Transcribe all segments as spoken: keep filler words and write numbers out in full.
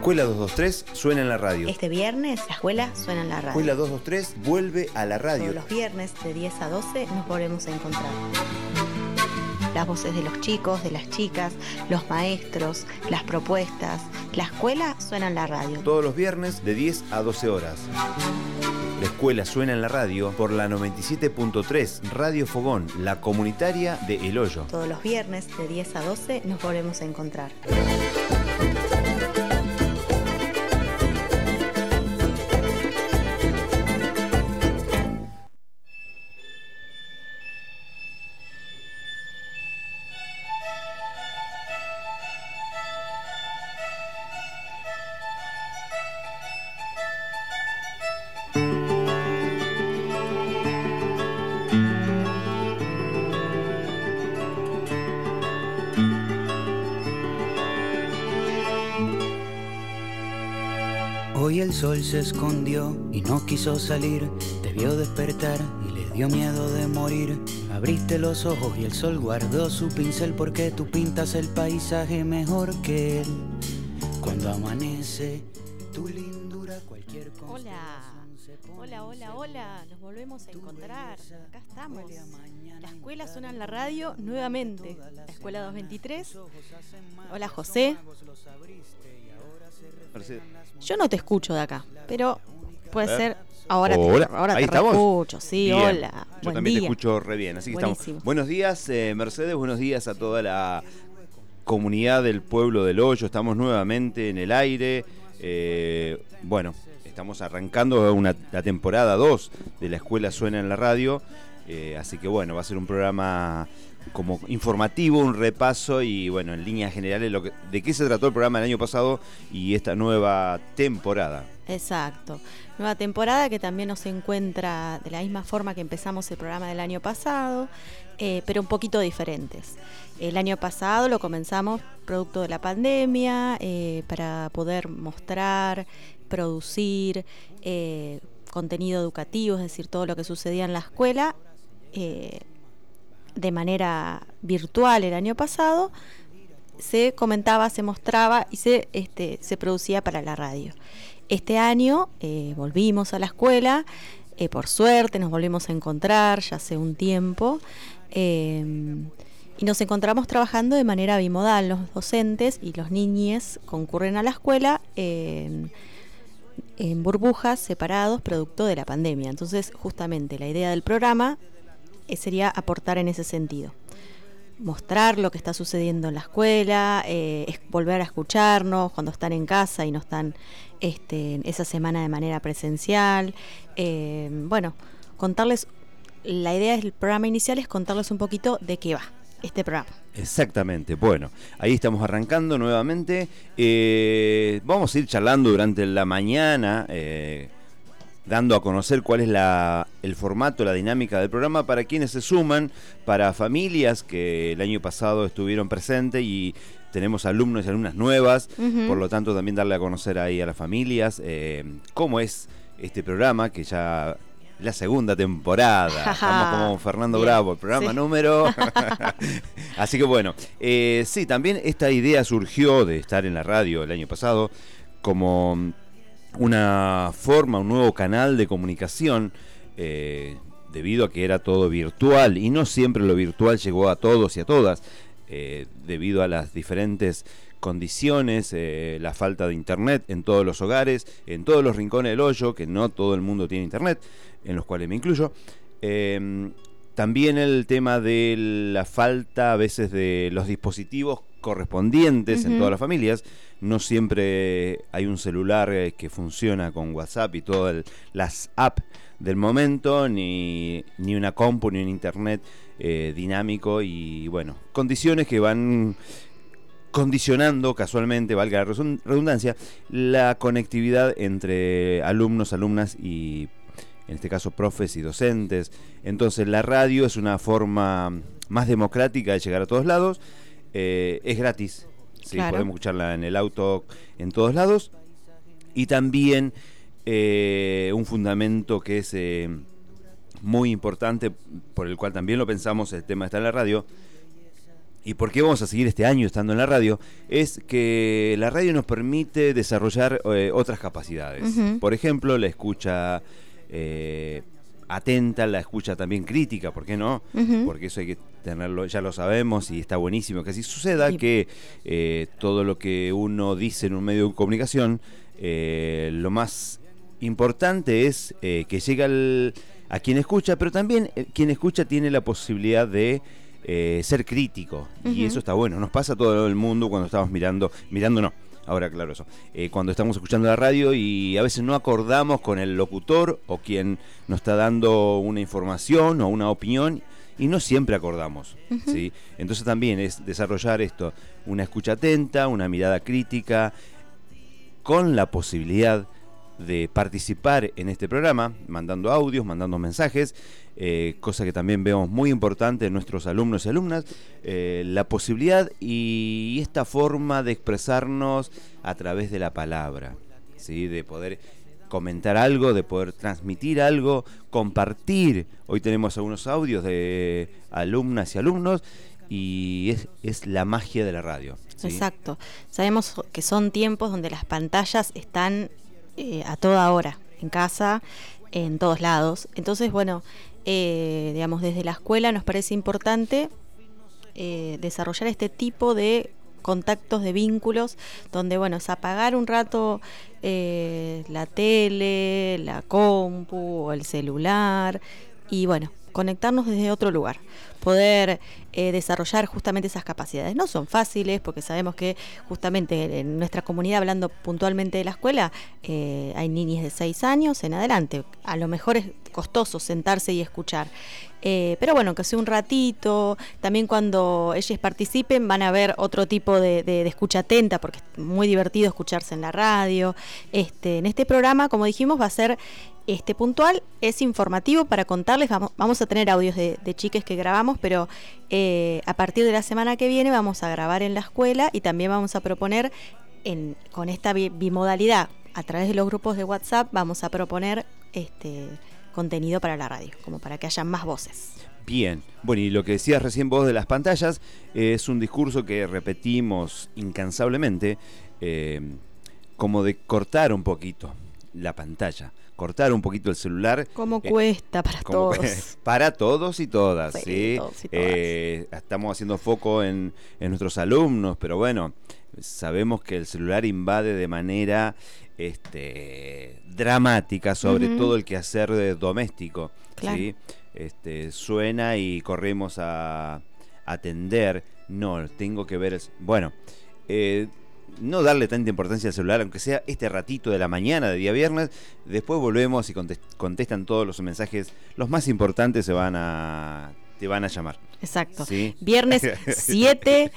Escuela doscientos veintitrés suena en la radio. Este viernes la escuela suena en la radio. Escuela doscientos veintitrés vuelve a la radio. Todos los viernes de diez a doce nos volvemos a encontrar. Las voces de los chicos, de las chicas, los maestros, las propuestas. La escuela suena en la radio. Todos los viernes de diez a doce horas. La escuela suena en la radio por la noventa y siete punto tres Radio Fogón, la comunitaria de El Hoyo. Todos los viernes de diez a doce nos volvemos a encontrar. Hoy el sol se escondió y no quiso salir, te vio despertar y le dio miedo de morir. Abriste los ojos y el sol guardó su pincel porque tú pintas el paisaje mejor que él. Cuando amanece, tu lindura cualquier cosa. Hola, hola, hola, hola, nos volvemos a encontrar, acá estamos. La escuela suena en la radio nuevamente, la escuela doscientos veintitrés. Hola José. Yo no te escucho de acá, pero puede ser ahora hola. te, ahora Ahí te estamos. escucho, sí, Bien. hola. Yo Buen también día. te escucho re bien, así que Buenísimo. estamos. Buenos días, eh, Mercedes, buenos días a toda la comunidad del pueblo del Hoyo. Estamos nuevamente en el aire. Eh, bueno, estamos arrancando una, la temporada dos de la escuela suena en la radio. Eh, así que bueno, va a ser un programa como informativo, un repaso y bueno, en líneas generales lo que, de qué se trató el programa el año pasado y esta nueva temporada. Exacto, nueva temporada que también nos encuentra de la misma forma que empezamos el programa del año pasado, eh, pero un poquito diferentes. El año pasado lo comenzamos producto de la pandemia, eh, para poder mostrar, producir eh, contenido educativo, es decir, todo lo que sucedía en la escuela, eh, de manera virtual el año pasado, se comentaba, se mostraba y se, este, se producía para la radio. Este año eh, volvimos a la escuela, eh, por suerte nos volvimos a encontrar ya hace un tiempo, eh, y nos encontramos trabajando de manera bimodal. Los docentes y los niñes concurren a la escuela en, en burbujas separados producto de la pandemia. Entonces, justamente la idea del programa sería aportar en ese sentido, mostrar lo que está sucediendo en la escuela, eh, es volver a escucharnos cuando están en casa y no están este, esa semana de manera presencial, eh, bueno, contarles, la idea del programa inicial es contarles un poquito de qué va este programa. Exactamente, bueno, ahí estamos arrancando nuevamente, eh, vamos a ir charlando durante la mañana, eh, dando a conocer cuál es la, el formato, la dinámica del programa para quienes se suman, para familias que el año pasado estuvieron presentes y tenemos alumnos y alumnas nuevas, uh-huh. Por lo tanto también darle a conocer ahí a las familias eh, cómo es este programa, que ya es la segunda temporada, estamos como Fernando Bien. Bravo, el programa sí. número... Así que bueno, eh, sí, también esta idea surgió de estar en la radio el año pasado como una forma, un nuevo canal de comunicación, eh, debido a que era todo virtual y no siempre lo virtual llegó a todos y a todas, eh, debido a las diferentes condiciones, eh, la falta de internet en todos los hogares, en todos los rincones del Hoyo, que no todo el mundo tiene internet, en los cuales me incluyo. Eh, también el tema de la falta a veces de los dispositivos correspondientes uh-huh. en todas las familias. No siempre hay un celular eh, que funciona con WhatsApp y todas las apps del momento, ni, ni una compu, ni un internet eh, dinámico y bueno, condiciones que van condicionando casualmente, valga la redundancia, la conectividad entre alumnos, alumnas y en este caso profes y docentes. Entonces la radio es una forma más democrática de llegar a todos lados, eh, es gratis. Sí, claro. Podemos escucharla en el auto, en todos lados. Y también eh, un fundamento que es eh, muy importante, por el cual también lo pensamos, el tema está en la radio, ¿Y por qué vamos a seguir este año estando en la radio? Es que la radio nos permite desarrollar eh, otras capacidades. Uh-huh. Por ejemplo, la escucha eh, atenta, la escucha también crítica, ¿por qué no? Uh-huh. Porque eso hay que tenerlo, ya lo sabemos y está buenísimo que así suceda, sí. que eh, todo lo que uno dice en un medio de comunicación, eh, lo más importante es eh, que llegue al, a quien escucha, pero también eh, quien escucha tiene la posibilidad de Eh, ser crítico, uh-huh. y eso está bueno. Nos pasa a todo el mundo cuando estamos mirando, mirando no, ahora claro eso, eh, cuando estamos escuchando la radio y a veces no acordamos con el locutor o quien nos está dando una información o una opinión y no siempre acordamos, uh-huh. ¿sí? Entonces también es desarrollar esto, una escucha atenta, una mirada crítica, con la posibilidad de participar en este programa, mandando audios, mandando mensajes, eh, cosa que también vemos muy importante en nuestros alumnos y alumnas, eh, la posibilidad y esta forma de expresarnos a través de la palabra, ¿sí? De poder comentar algo, de poder transmitir algo, compartir. Hoy tenemos algunos audios de alumnas y alumnos y es, es la magia de la radio, ¿sí? Exacto. Sabemos que son tiempos donde las pantallas están Eh, a toda hora, en casa, en todos lados. Entonces, bueno, eh, digamos, desde la escuela nos parece importante eh, desarrollar este tipo de contactos, de vínculos, donde, bueno, es apagar un rato eh, la tele, la compu o el celular y, bueno, conectarnos desde otro lugar. Poder eh, desarrollar justamente esas capacidades. No son fáciles porque sabemos que justamente en nuestra comunidad, hablando puntualmente de la escuela, eh, hay niñas de seis años en adelante. A lo mejor es costoso sentarse y escuchar. Eh, pero bueno, que sea un ratito. También cuando ellos participen van a ver otro tipo de, de, de escucha atenta, porque es muy divertido escucharse en la radio. Este, en este programa, como dijimos, va a ser este puntual, es informativo para contarles. Vamos, vamos a tener audios de, de chiques que grabamos, pero eh, a partir de la semana que viene vamos a grabar en la escuela y también vamos a proponer en, con esta bimodalidad a través de los grupos de WhatsApp, vamos a proponer este contenido para la radio, como para que haya más voces. Bien, bueno, y lo que decías recién vos de las pantallas, eh, es un discurso que repetimos incansablemente, eh, como de cortar un poquito la pantalla, cortar un poquito el celular. Como eh, cuesta para como, todos. Para todos y todas, ¿sí? ¿sí? Todos y todas. Eh, estamos haciendo foco en, en nuestros alumnos, pero bueno, sabemos que el celular invade de manera este, dramática, sobre uh-huh. todo el quehacer de doméstico, claro. ¿sí? Este, suena y corremos a atender. No, tengo que ver... El, bueno, eh, no darle tanta importancia al celular, aunque sea este ratito de la mañana de día viernes. Después volvemos y contestan todos los mensajes. Los más importantes se van a te van a llamar. Exacto. ¿Sí? Viernes siete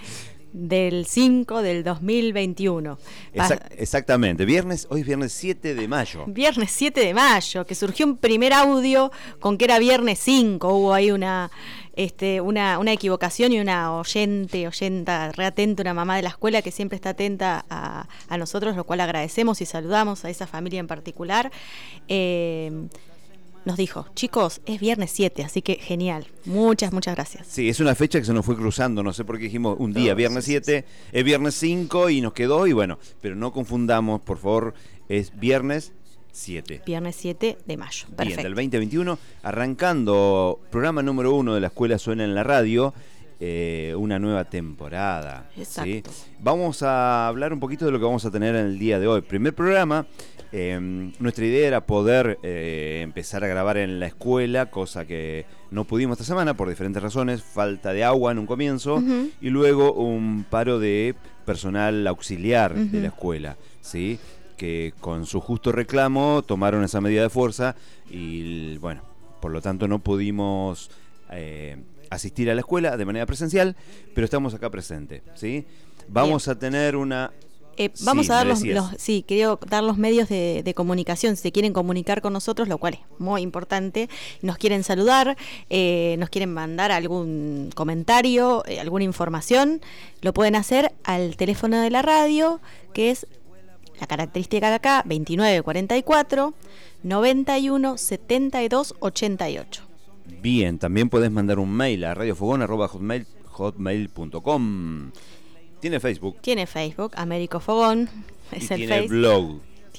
del cinco del dos mil veintiuno. Exact, exactamente. Viernes, hoy es viernes siete de mayo. Viernes siete de mayo, que surgió un primer audio con que era viernes cinco. Hubo ahí una... Este, una, una equivocación y una oyente, oyenta, reatenta, una mamá de la escuela que siempre está atenta a, a nosotros, lo cual agradecemos y saludamos a esa familia en particular. Eh, nos dijo, chicos, es viernes siete, así que genial. Muchas, muchas gracias. Sí, es una fecha que se nos fue cruzando, no sé por qué dijimos un día, viernes siete, es viernes cinco y nos quedó y bueno, pero no confundamos, por favor, es viernes siete. Viernes siete de mayo. Perfecto. Bien, del veinte veintiuno, arrancando programa número uno de la Escuela Suena en la Radio, eh, una nueva temporada. Exacto. ¿sí? Vamos a hablar un poquito de lo que vamos a tener en el día de hoy. Primer programa, eh, nuestra idea era poder eh, empezar a grabar en la escuela, cosa que no pudimos esta semana por diferentes razones, falta de agua en un comienzo uh-huh. y luego un paro de personal auxiliar uh-huh. de la escuela, ¿sí? Que con su justo reclamo tomaron esa medida de fuerza y bueno, por lo tanto no pudimos eh, asistir a la escuela de manera presencial, pero estamos acá presentes, ¿sí? Vamos Bien. a tener una... Eh, vamos sí, a dar los, los, sí, quería dar los medios de, de comunicación, si se quieren comunicar con nosotros, lo cual es muy importante, nos quieren saludar, eh, nos quieren mandar algún comentario, eh, alguna información, lo pueden hacer al teléfono de la radio, que es la característica de acá, veintinueve cuarenta y cuatro, noventa y uno, setenta y dos, ochenta y ocho. Bien, también podés mandar un mail a radiofogón arroba hotmail hotmail punto com. ¿Tiene Facebook? Tiene Facebook, Américo Fogón. Es y el tiene face. el blog.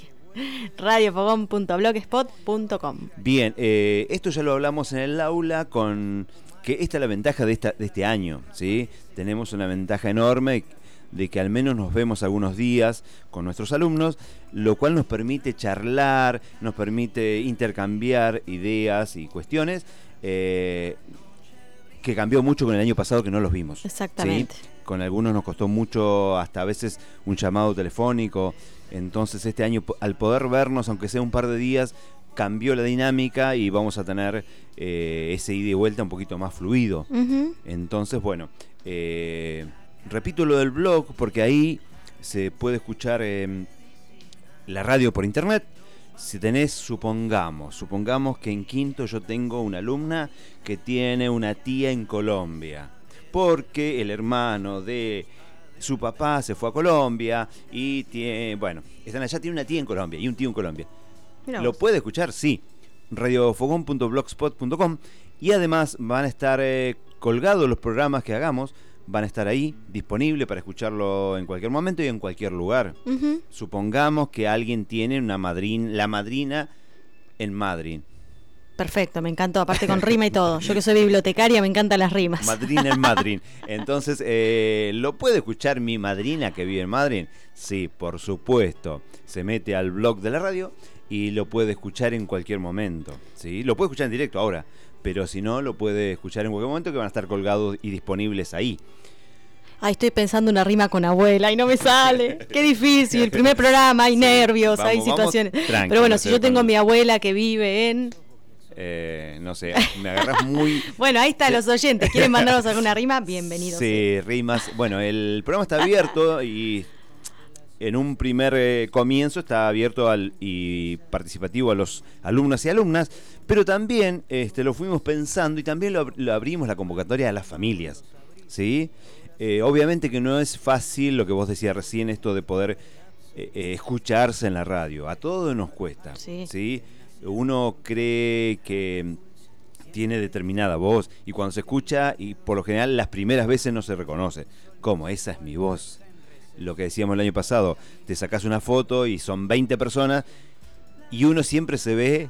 radiofogón punto blogspot punto com. Bien, eh, esto ya lo hablamos en el aula, con que esta es la ventaja de, esta, de este año, ¿sí? Tenemos una ventaja enorme de que al menos nos vemos algunos días con nuestros alumnos, lo cual nos permite charlar, nos permite intercambiar ideas y cuestiones, eh, que cambió mucho con el año pasado que no los vimos. Exactamente. ¿Sí? Con algunos nos costó mucho, hasta a veces un llamado telefónico. Entonces este año, al poder vernos, aunque sea un par de días, cambió la dinámica y vamos a tener eh, ese ida y vuelta un poquito más fluido. Uh-huh. Entonces, bueno, eh, repito lo del blog, porque ahí se puede escuchar eh, la radio por internet. Si tenés, supongamos, supongamos que en quinto yo tengo una alumna que tiene una tía en Colombia, porque el hermano de su papá se fue a Colombia y tiene, bueno, están allá, tiene una tía en Colombia y un tío en Colombia. Mirá ¿Lo vos. puede escuchar? Sí. radiofogón punto blogspot punto com. Y además van a estar eh, colgados los programas que hagamos, van a estar ahí disponibles para escucharlo en cualquier momento y en cualquier lugar. Uh-huh. Supongamos que alguien tiene una madrina, la madrina en Madrid. Perfecto, me encantó, aparte con rima y todo. Yo que soy bibliotecaria, me encantan las rimas. Madrina en Madrid. Entonces, eh, ¿lo puede escuchar mi madrina que vive en Madrid? Sí, por supuesto. Se mete al blog de la radio y lo puede escuchar en cualquier momento. ¿Sí? Lo puede escuchar en directo ahora, pero si no, lo puede escuchar en cualquier momento, que van a estar colgados y disponibles ahí. Ay, estoy pensando una rima con abuela y no me sale. Qué difícil. El primer programa, hay Sí, nervios, vamos, hay vamos, situaciones. tranquilo, Pero bueno, si yo tengo con- mi abuela que vive en... Eh, no sé, me agarras muy... Bueno, ahí están los oyentes. ¿Quieren mandarnos alguna rima? Bienvenidos. Sí, rimas. Bueno, el programa está abierto y en un primer eh, comienzo está abierto al, y participativo a los alumnos y alumnas, pero también este, lo fuimos pensando y también lo, ab- lo abrimos la convocatoria a las familias, ¿sí? Eh, obviamente que no es fácil lo que vos decías recién, esto de poder eh, eh, escucharse en la radio. A todos nos cuesta, Sí. ¿sí? Uno cree que tiene determinada voz y cuando se escucha, y por lo general las primeras veces no se reconoce. ¿Cómo? Esa es mi voz. Lo que decíamos el año pasado, te sacás una foto y son veinte personas y uno siempre se ve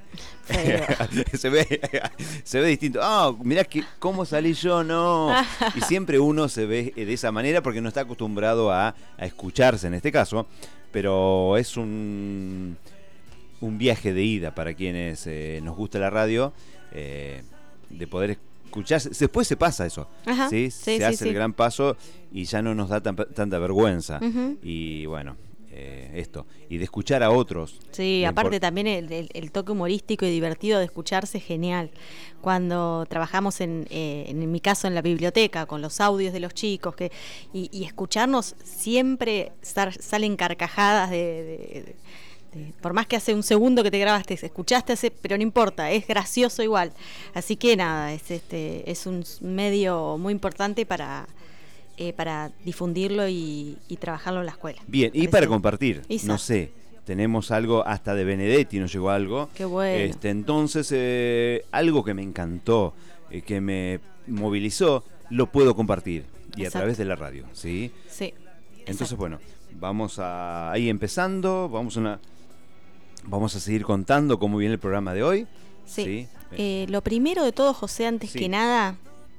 se ve se ve distinto. Ah, mirá que cómo salí yo, no. Y siempre uno se ve de esa manera porque no está acostumbrado a, a escucharse en este caso, pero es un un viaje de ida para quienes eh, nos gusta la radio, eh, de poder escucharse. Después se pasa eso, Ajá, ¿sí? sí, se sí, hace sí. el gran paso y ya no nos da tan- tanta vergüenza. Ujú. Y bueno, eh, esto. Y de escuchar a otros. Sí, de aparte import- también el, el- el toque humorístico y divertido de escucharse es genial. Cuando trabajamos en, eh, en mi caso en la biblioteca con los audios de los chicos que y, y escucharnos siempre sar- salen carcajadas de, de- de- de- por más que hace un segundo que te grabaste, escuchaste hace, pero no importa, es gracioso igual. Así que nada, es este es un medio muy importante para eh, para difundirlo y, y trabajarlo en la escuela. Bien, y Parece- para compartir, Isa. no sé, tenemos algo, hasta de Benedetti nos llegó algo. Qué bueno. Este, entonces, eh, algo que me encantó, eh, que me movilizó, lo puedo compartir. Y a Exacto. través de la radio, ¿sí? Sí. Entonces, bueno, vamos a ahí empezando, vamos a una, vamos a seguir contando cómo viene el programa de hoy. Sí. Eh, lo primero de todo, José, antes Sí. que nada,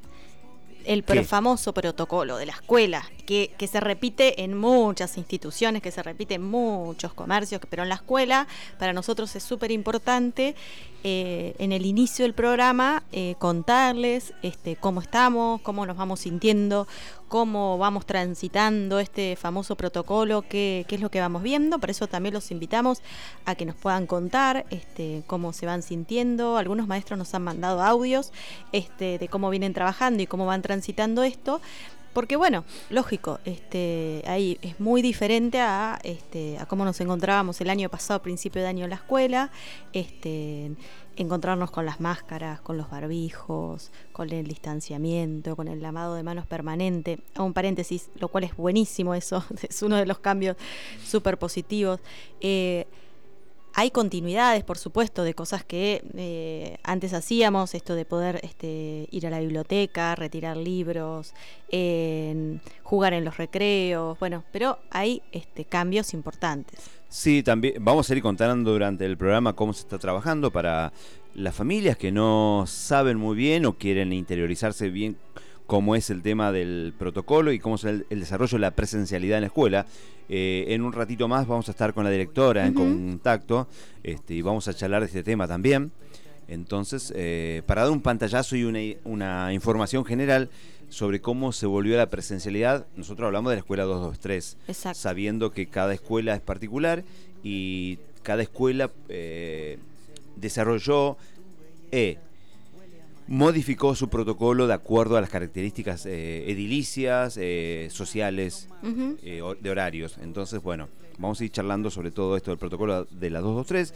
el pro- ¿Qué? famoso protocolo de la escuela, que, que se repite en muchas instituciones, que se repite en muchos comercios, que- pero en la escuela para nosotros es súper importante eh, en el inicio del programa eh, contarles este, cómo estamos, cómo nos vamos sintiendo, cómo vamos transitando este famoso protocolo, qué, qué es lo que vamos viendo. Por eso también los invitamos a que nos puedan contar este, cómo se van sintiendo. Algunos maestros nos han mandado audios este, de cómo vienen trabajando y cómo van transitando esto. Porque bueno, lógico, este, ahí es muy diferente a, este, a cómo nos encontrábamos el año pasado, principio de año en la escuela, este, encontrarnos con las máscaras, con los barbijos, con el distanciamiento, con el lavado de manos permanente. Hago un paréntesis, lo cual es buenísimo eso, es uno de los cambios súper positivos. Eh, Hay continuidades, por supuesto, de cosas que eh, antes hacíamos, esto de poder este, ir a la biblioteca, retirar libros, eh, jugar en los recreos, bueno, pero hay este, cambios importantes. Sí, también vamos a ir contando durante el programa cómo se está trabajando para las familias que no saben muy bien o quieren interiorizarse bien cómo es el tema del protocolo y cómo es el, el desarrollo de la presencialidad en la escuela. Eh, en un ratito más vamos a estar con la directora en uh-huh. contacto este, y vamos a charlar de este tema también. Entonces, eh, para dar un pantallazo y una, una información general sobre cómo se volvió la presencialidad, nosotros hablamos de la escuela dos dos tres, Exacto. sabiendo que cada escuela es particular y cada escuela eh, desarrolló e modificó su protocolo de acuerdo a las características eh, edilicias, eh, sociales, uh-huh. eh, de horarios. Entonces, bueno, vamos a ir charlando sobre todo esto del protocolo de la dos dos tres,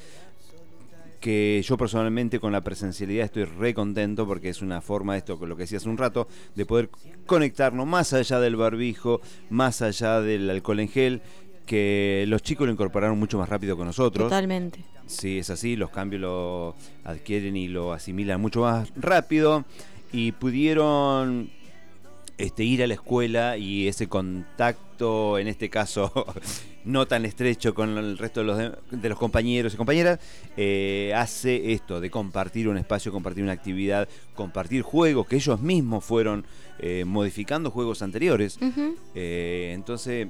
que yo personalmente con la presencialidad estoy re contento porque es una forma, esto con lo que decía hace un rato, de poder conectarnos más allá del barbijo, más allá del alcohol en gel, que los chicos lo incorporaron mucho más rápido que nosotros. Totalmente. Sí, es así, los cambios lo adquieren y lo asimilan mucho más rápido y pudieron este, ir a la escuela y ese contacto, en este caso no tan estrecho con el resto de los, de, de los compañeros y compañeras, eh, hace esto de compartir un espacio, compartir una actividad, compartir juegos que ellos mismos fueron eh, modificando juegos anteriores. Uh-huh. eh, entonces,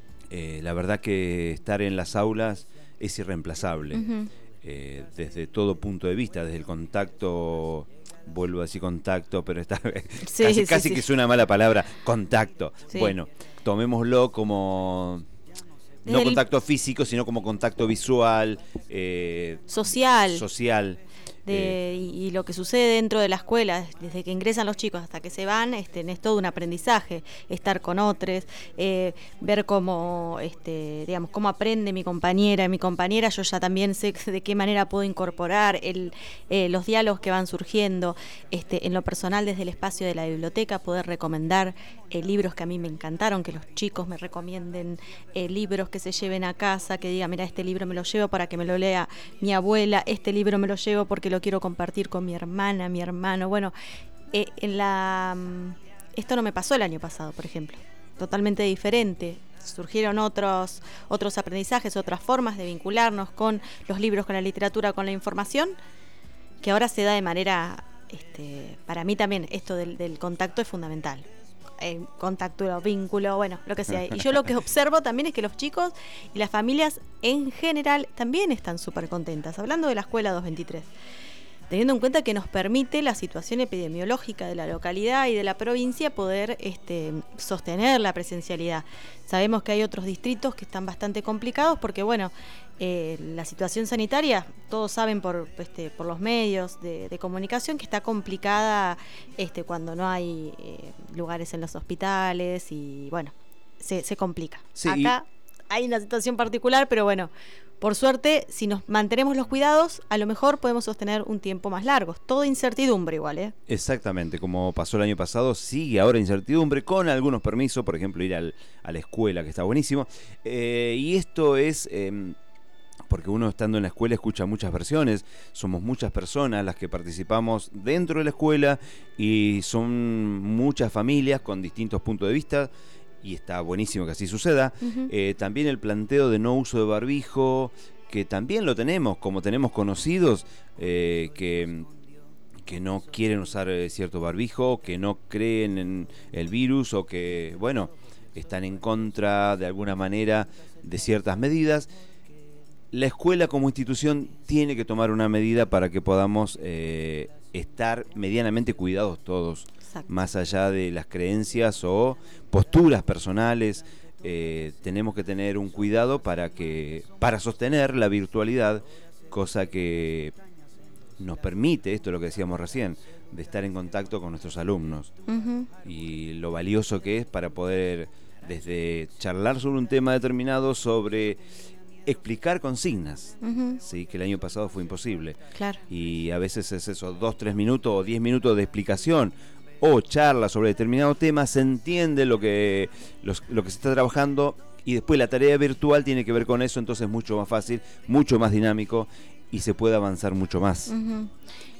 eh, la verdad que estar en las aulas es irreemplazable, uh-huh. eh, desde todo punto de vista, desde el contacto, vuelvo a decir contacto, pero está sí, casi, sí, casi sí. que es una mala palabra, contacto. Sí. Bueno, tomémoslo como no el... contacto físico, sino como contacto visual, eh, social. social. De, y, y lo que sucede dentro de la escuela, desde que ingresan los chicos hasta que se van, este, es todo un aprendizaje, estar con otros, eh, ver cómo, este, digamos, cómo aprende mi compañera, mi compañera, yo ya también sé de qué manera puedo incorporar el, eh, los diálogos que van surgiendo, este, en lo personal desde el espacio de la biblioteca, poder recomendar eh, libros que a mí me encantaron, que los chicos me recomienden eh, libros que se lleven a casa, que digan, mira, este libro me lo llevo para que me lo lea mi abuela, este libro me lo llevo porque lo quiero compartir con mi hermana, mi hermano. Bueno, eh, en la esto no me pasó el año pasado, por ejemplo. Totalmente diferente. Surgieron otros otros aprendizajes, otras formas de vincularnos con los libros, con la literatura, con la información, que ahora se da de manera, este, para mí también esto del, del contacto es fundamental. Eh, contacto, vínculo, bueno, lo que sea. Y yo lo que observo también es que los chicos y las familias en general también están súper contentas. Hablando de la escuela doscientos veintitrés. Teniendo en cuenta que nos permite la situación epidemiológica de la localidad y de la provincia poder este, sostener la presencialidad. Sabemos que hay otros distritos que están bastante complicados porque, bueno, eh, la situación sanitaria, todos saben por, este, por los medios de, de comunicación que está complicada este, cuando no hay eh, lugares en los hospitales y, bueno, se, se complica. Sí, acá y... hay una situación particular, pero bueno, por suerte, si nos mantenemos los cuidados, a lo mejor podemos sostener un tiempo más largo. Todo incertidumbre igual, ¿eh? Exactamente, como pasó el año pasado, sigue ahora incertidumbre, con algunos permisos, por ejemplo, ir al, a la escuela, que está buenísimo. Eh, y esto es... Eh, porque uno estando en la escuela escucha muchas versiones, somos muchas personas las que participamos dentro de la escuela y son muchas familias con distintos puntos de vista. Y está buenísimo que así suceda. Uh-huh. Eh, también el planteo de no uso de barbijo, que también lo tenemos, como tenemos conocidos eh, que, que no quieren usar eh, cierto barbijo, que no creen en el virus o que, bueno, están en contra de alguna manera de ciertas medidas. La escuela como institución tiene que tomar una medida para que podamos eh, estar medianamente cuidados todos. Exacto. Más allá de las creencias o posturas personales, eh, tenemos que tener un cuidado para que para sostener la virtualidad, cosa que nos permite, esto es lo que decíamos recién, de estar en contacto con nuestros alumnos. Uh-huh. Y lo valioso que es para poder desde charlar sobre un tema determinado, sobre explicar consignas, uh-huh. sí, que el año pasado fue imposible. Claro. Y a veces es eso, dos, tres minutos o diez minutos de explicación o charla sobre determinado tema, se entiende lo que, los, lo que se está trabajando Y después la tarea virtual tiene que ver con eso, entonces es mucho más fácil, mucho más dinámico y se puede avanzar mucho más. Uh-huh.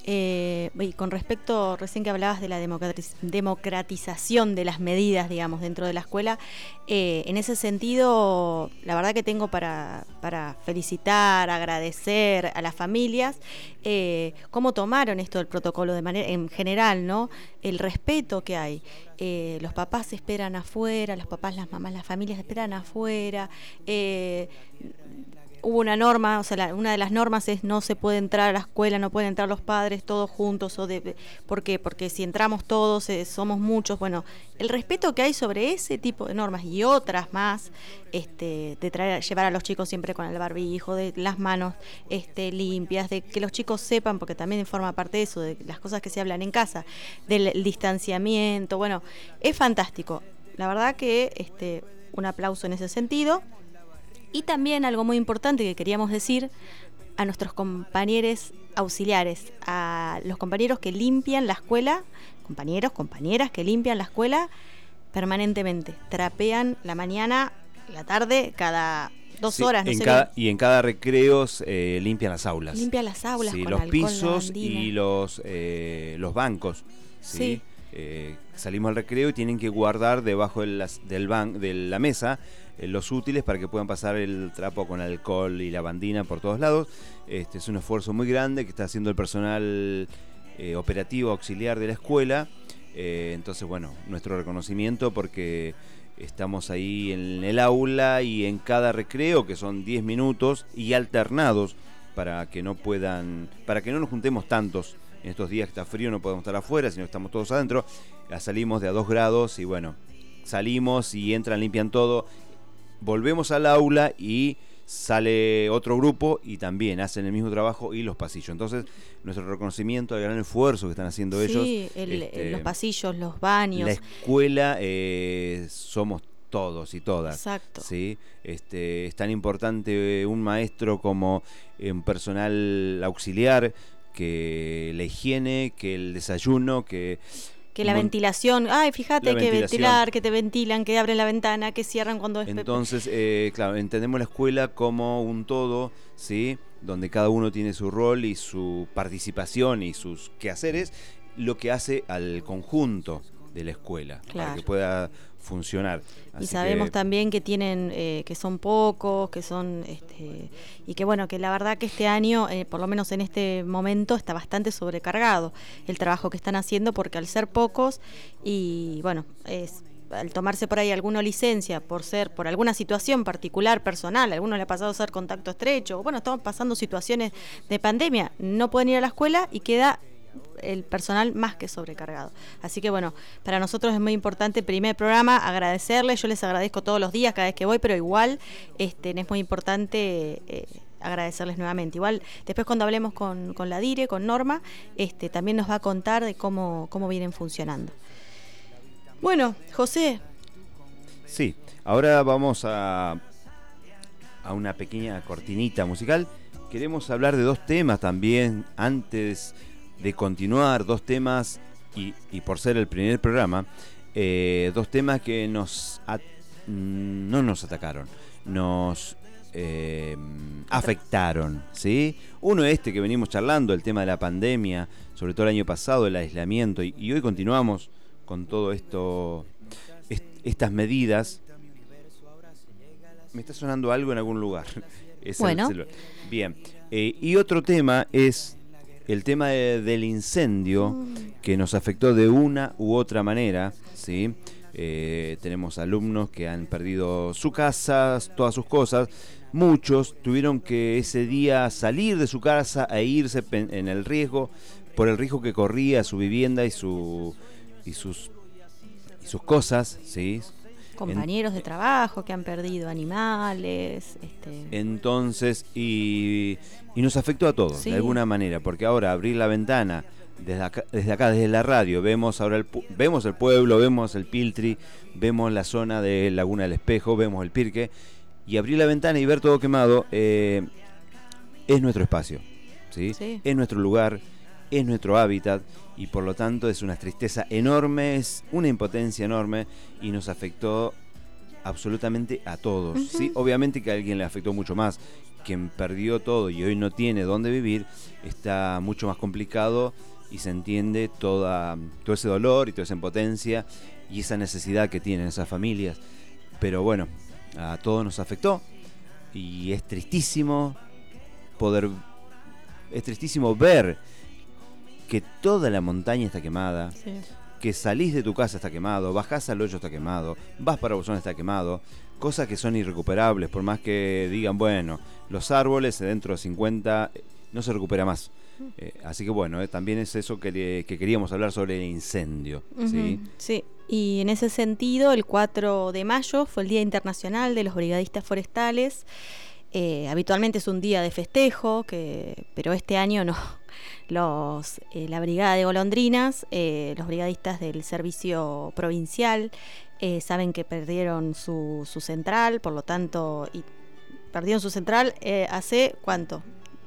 Eh, y con respecto, recién que hablabas de la democratiz- democratización de las medidas, digamos, dentro de la escuela, eh, en ese sentido, la verdad que tengo para, para felicitar, agradecer a las familias, eh, cómo tomaron esto del protocolo de manera, en general, ¿no? El respeto que hay. Eh, los papás esperan afuera, los papás, las mamás, las familias esperan afuera. Eh, Hubo una norma, o sea, la, una de las normas es no se puede entrar a la escuela, no pueden entrar los padres todos juntos. O de, ¿Por qué? Porque si entramos todos, eh, somos muchos. Bueno, el respeto que hay sobre ese tipo de normas y otras más, este, de traer, llevar a los chicos siempre con el barbijo, de las manos este, limpias, de que los chicos sepan, porque también forma parte de eso, de las cosas que se hablan en casa, del distanciamiento. Bueno, es fantástico. La verdad que este, un aplauso en ese sentido. Y también algo muy importante que queríamos decir a nuestros compañeros auxiliares, a los compañeros que limpian la escuela, compañeros, compañeras que limpian la escuela permanentemente, trapean la mañana, la tarde, cada dos sí, horas. No en sé cada, y en cada recreo eh, limpian las aulas. Limpian las aulas sí, con los alcohol, pisos y los, eh, los bancos. Sí. sí. Eh, salimos al recreo y tienen que guardar debajo de, las, del ban, de la mesa eh, los útiles para que puedan pasar el trapo con alcohol y lavandina por todos lados. Este es un esfuerzo muy grande que está haciendo el personal eh, operativo auxiliar de la escuela. Eh, entonces, bueno, nuestro reconocimiento porque estamos ahí en el aula y en cada recreo, que son diez minutos y alternados para que no puedan, para que no nos juntemos tantos. En estos días que está frío no podemos estar afuera, sino estamos todos adentro. Salimos de a dos grados y bueno, salimos y entran, limpian todo. Volvemos al aula y sale otro grupo y también hacen el mismo trabajo y los pasillos. Entonces, nuestro reconocimiento al gran esfuerzo que están haciendo sí, ellos. Sí, este, los pasillos, los baños. La escuela eh, somos todos y todas. Exacto. ¿Sí? Este, es tan importante un maestro como un personal auxiliar, que la higiene, que el desayuno, que... Que la ventilación, ay, fíjate que ventilar, que te ventilan, que abren la ventana, que cierran cuando es... Entonces, eh, claro, entendemos la escuela como un todo, ¿sí? Donde cada uno tiene su rol y su participación y sus quehaceres, lo que hace al conjunto de la escuela, claro, para que pueda funcionar. Y Así sabemos que... también que tienen, eh, que son pocos, que son, este, y que bueno, que la verdad que este año, eh, por lo menos en este momento, está bastante sobrecargado el trabajo que están haciendo, porque al ser pocos y bueno, es, al tomarse por ahí alguna licencia por ser, por alguna situación particular, personal, a alguno le ha pasado a ser contacto estrecho, bueno, estamos pasando situaciones de pandemia, no pueden ir a la escuela y queda el personal más que sobrecargado. Así que bueno, para nosotros es muy importante, primer programa, agradecerles. Yo les agradezco todos los días, cada vez que voy, pero igual este, es muy importante eh, agradecerles nuevamente. Igual después cuando hablemos con, con la Dire, con Norma, este, también nos va a contar de cómo, cómo vienen funcionando. Bueno, José. Sí, ahora vamos a, a una pequeña cortinita musical. Queremos hablar de dos temas también antes de continuar, dos temas y, y por ser el primer programa, eh, dos temas que nos at, no nos atacaron, nos eh, afectaron, ¿sí? Uno este que venimos charlando, el tema de la pandemia, sobre todo el año pasado, el aislamiento, y, y hoy continuamos con todo esto, est, estas medidas. Me está sonando algo en algún lugar. Es bueno. El, bien, eh, y otro tema es el tema de, del incendio que nos afectó de una u otra manera, ¿sí? Eh, tenemos alumnos que han perdido su casa, todas sus cosas. Muchos tuvieron que ese día salir de su casa e irse en el riesgo, por el riesgo que corría su vivienda y, su, y, sus, y sus cosas, ¿sí? Compañeros en, de trabajo que han perdido animales. Este... Entonces, y, y nos afectó a todos, sí, de alguna manera, porque ahora abrir la ventana desde acá, desde acá, desde la radio, vemos ahora el, vemos el pueblo, vemos el Piltri, vemos la zona de Laguna del Espejo, vemos el Pirque, y abrir la ventana y ver todo quemado, eh, es nuestro espacio, ¿sí? Sí. Es nuestro lugar, es nuestro hábitat, y por lo tanto es una tristeza enorme, es una impotencia enorme, y nos afectó absolutamente a todos. Uh-huh. ¿Sí? Obviamente que a alguien le afectó mucho más. Quien perdió todo y hoy no tiene dónde vivir, está mucho más complicado y se entiende toda, todo ese dolor y toda esa impotencia y esa necesidad que tienen esas familias. Pero bueno, a todos nos afectó y es tristísimo poder, es tristísimo ver que toda la montaña está quemada, Sí. que salís de tu casa está quemado, bajás al hoyo está quemado, vas para Bolsón está quemado, cosas que son irrecuperables, por más que digan, bueno, los árboles dentro de cincuenta no se recupera más. Eh, así que bueno, eh, también es eso que, que queríamos hablar sobre el incendio. Uh-huh. ¿Sí? Sí, y en ese sentido, el cuatro de mayo fue el Día Internacional de los Brigadistas Forestales. Eh, habitualmente es un día de festejo, que, pero este año no. Los, eh, la Brigada de Golondrinas, eh, los brigadistas del servicio provincial, eh, saben que perdieron su, su central, por lo tanto, y perdieron su central eh, hace ¿cuánto?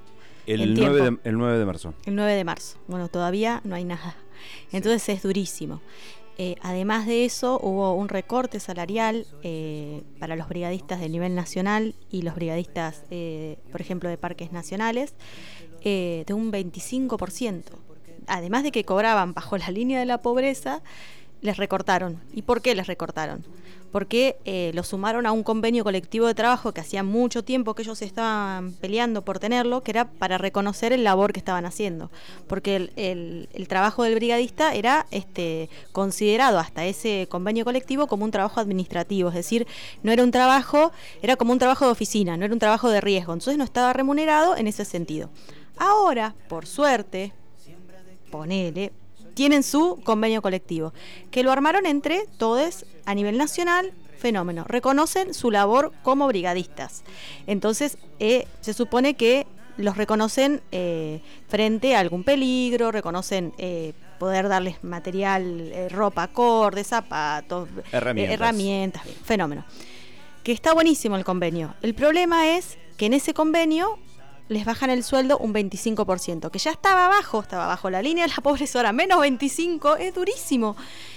El nueve, de, el nueve de marzo. El nueve de marzo. Bueno, todavía no hay nada. Entonces sí. Es durísimo. Eh, además de eso, hubo un recorte salarial eh, para los brigadistas del nivel nacional y los brigadistas, eh, por ejemplo, de parques nacionales, eh, de un veinticinco por ciento. Además de que cobraban bajo la línea de la pobreza, les recortaron. ¿Y por qué les recortaron? Porque eh, lo sumaron a un convenio colectivo de trabajo que hacía mucho tiempo que ellos estaban peleando por tenerlo, que era para reconocer el labor que estaban haciendo. Porque el, el, el trabajo del brigadista era este, considerado hasta ese convenio colectivo como un trabajo administrativo, es decir, no era un trabajo, era como un trabajo de oficina, no era un trabajo de riesgo, entonces no estaba remunerado en ese sentido. Ahora, por suerte, ponele, tienen su convenio colectivo, que lo armaron entre todos a nivel nacional, fenómeno. Reconocen su labor como brigadistas. Entonces, eh, se supone que los reconocen eh, frente a algún peligro, reconocen eh, poder darles material, eh, ropa acorde, zapatos, herramientas. Eh, herramientas, fenómeno. Que está buenísimo el convenio. El problema es que en ese convenio les bajan el sueldo un veinticinco por ciento, que ya estaba bajo, estaba bajo la línea de la pobreza, ahora menos veinticinco, es durísimo.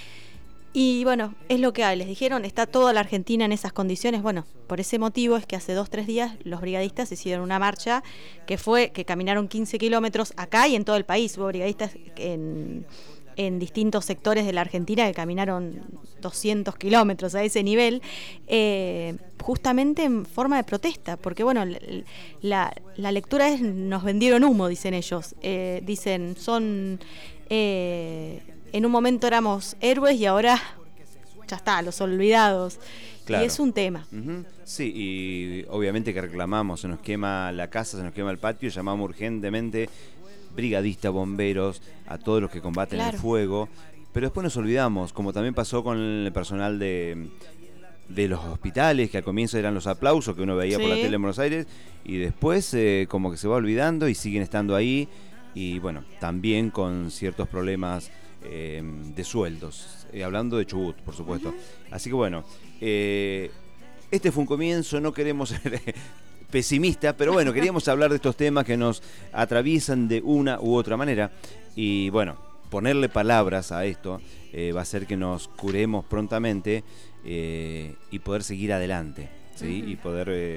Y bueno, es lo que hay, les dijeron, está toda la Argentina en esas condiciones. Bueno, por ese motivo es que hace dos, tres días los brigadistas hicieron una marcha que fue, que caminaron quince kilómetros acá y en todo el país. Hubo brigadistas en, en distintos sectores de la Argentina que caminaron doscientos kilómetros a ese nivel, eh, justamente en forma de protesta, porque bueno, la, la lectura es, nos vendieron humo, dicen ellos, eh, dicen, son, eh, en un momento éramos héroes y ahora ya está, los olvidados. Claro. Y es un tema. Uh-huh. Sí, y obviamente que reclamamos, se nos quema la casa, se nos quema el patio, llamamos urgentemente brigadistas, bomberos, a todos los que combaten claro. el fuego, pero después nos olvidamos, como también pasó con el personal de, de los hospitales, que al comienzo eran los aplausos que uno veía sí. por la tele en Buenos Aires, y después eh, como que se va olvidando y siguen estando ahí, y bueno, también con ciertos problemas eh, de sueldos, eh, hablando de Chubut, por supuesto. Uh-huh. Así que bueno, eh, este fue un comienzo, no queremos ser pesimista, pero bueno, queríamos hablar de estos temas que nos atraviesan de una u otra manera y bueno, ponerle palabras a esto eh, va a hacer que nos curemos prontamente eh, y poder seguir adelante, ¿sí? Uh-huh. Y poder eh,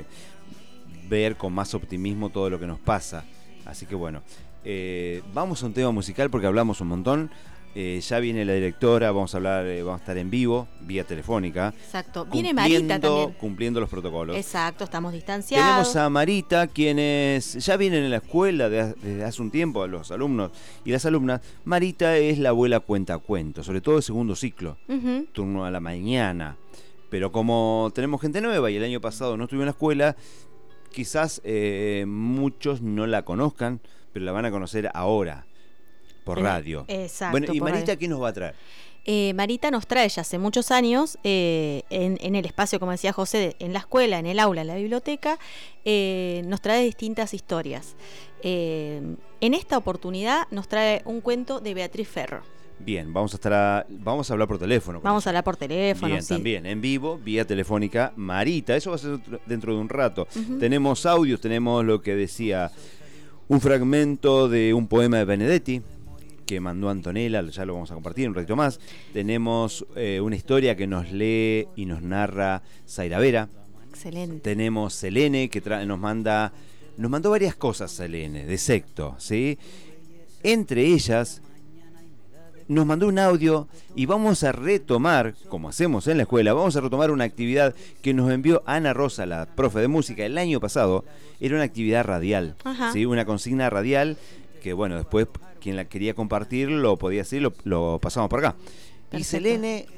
ver con más optimismo todo lo que nos pasa. Así que bueno, eh, vamos a un tema musical porque hablamos un montón. Eh, ya viene la directora, vamos a hablar, eh, vamos a estar en vivo, vía telefónica. Exacto, viene Marita también. Cumpliendo los protocolos. Exacto, estamos distanciados. Tenemos a Marita, quienes ya vienen en la escuela desde, desde hace un tiempo, los alumnos y las alumnas. Marita es la abuela cuentacuentos, sobre todo el segundo ciclo, uh-huh. turno a la mañana. Pero como tenemos gente nueva y el año pasado no estuvo en la escuela, quizás eh, muchos no la conozcan, pero la van a conocer ahora. Por radio. Exacto. Bueno, ¿y Marita radio. qué nos va a traer? Eh, Marita nos trae ya hace muchos años, eh, en, en el espacio, como decía José, en la escuela, en el aula, en la biblioteca, eh, nos trae distintas historias. Eh, en esta oportunidad nos trae un cuento de Beatriz Ferro. Bien, vamos a estar a, vamos a hablar por teléfono. Vamos eso. a hablar por teléfono, Bien, sí. también, en vivo, vía telefónica, Marita. Eso va a ser dentro de un rato. Uh-huh. Tenemos audios, tenemos lo que decía, un fragmento de un poema de Benedetti. que mandó Antonella, ya lo vamos a compartir un ratito más. Tenemos eh, una historia que nos lee y nos narra Zaira Vera. Excelente. Tenemos Selene, que tra- nos manda, nos mandó varias cosas, Selene, de Secto, ¿sí? Entre ellas, nos mandó un audio y vamos a retomar, como hacemos en la escuela, vamos a retomar una actividad que nos envió Ana Rosa, la profe de música, el año pasado. Era una actividad radial, ¿sí? Una consigna radial que, bueno, después quien la quería compartir lo podía hacer, lo, lo pasamos por acá. Perfecto. Y Selene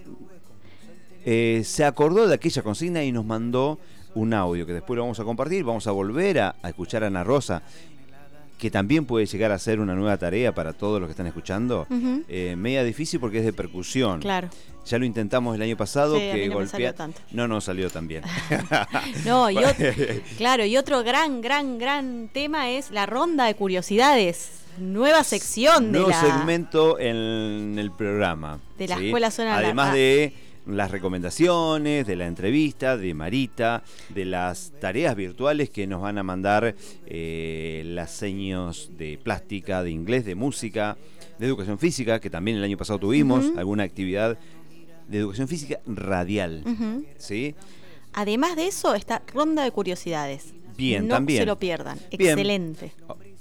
eh, se acordó de aquella consigna y nos mandó un audio que después lo vamos a compartir. Vamos a volver a, a escuchar a Ana Rosa, que también puede llegar a ser una nueva tarea para todos los que están escuchando. Uh-huh. eh, media difícil porque es de percusión. Claro. Ya lo intentamos el año pasado, sí, que a mí no golpea... me salió tanto. No, no salió tan bien. No, y otro, claro, y otro gran, gran, gran tema es la ronda de curiosidades. Nueva sección de Nuevo la... segmento en el programa. De la ¿sí? Escuela Zona Además la... de las recomendaciones, de la entrevista, de Marita, de las tareas virtuales que nos van a mandar eh, las seños de plástica, de inglés, de música, de educación física, que también el año pasado tuvimos uh-huh. alguna actividad de educación física radial. Uh-huh. ¿Sí? Además de eso, está ronda de curiosidades. Bien, no también. No se lo pierdan. Bien. Excelente.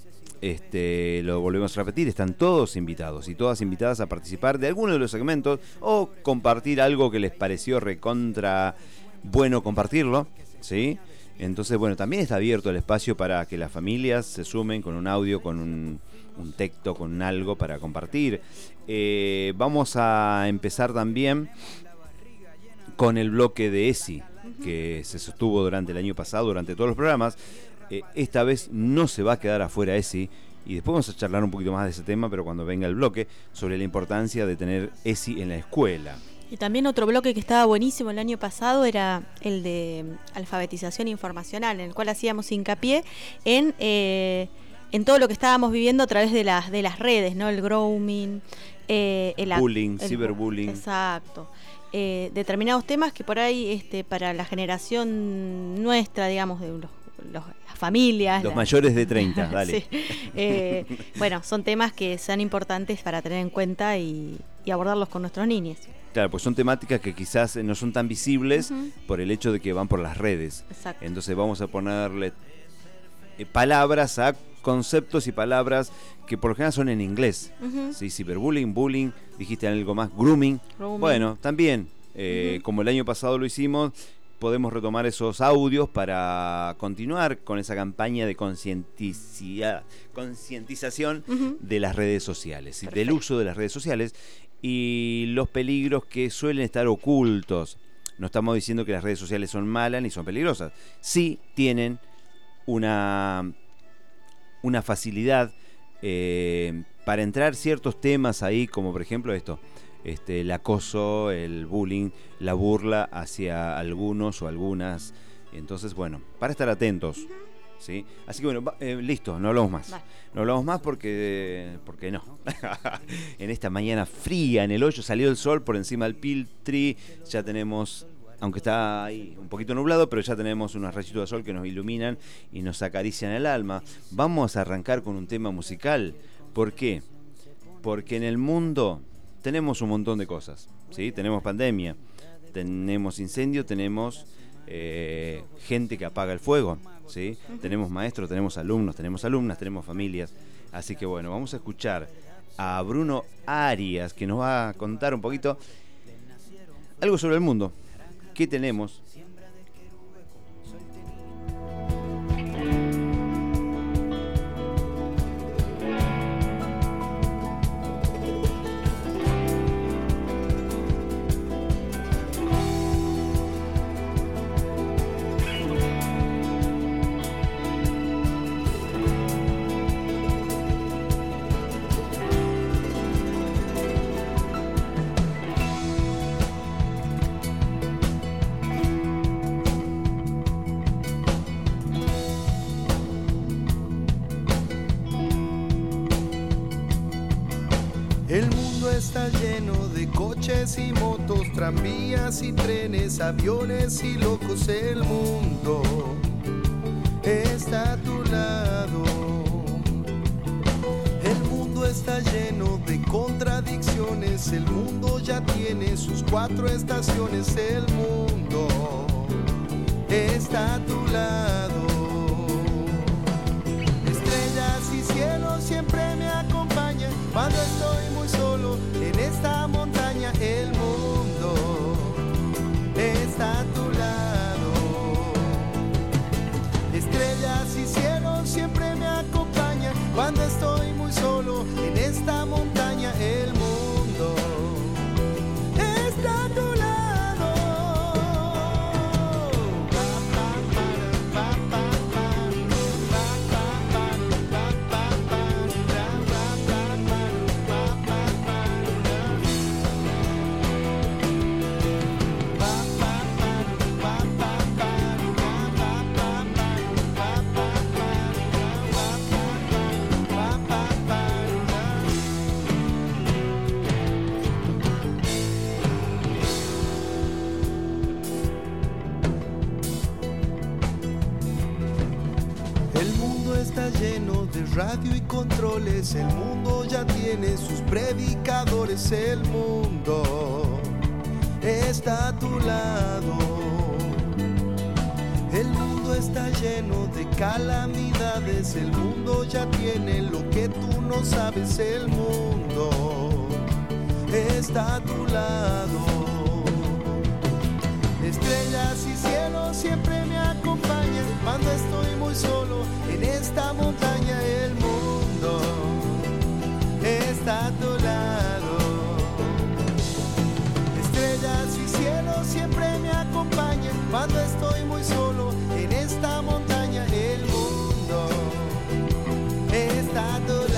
Este, lo volvemos a repetir, están todos invitados y todas invitadas a participar de alguno de los segmentos o compartir algo que les pareció recontra bueno compartirlo, ¿sí? Entonces, bueno, también está abierto el espacio para que las familias se sumen con un audio, con un, un texto, con algo para compartir. Eh, vamos a empezar también con el bloque de ESI, que se sostuvo durante el año pasado, durante todos los programas. Eh, esta vez no se va a quedar afuera ESI, y después vamos a charlar un poquito más de ese tema, pero cuando venga el bloque, sobre la importancia de tener ESI en la escuela. Y también otro bloque que estaba buenísimo el año pasado era el de alfabetización informacional, en el cual hacíamos hincapié en, eh, en todo lo que estábamos viviendo a través de las, de las redes, ¿no? El grooming, eh, el bullying, el, ciberbullying. Exacto. Eh, determinados temas que por ahí este, para la generación nuestra, digamos, de los Los, las familias. Los la... mayores de treinta, dale. Sí. eh, bueno, son temas que sean importantes para tener en cuenta y, y abordarlos con nuestros niños. Claro, pues son temáticas que quizás no son tan visibles uh-huh. por el hecho de que van por las redes. Exacto. Entonces vamos a ponerle eh, palabras a conceptos y palabras que por lo general son en inglés. Uh-huh. ¿Sí? Ciberbullying, bullying, dijiste algo más, grooming. grooming. Bueno, también, eh, uh-huh. como el año pasado lo hicimos, podemos retomar esos audios para continuar con esa campaña de concientización uh-huh. de las redes sociales, Perfecto. del uso de las redes sociales y los peligros que suelen estar ocultos. No estamos diciendo que las redes sociales son malas ni son peligrosas. Sí tienen una, una facilidad eh, para entrar ciertos temas ahí, como por ejemplo esto. Este, el acoso, el bullying, la burla hacia algunos o algunas. Entonces, bueno, para estar atentos, ¿sí? Así que bueno, va, eh, listo, no hablamos más. Va. No hablamos más porque, porque no. En esta mañana fría, en el hoyo, salió el sol por encima del Piltri. Ya tenemos, aunque está ahí un poquito nublado, pero ya tenemos unos rayitos de sol que nos iluminan y nos acarician el alma. Vamos a arrancar con un tema musical. ¿Por qué? Porque en el mundo tenemos un montón de cosas, ¿sí? Tenemos pandemia, tenemos incendio, tenemos eh, gente que apaga el fuego, ¿sí? Uh-huh. Tenemos maestros, tenemos alumnos, tenemos alumnas, tenemos familias. Así que bueno, vamos a escuchar a Bruno Arias, que nos va a contar un poquito algo sobre el mundo. ¿Qué tenemos? Está lleno de coches y motos, tranvías y trenes, aviones y locos. El mundo está a tu lado. El mundo está lleno de naciones, el mundo ya tiene sus cuatro estaciones, el mundo está a tu lado. Estrellas y cielo siempre me acompañan cuando estoy muy solo en esta montaña, el mundo está a tu lado. Estrellas y cielo siempre me acompañan cuando estoy muy solo en esta montaña, el mundo está a tu lado. Lleno de radio y controles, el mundo ya tiene sus predicadores, el mundo está a tu lado. El mundo está lleno de calamidades, el mundo ya tiene lo que tú no sabes, el mundo está a tu lado. Estrellas y cielo siempre me acompañan cuando estoy muy solo en esta montaña, el mundo está a tu lado. Estrellas y cielo siempre me acompañan cuando estoy muy solo en esta montaña, el mundo está a tu lado.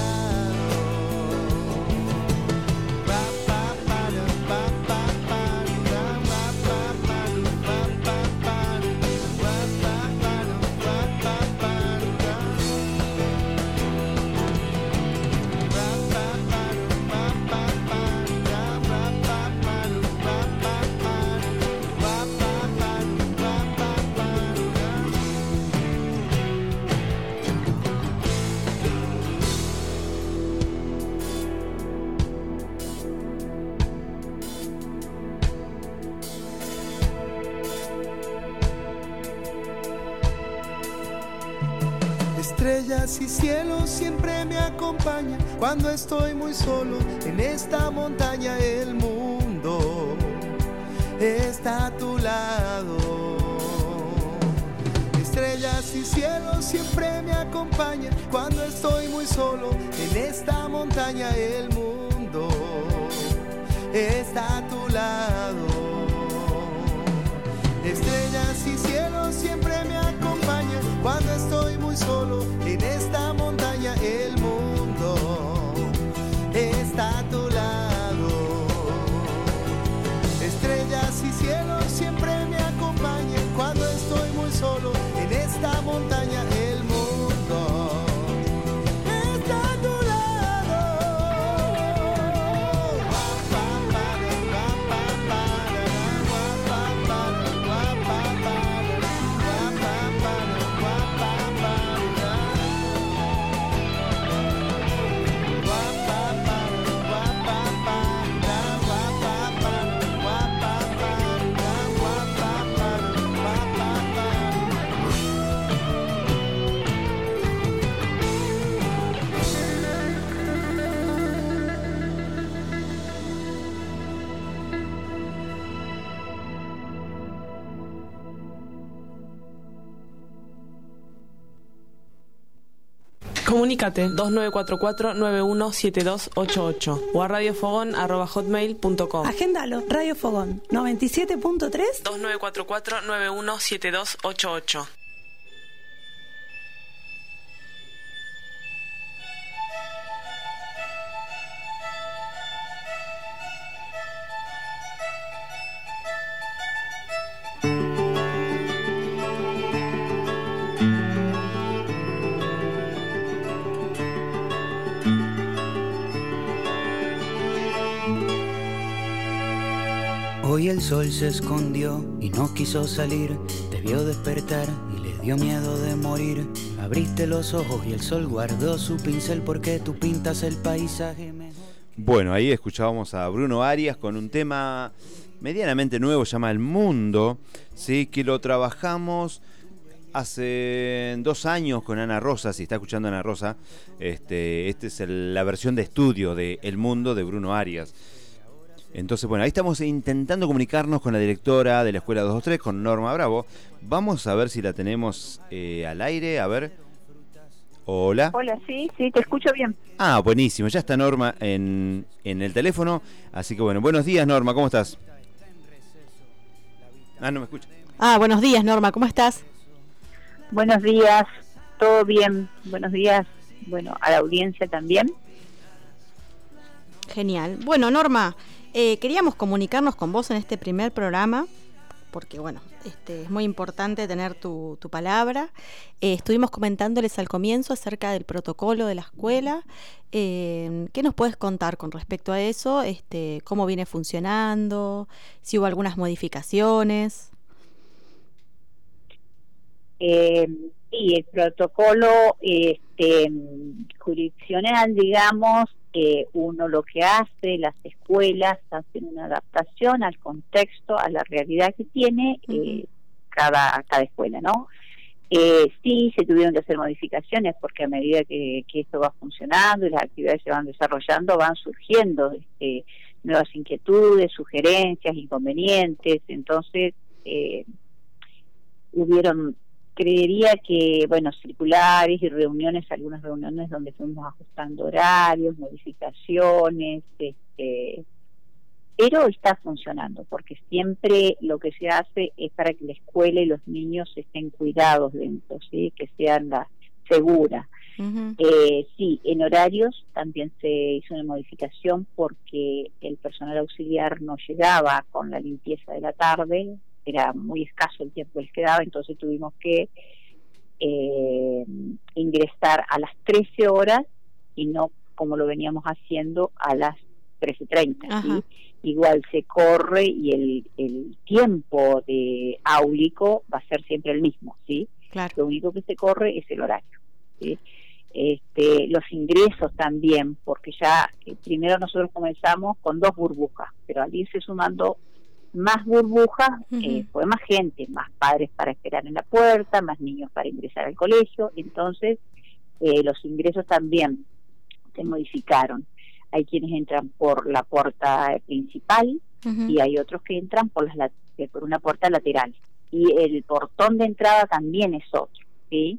Estrellas y cielos siempre me acompañan cuando estoy muy solo en esta montaña, el mundo está a tu lado. Estrellas y cielos siempre me acompañan cuando estoy muy solo en esta montaña, el mundo está a tu lado. Estrellas y cielos siempre me acompañan cuando estoy muy solo en esta montaña, el mundo está a tu lado. Estrellas y cielos siempre me acompañan cuando estoy muy solo en esta montaña, el mundo está a tu lado. Comunícate dos nueve cuatro cuatro nueve uno siete dos ocho ocho o a radiofogón arroba hotmail punto com. Agéndalo, Radio Fogón noventa y siete punto tres dos nueve cuatro cuatro nueve uno siete dos ocho ocho. Hoy el sol se escondió y no quiso salir, te vio despertar y le dio miedo de morir. Abriste los ojos y el sol guardó su pincel porque tú pintas el paisaje mejor. Bueno, ahí escuchábamos a Bruno Arias con un tema medianamente nuevo, se llama El Mundo, ¿sí? Que lo trabajamos hace dos años con Ana Rosa. Si está escuchando Ana Rosa, este, este es el, la versión de estudio de El Mundo de Bruno Arias. Entonces, bueno, ahí estamos intentando comunicarnos con la directora de la Escuela dos dos tres, con Norma Bravo. Vamos a ver si la tenemos eh, al aire, a ver. Hola. Hola, sí, sí, te escucho bien. Ah, buenísimo, ya está Norma en, en el teléfono, así que bueno, buenos días Norma, ¿cómo estás? Ah, no me escucha. Ah, buenos días Norma, ¿cómo estás? Buenos días, todo bien, buenos días, bueno, a la audiencia también. Genial. Bueno, Norma, eh, queríamos comunicarnos con vos en este primer programa, porque bueno, este, es muy importante tener tu, tu palabra. Eh, estuvimos comentándoles al comienzo acerca del protocolo de la escuela. Eh, ¿Qué nos puedes contar con respecto a eso? Este, ¿Cómo viene funcionando? ¿Si hubo algunas modificaciones? Eh, sí, el protocolo este, jurisdiccional, digamos, eh, uno lo que hace, las escuelas hacen una adaptación al contexto, a la realidad que tiene eh, cada, cada escuela, ¿no? Eh, sí, se tuvieron que hacer modificaciones porque a medida que, que esto va funcionando y las actividades se van desarrollando, van surgiendo este, nuevas inquietudes, sugerencias, inconvenientes. Entonces, eh, hubieron, creería que, bueno, circulares y reuniones, algunas reuniones donde fuimos ajustando horarios, modificaciones, este, pero está funcionando, porque siempre lo que se hace es para que la escuela y los niños estén cuidados dentro, ¿sí? Que sean la segura. Uh-huh. Eh, sí, en horarios también se hizo una modificación porque el personal auxiliar no llegaba con la limpieza de la tarde, era muy escaso el tiempo que les quedaba, entonces tuvimos que eh, ingresar a las trece horas y no como lo veníamos haciendo a las trece treinta, ¿sí? Igual se corre y el, el tiempo de áulico va a ser siempre el mismo, ¿sí? Claro. Lo único que se corre es el horario, ¿sí? Este, los ingresos también, porque ya eh, primero nosotros comenzamos con dos burbujas, pero al irse sumando más burbujas, uh-huh. eh, fue más gente, más padres para esperar en la puerta, más niños para ingresar al colegio, entonces eh, los ingresos también se modificaron. Hay quienes entran por la puerta principal uh-huh. y hay otros que entran por, las, por una puerta lateral. Y el portón de entrada también es otro, ¿sí?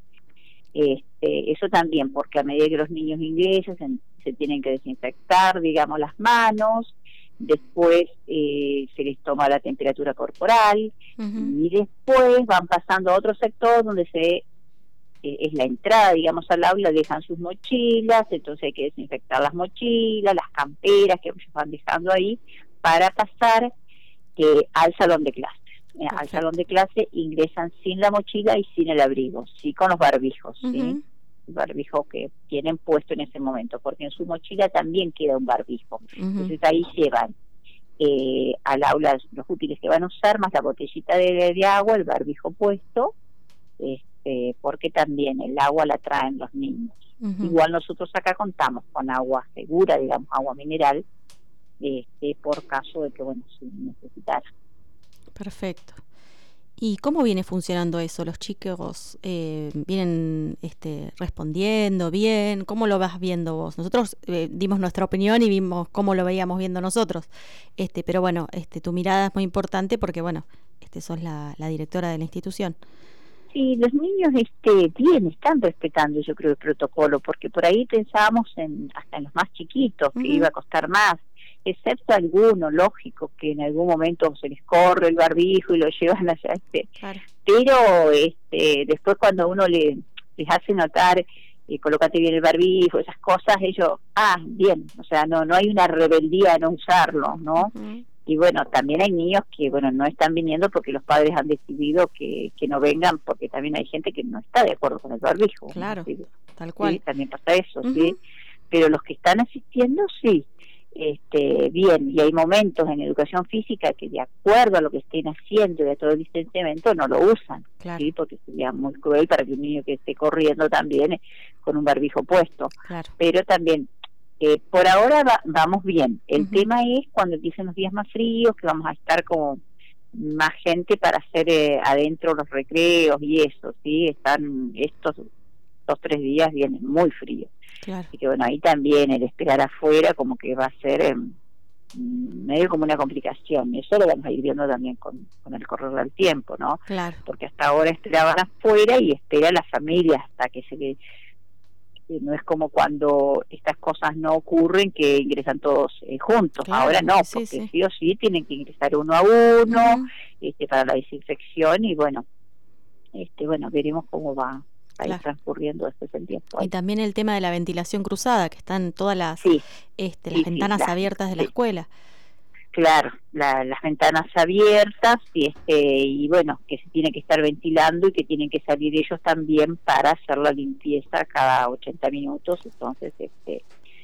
Este, eso también, porque a medida que los niños ingresan, se, se tienen que desinfectar, digamos, las manos, después eh, se les toma la temperatura corporal uh-huh. y después van pasando a otro sector donde se eh, es la entrada, digamos, al aula, dejan sus mochilas, entonces hay que desinfectar las mochilas, las camperas que ellos van dejando ahí para pasar eh, al salón de clase. Eh, al salón de clase ingresan sin la mochila y sin el abrigo, sí, con los barbijos, uh-huh. ¿sí? El barbijo que tienen puesto en ese momento, porque en su mochila también queda un barbijo. Uh-huh. Entonces ahí llevan eh, al aula los útiles que van a usar, más la botellita de, de agua, el barbijo puesto, este, porque también el agua la traen los niños. Uh-huh. Igual nosotros acá contamos con agua segura, digamos, agua mineral, este, por caso de que, bueno, se necesitara. Perfecto. ¿Y cómo viene funcionando eso? ¿Los chicos eh, vienen este, respondiendo bien? ¿Cómo lo vas viendo vos? Nosotros eh, dimos nuestra opinión y vimos cómo lo veíamos viendo nosotros. Este, pero bueno, este, tu mirada es muy importante porque, bueno, este, sos la, la directora de la institución. Sí, los niños este, bien están respetando, yo creo, el protocolo, porque por ahí pensábamos en hasta en los más chiquitos que uh-huh. iba a costar más, excepto algunos, lógico, que en algún momento se les corre el barbijo y lo llevan allá, este, claro. Pero este, después cuando uno le, les hace notar, eh, colócate bien el barbijo, esas cosas, ellos, ah, bien, o sea, no no hay una rebeldía a no usarlo, ¿no? Uh-huh. Y bueno, también hay niños que, bueno, no están viniendo porque los padres han decidido que, que no vengan, porque también hay gente que no está de acuerdo con el barbijo. Claro, ¿sí? Tal cual. Sí, también pasa eso, uh-huh. ¿sí? Pero los que están asistiendo, sí. Este, bien, y hay momentos en educación física que de acuerdo a lo que estén haciendo y a todo el distanciamiento no lo usan, claro. ¿sí? Porque sería muy cruel para que un niño que esté corriendo también eh, con un barbijo puesto, claro. Pero también Eh, por ahora va, vamos bien. El Uh-huh. tema es cuando empiecen los días más fríos, que vamos a estar como más gente para hacer eh, adentro los recreos y eso, ¿sí? Están estos dos, tres días vienen muy fríos. Claro. Así que bueno, ahí también el esperar afuera como que va a ser eh, medio como una complicación. Eso lo vamos a ir viendo también con, con el correr del tiempo, ¿no? Claro. Porque hasta ahora esperaban afuera y espera la familia hasta que se le... No es como cuando estas cosas no ocurren que ingresan todos eh, juntos. Claro, ahora no, sí, porque sí. sí o sí tienen que ingresar uno a uno, Uh-huh. este, para la desinfección y bueno, este, bueno, veremos cómo va a ir Claro. transcurriendo después el tiempo. Y también el tema de la ventilación cruzada, que están todas las, Sí, este, sí, las sí, ventanas las- abiertas de la sí. escuela. Claro, la, las ventanas abiertas y este y bueno, que se tiene que estar ventilando y que tienen que salir ellos también para hacer la limpieza cada ochenta minutos. Entonces, este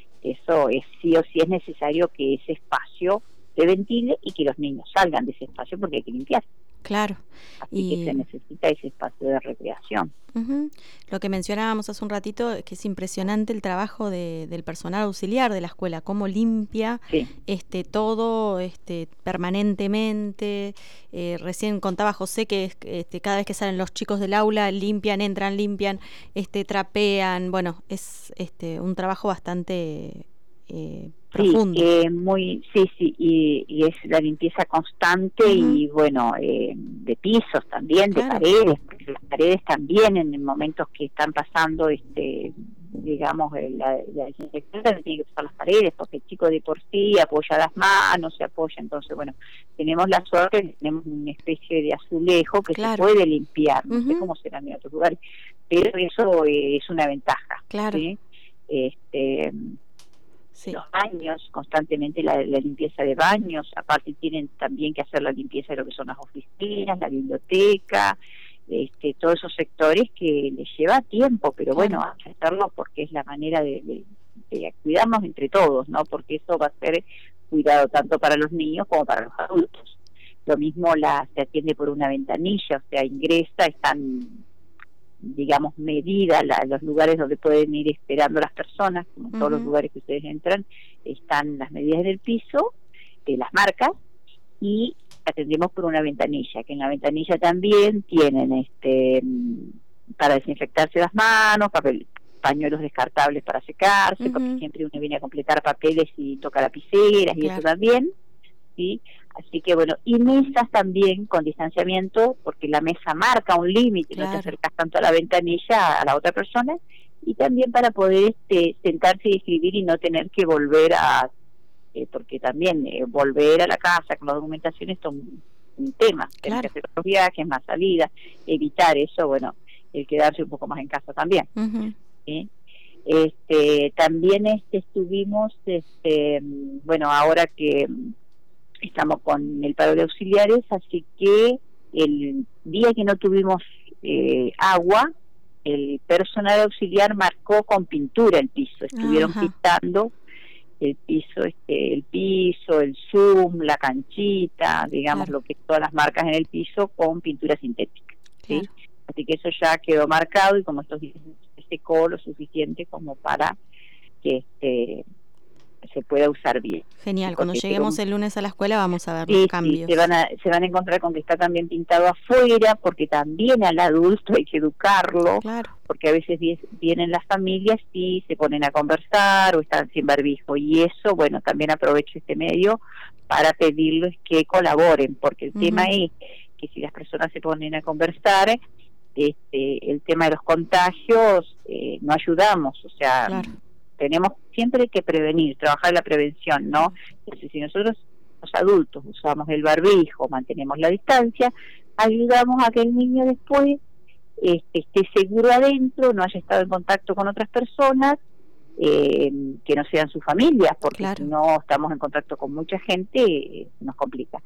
eso es sí o sí es necesario que ese espacio se ventile y que los niños salgan de ese espacio porque hay que limpiar. Claro. Así Y que se necesita ese espacio de recreación. uh-huh. Lo que mencionábamos hace un ratito, es que es impresionante el trabajo de, del personal auxiliar de la escuela, cómo limpia Sí. este todo este permanentemente. Eh, recién contaba José que este, cada vez que salen los chicos del aula limpian, entran, limpian, este trapean. Bueno, es este un trabajo bastante eh, profundo. Sí, eh, muy, sí, sí, y, y es la limpieza constante. Uh-huh. Y bueno, eh, de pisos también, claro. De paredes, porque las paredes también en momentos que están pasando, este, digamos, la, la desinfección también tiene que pasar las paredes, porque el chico de por sí apoya las manos, se apoya, entonces bueno, tenemos la suerte de que tenemos una especie de azulejo que claro. se puede limpiar, no uh-huh. sé cómo será en otros lugares, pero eso eh, es una ventaja, claro. ¿sí? Este... Sí. Los baños, constantemente la, la limpieza de baños, aparte tienen también que hacer la limpieza de lo que son las oficinas, la biblioteca, este, todos esos sectores que les lleva tiempo, pero bueno, hay que hacerlo porque es la manera de, de, de cuidarnos entre todos, ¿no? Porque eso va a ser cuidado tanto para los niños como para los adultos. Lo mismo la se atiende por una ventanilla, o sea, ingresa, están digamos, medida la, los lugares donde pueden ir esperando las personas, como en uh-huh. todos los lugares que ustedes entran, están las medidas del piso, eh, las marcas, y atendemos por una ventanilla, que en la ventanilla también tienen este para desinfectarse las manos, papel, pañuelos descartables para secarse, uh-huh. porque siempre uno viene a completar papeles y toca lapiceras, y claro. eso también, ¿sí? Así que bueno, y mesas también con distanciamiento, porque la mesa marca un límite, claro. no te acercas tanto a la ventanilla a la otra persona, y también para poder este, sentarse y escribir y no tener que volver a, eh, porque también eh, volver a la casa con la documentación es un, un tema, claro. tener que hacer otros viajes, más salidas, evitar eso, bueno, el quedarse un poco más en casa también. Uh-huh. ¿Sí? Este, también este, estuvimos, este, bueno, ahora que estamos con el paro de auxiliares, así que el día que no tuvimos eh, agua, el personal auxiliar marcó con pintura el piso, estuvieron Ajá. pintando el piso, este, el piso, el Zoom, la canchita, digamos claro. lo que todas las marcas en el piso con pintura sintética, ¿sí? Claro. Así que eso ya quedó marcado y como estos días se secó lo suficiente como para que este se pueda usar bien. Genial, cuando lleguemos el lunes a la escuela vamos a ver sí, los cambios. Sí, se van a se van a encontrar con que está también pintado afuera, porque también al adulto hay que educarlo, claro. porque a veces vienen las familias y se ponen a conversar o están sin barbijo, y eso, bueno, también aprovecho este medio para pedirles que colaboren, porque el uh-huh. tema es que si las personas se ponen a conversar, este el tema de los contagios, eh, no ayudamos, o sea... Claro. Tenemos siempre que prevenir, trabajar la prevención, ¿no? Entonces, si nosotros, los adultos, usamos el barbijo, mantenemos la distancia, ayudamos a que el niño después este, esté seguro adentro, no haya estado en contacto con otras personas, eh, que no sean sus familias, porque claro. si no estamos en contacto con mucha gente, eh, nos complica.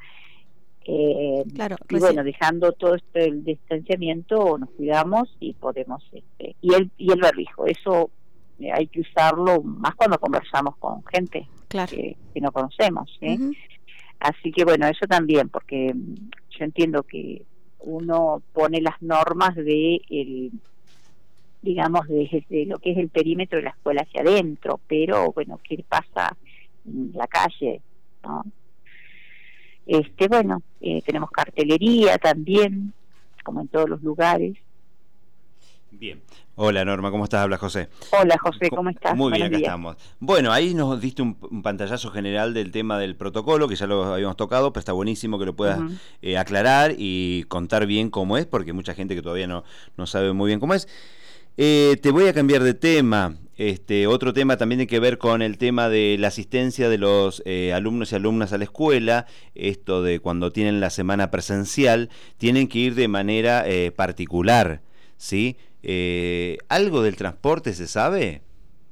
Eh, claro, y bueno, dejando todo este el distanciamiento, nos cuidamos y podemos, este, y el y el barbijo, eso hay que usarlo más cuando conversamos con gente claro. que, que no conocemos, ¿eh? Uh-huh. Así que bueno, eso también, porque yo entiendo que uno pone las normas de el, digamos, desde lo que es el perímetro de la escuela hacia adentro, pero bueno, ¿qué pasa en la calle, ¿no? Este, bueno, eh, tenemos cartelería también, como en todos los lugares. Bien. Hola Norma, ¿cómo estás? Habla José. Hola José, ¿cómo estás? Muy bien, Buenos acá días. estamos. Bueno, ahí nos diste un, un pantallazo general del tema del protocolo, que ya lo habíamos tocado, pero está buenísimo que lo puedas uh-huh. eh, aclarar y contar bien cómo es, porque hay mucha gente que todavía no, no sabe muy bien cómo es. Eh, te voy a cambiar de tema. Este, otro tema también tiene que ver con el tema de la asistencia de los eh, alumnos y alumnas a la escuela. Esto de cuando tienen la semana presencial, tienen que ir de manera eh, particular, ¿sí? Eh, ¿Algo del transporte se sabe?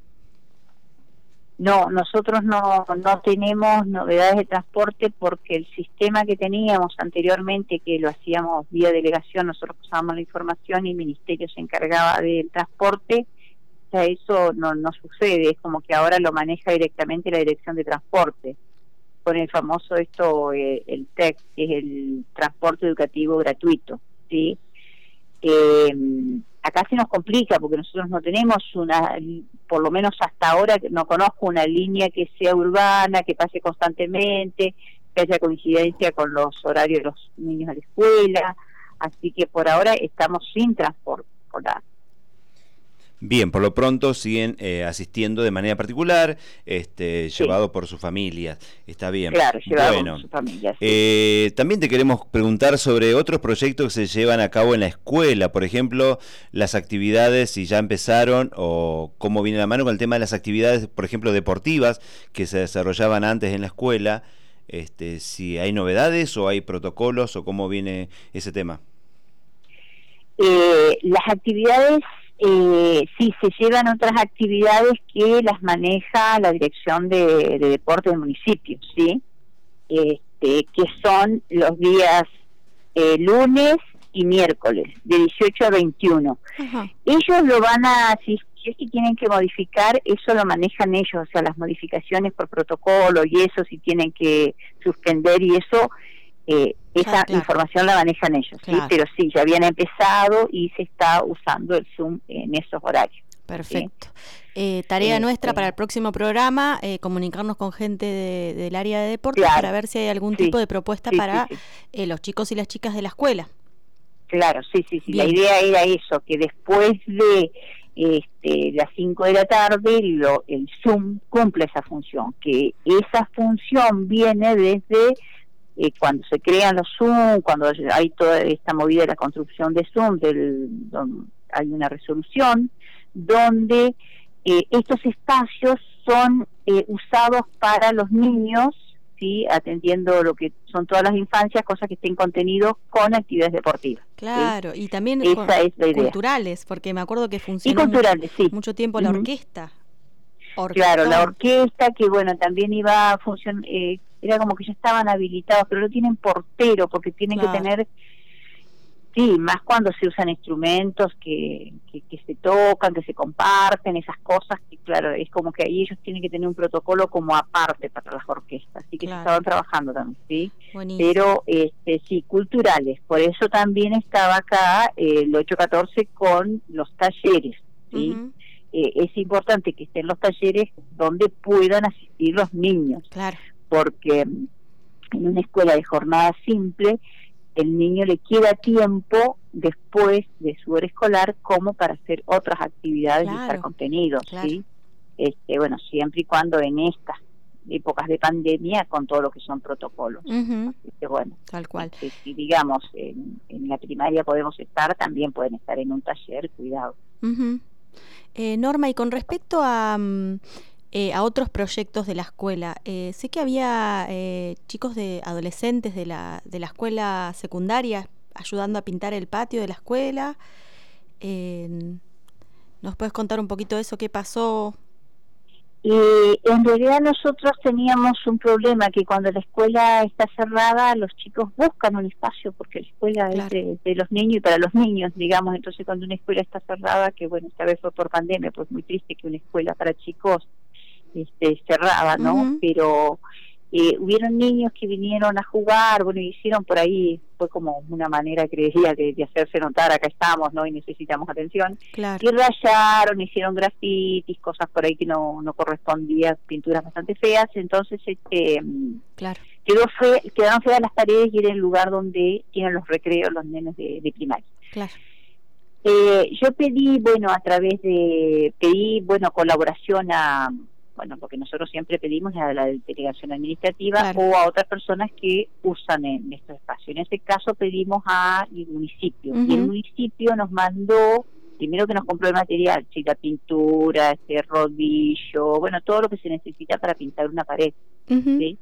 No, nosotros no, no tenemos novedades de transporte porque el sistema que teníamos anteriormente, que lo hacíamos vía delegación, nosotros pasábamos la información y el ministerio se encargaba del transporte. O sea, eso no, no sucede, es como que ahora lo maneja directamente la Dirección de Transporte, con el famoso esto, eh, el T E C, que es el transporte educativo gratuito, ¿sí? Eh, acá se nos complica porque nosotros no tenemos una, por lo menos hasta ahora no conozco una línea que sea urbana, que pase constantemente, que haya coincidencia con los horarios de los niños a la escuela, así que por ahora estamos sin transporte escolar. Bien, por lo pronto siguen eh, asistiendo de manera particular, este, sí. llevado por sus familias. Está bien. Claro, llevado bueno, por sus familias. Sí. Eh, también te queremos preguntar sobre otros proyectos que se llevan a cabo en la escuela. Por ejemplo, las actividades, si ya empezaron o cómo viene la mano con el tema de las actividades, por ejemplo, deportivas que se desarrollaban antes en la escuela. Este, si hay novedades o hay protocolos o cómo viene ese tema. Eh, las actividades... Eh, sí, se llevan otras actividades que las maneja la Dirección de, de Deporte del municipio, ¿sí? Este, que son los días eh, lunes y miércoles, de dieciocho a veintiuno. Uh-huh. Ellos lo van a, si, si es que tienen que modificar, eso lo manejan ellos, o sea, las modificaciones por protocolo y eso, si tienen que suspender y eso... Eh, esa ah, claro. información la manejan ellos, claro. ¿sí? Pero sí, ya habían empezado y se está usando el Zoom en esos horarios. Perfecto. ¿Sí? Eh, tarea eh, nuestra eh, para el próximo programa, eh, comunicarnos con gente de, del área de deportes claro. para ver si hay algún sí. tipo de propuesta sí, para sí, sí. Eh, los chicos y las chicas de la escuela. Claro, sí, sí, sí. Bien. La idea era eso, que después de este, las cinco de la tarde lo, el Zoom cumple esa función, que esa función viene desde... Eh, cuando se crean los Zoom, cuando hay toda esta movida de la construcción de Zoom, del, donde hay una resolución, donde eh, estos espacios son eh, usados para los niños, ¿sí? Atendiendo lo que son todas las infancias, cosas que estén contenidos con actividades deportivas. Claro, ¿sí? Y también esa con, es la idea. Culturales, porque me acuerdo que funcionó y culturales, mucho, sí. mucho tiempo la uh-huh. orquesta. Orquestón. Claro, la orquesta que bueno, también iba a funcionar... Eh, era como que ya estaban habilitados, pero no tienen portero, porque tienen claro. que tener, sí, más cuando se usan instrumentos que, que, que se tocan, que se comparten, esas cosas, que claro, es como que ahí ellos tienen que tener un protocolo como aparte para las orquestas, así que claro. se estaban trabajando también, ¿sí? Buenísimo. Pero este, sí, culturales, por eso también estaba acá eh, el ocho catorce con los talleres, ¿sí? Uh-huh. Eh, es importante que estén los talleres donde puedan asistir los niños. Claro. Porque en una escuela de jornada simple el niño le queda tiempo después de su hora escolar como para hacer otras actividades claro, y usar contenidos, claro. ¿sí? Este, bueno, siempre y cuando en estas épocas de pandemia con todo lo que son protocolos. Uh-huh. Así que bueno, tal cual. Este, si digamos en, en la primaria podemos estar, también pueden estar en un taller, cuidado. Uh-huh. eh, Norma, y con respecto a... Um... Eh, a otros proyectos de la escuela. Eh, sé que había eh, chicos de adolescentes de la de la escuela secundaria ayudando a pintar el patio de la escuela. Eh, ¿Nos puedes contar un poquito de eso? ¿Qué pasó? Eh, en realidad nosotros teníamos un problema, que cuando la escuela está cerrada los chicos buscan un espacio, porque la escuela claro. es de, de los niños y para los niños, digamos. Entonces cuando una escuela está cerrada, que bueno, esta vez fue por pandemia, pues muy triste que una escuela para chicos este, cerrada, ¿no? Uh-huh. Pero Eh, hubieron niños que vinieron a jugar, bueno, hicieron por ahí, fue como una manera, creería, de, de hacerse notar, acá estamos, ¿no? Y necesitamos atención. Claro. Y rayaron, hicieron grafitis, cosas por ahí que no, no correspondían, pinturas bastante feas, entonces este, claro. quedó fe, quedaron feas las paredes y era el lugar donde tienen los recreos los nenes de, de primaria. Claro. Eh, yo pedí, bueno, a través de, pedí, bueno, colaboración a... bueno, lo que nosotros siempre pedimos es a la delegación administrativa, claro, o a otras personas que usan en estos espacios. En este caso pedimos al municipio, uh-huh. y el municipio nos mandó, primero que nos compró el material, sí, la pintura, este rodillo, bueno, todo lo que se necesita para pintar una pared, uh-huh. ¿sí?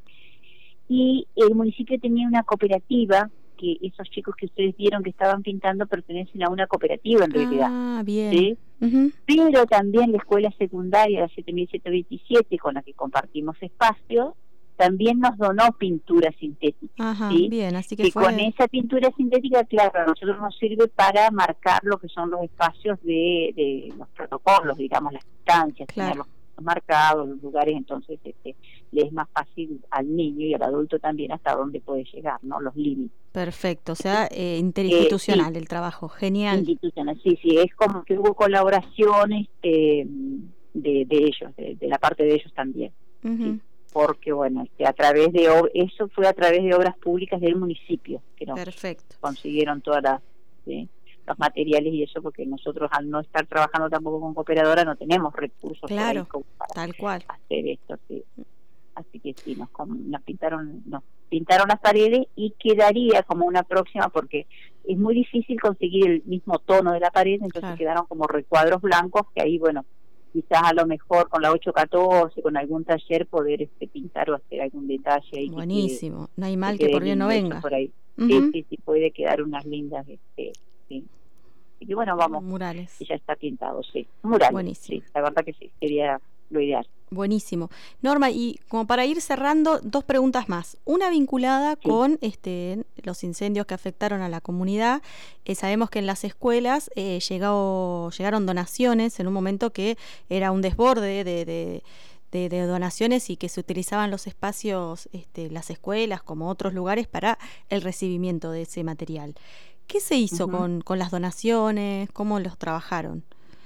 Y el municipio tenía una cooperativa, que esos chicos que ustedes vieron que estaban pintando pertenecen a una cooperativa en realidad. Ah, bien. ¿Sí? Uh-huh. Pero también la escuela secundaria, la siete mil ciento veintisiete, con la que compartimos espacio, también nos donó pintura sintética. Ajá, ¿sí? Bien, así que y fue... con esa pintura sintética, claro, a nosotros nos sirve para marcar lo que son los espacios de, de los protocolos, digamos, las distancias, claro, tenerlos marcados, los lugares, entonces este, le es más fácil al niño y al adulto también hasta dónde puede llegar, ¿no? Los límites. Perfecto, o sea, eh, interinstitucional eh, sí, el trabajo, genial. Institucional, sí, sí, es como que hubo colaboración este, de, de ellos, de, de la parte de ellos también, uh-huh. ¿sí? Porque bueno, este, a través de eso fue a través de obras públicas del municipio que nos Perfecto. consiguieron todas las, ¿sí? los materiales y eso, porque nosotros al no estar trabajando tampoco con cooperadora no tenemos recursos, claro, por ahí para tal cual, hacer esto, sí. Así que sí, nos, nos pintaron nos pintaron las paredes y quedaría como una próxima, porque es muy difícil conseguir el mismo tono de la pared, entonces claro, quedaron como recuadros blancos que ahí, bueno, quizás a lo mejor con la ocho catorce, con algún taller poder este pintar o hacer algún detalle ahí. Buenísimo, que, no hay mal que, que por bien no venga. Por ahí. Uh-huh. Sí, sí, sí, puede quedar unas lindas, este, sí. Y bueno, vamos. Murales. Y ya está pintado, sí. Murales. Buenísimo. Sí, la verdad que sí, sería lo ideal. Buenísimo. Norma, y como para ir cerrando, dos preguntas más. Una vinculada sí. con este, los incendios que afectaron a la comunidad. Eh, sabemos que en las escuelas eh, llegó, llegaron donaciones en un momento que era un desborde de, de, de, de donaciones y que se utilizaban los espacios, este, las escuelas como otros lugares para el recibimiento de ese material. ¿Qué se hizo uh-huh. con, con las donaciones? ¿Cómo los trabajaron?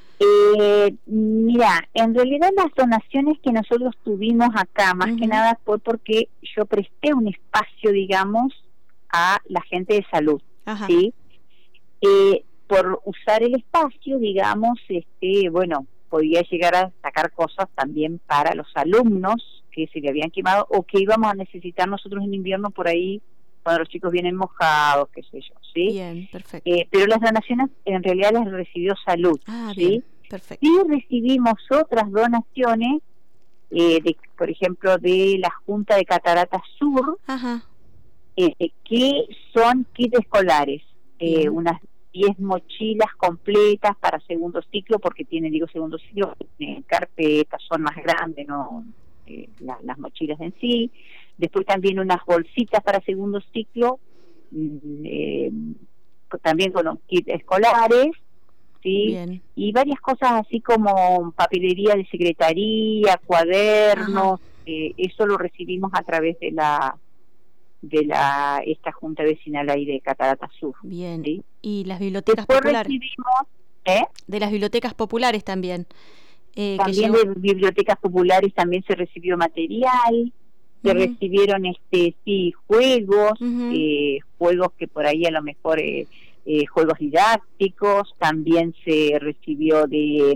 Eh, mira, en realidad las donaciones que nosotros tuvimos acá, más uh-huh. que nada fue porque yo presté un espacio, digamos, a la gente de salud, Ajá. ¿sí? Eh, por usar el espacio, digamos, este, bueno, podía llegar a sacar cosas también para los alumnos que se le habían quemado o que íbamos a necesitar nosotros en invierno por ahí, cuando los chicos vienen mojados, qué sé yo, ¿sí? Bien, perfecto. Eh, pero las donaciones en realidad las recibió salud, ah, ¿sí? Bien, perfecto. Y recibimos otras donaciones, eh, de, por ejemplo, de la Junta de Cataratas Sur, Ajá. Eh, que son kits escolares, eh, unas diez mochilas completas para segundo ciclo, porque tienen, digo, segundo ciclo, tienen carpetas, son más grandes, ¿no? Eh, la, las mochilas en sí. Después también unas bolsitas para segundo ciclo, eh, también con los kits escolares, ¿sí? Bien. Y varias cosas así como papelería de secretaría, cuadernos, eh, eso lo recibimos a través de la de la esta junta vecinal ahí de Cataratas Sur. Bien. ¿sí? Y las bibliotecas Después populares. Recibimos, ¿eh? De las bibliotecas populares también. Eh, también que llegó... de bibliotecas populares también se recibió material. Se uh-huh. recibieron este sí juegos, uh-huh. eh, juegos que por ahí a lo mejor eh, eh, juegos didácticos, también se recibió de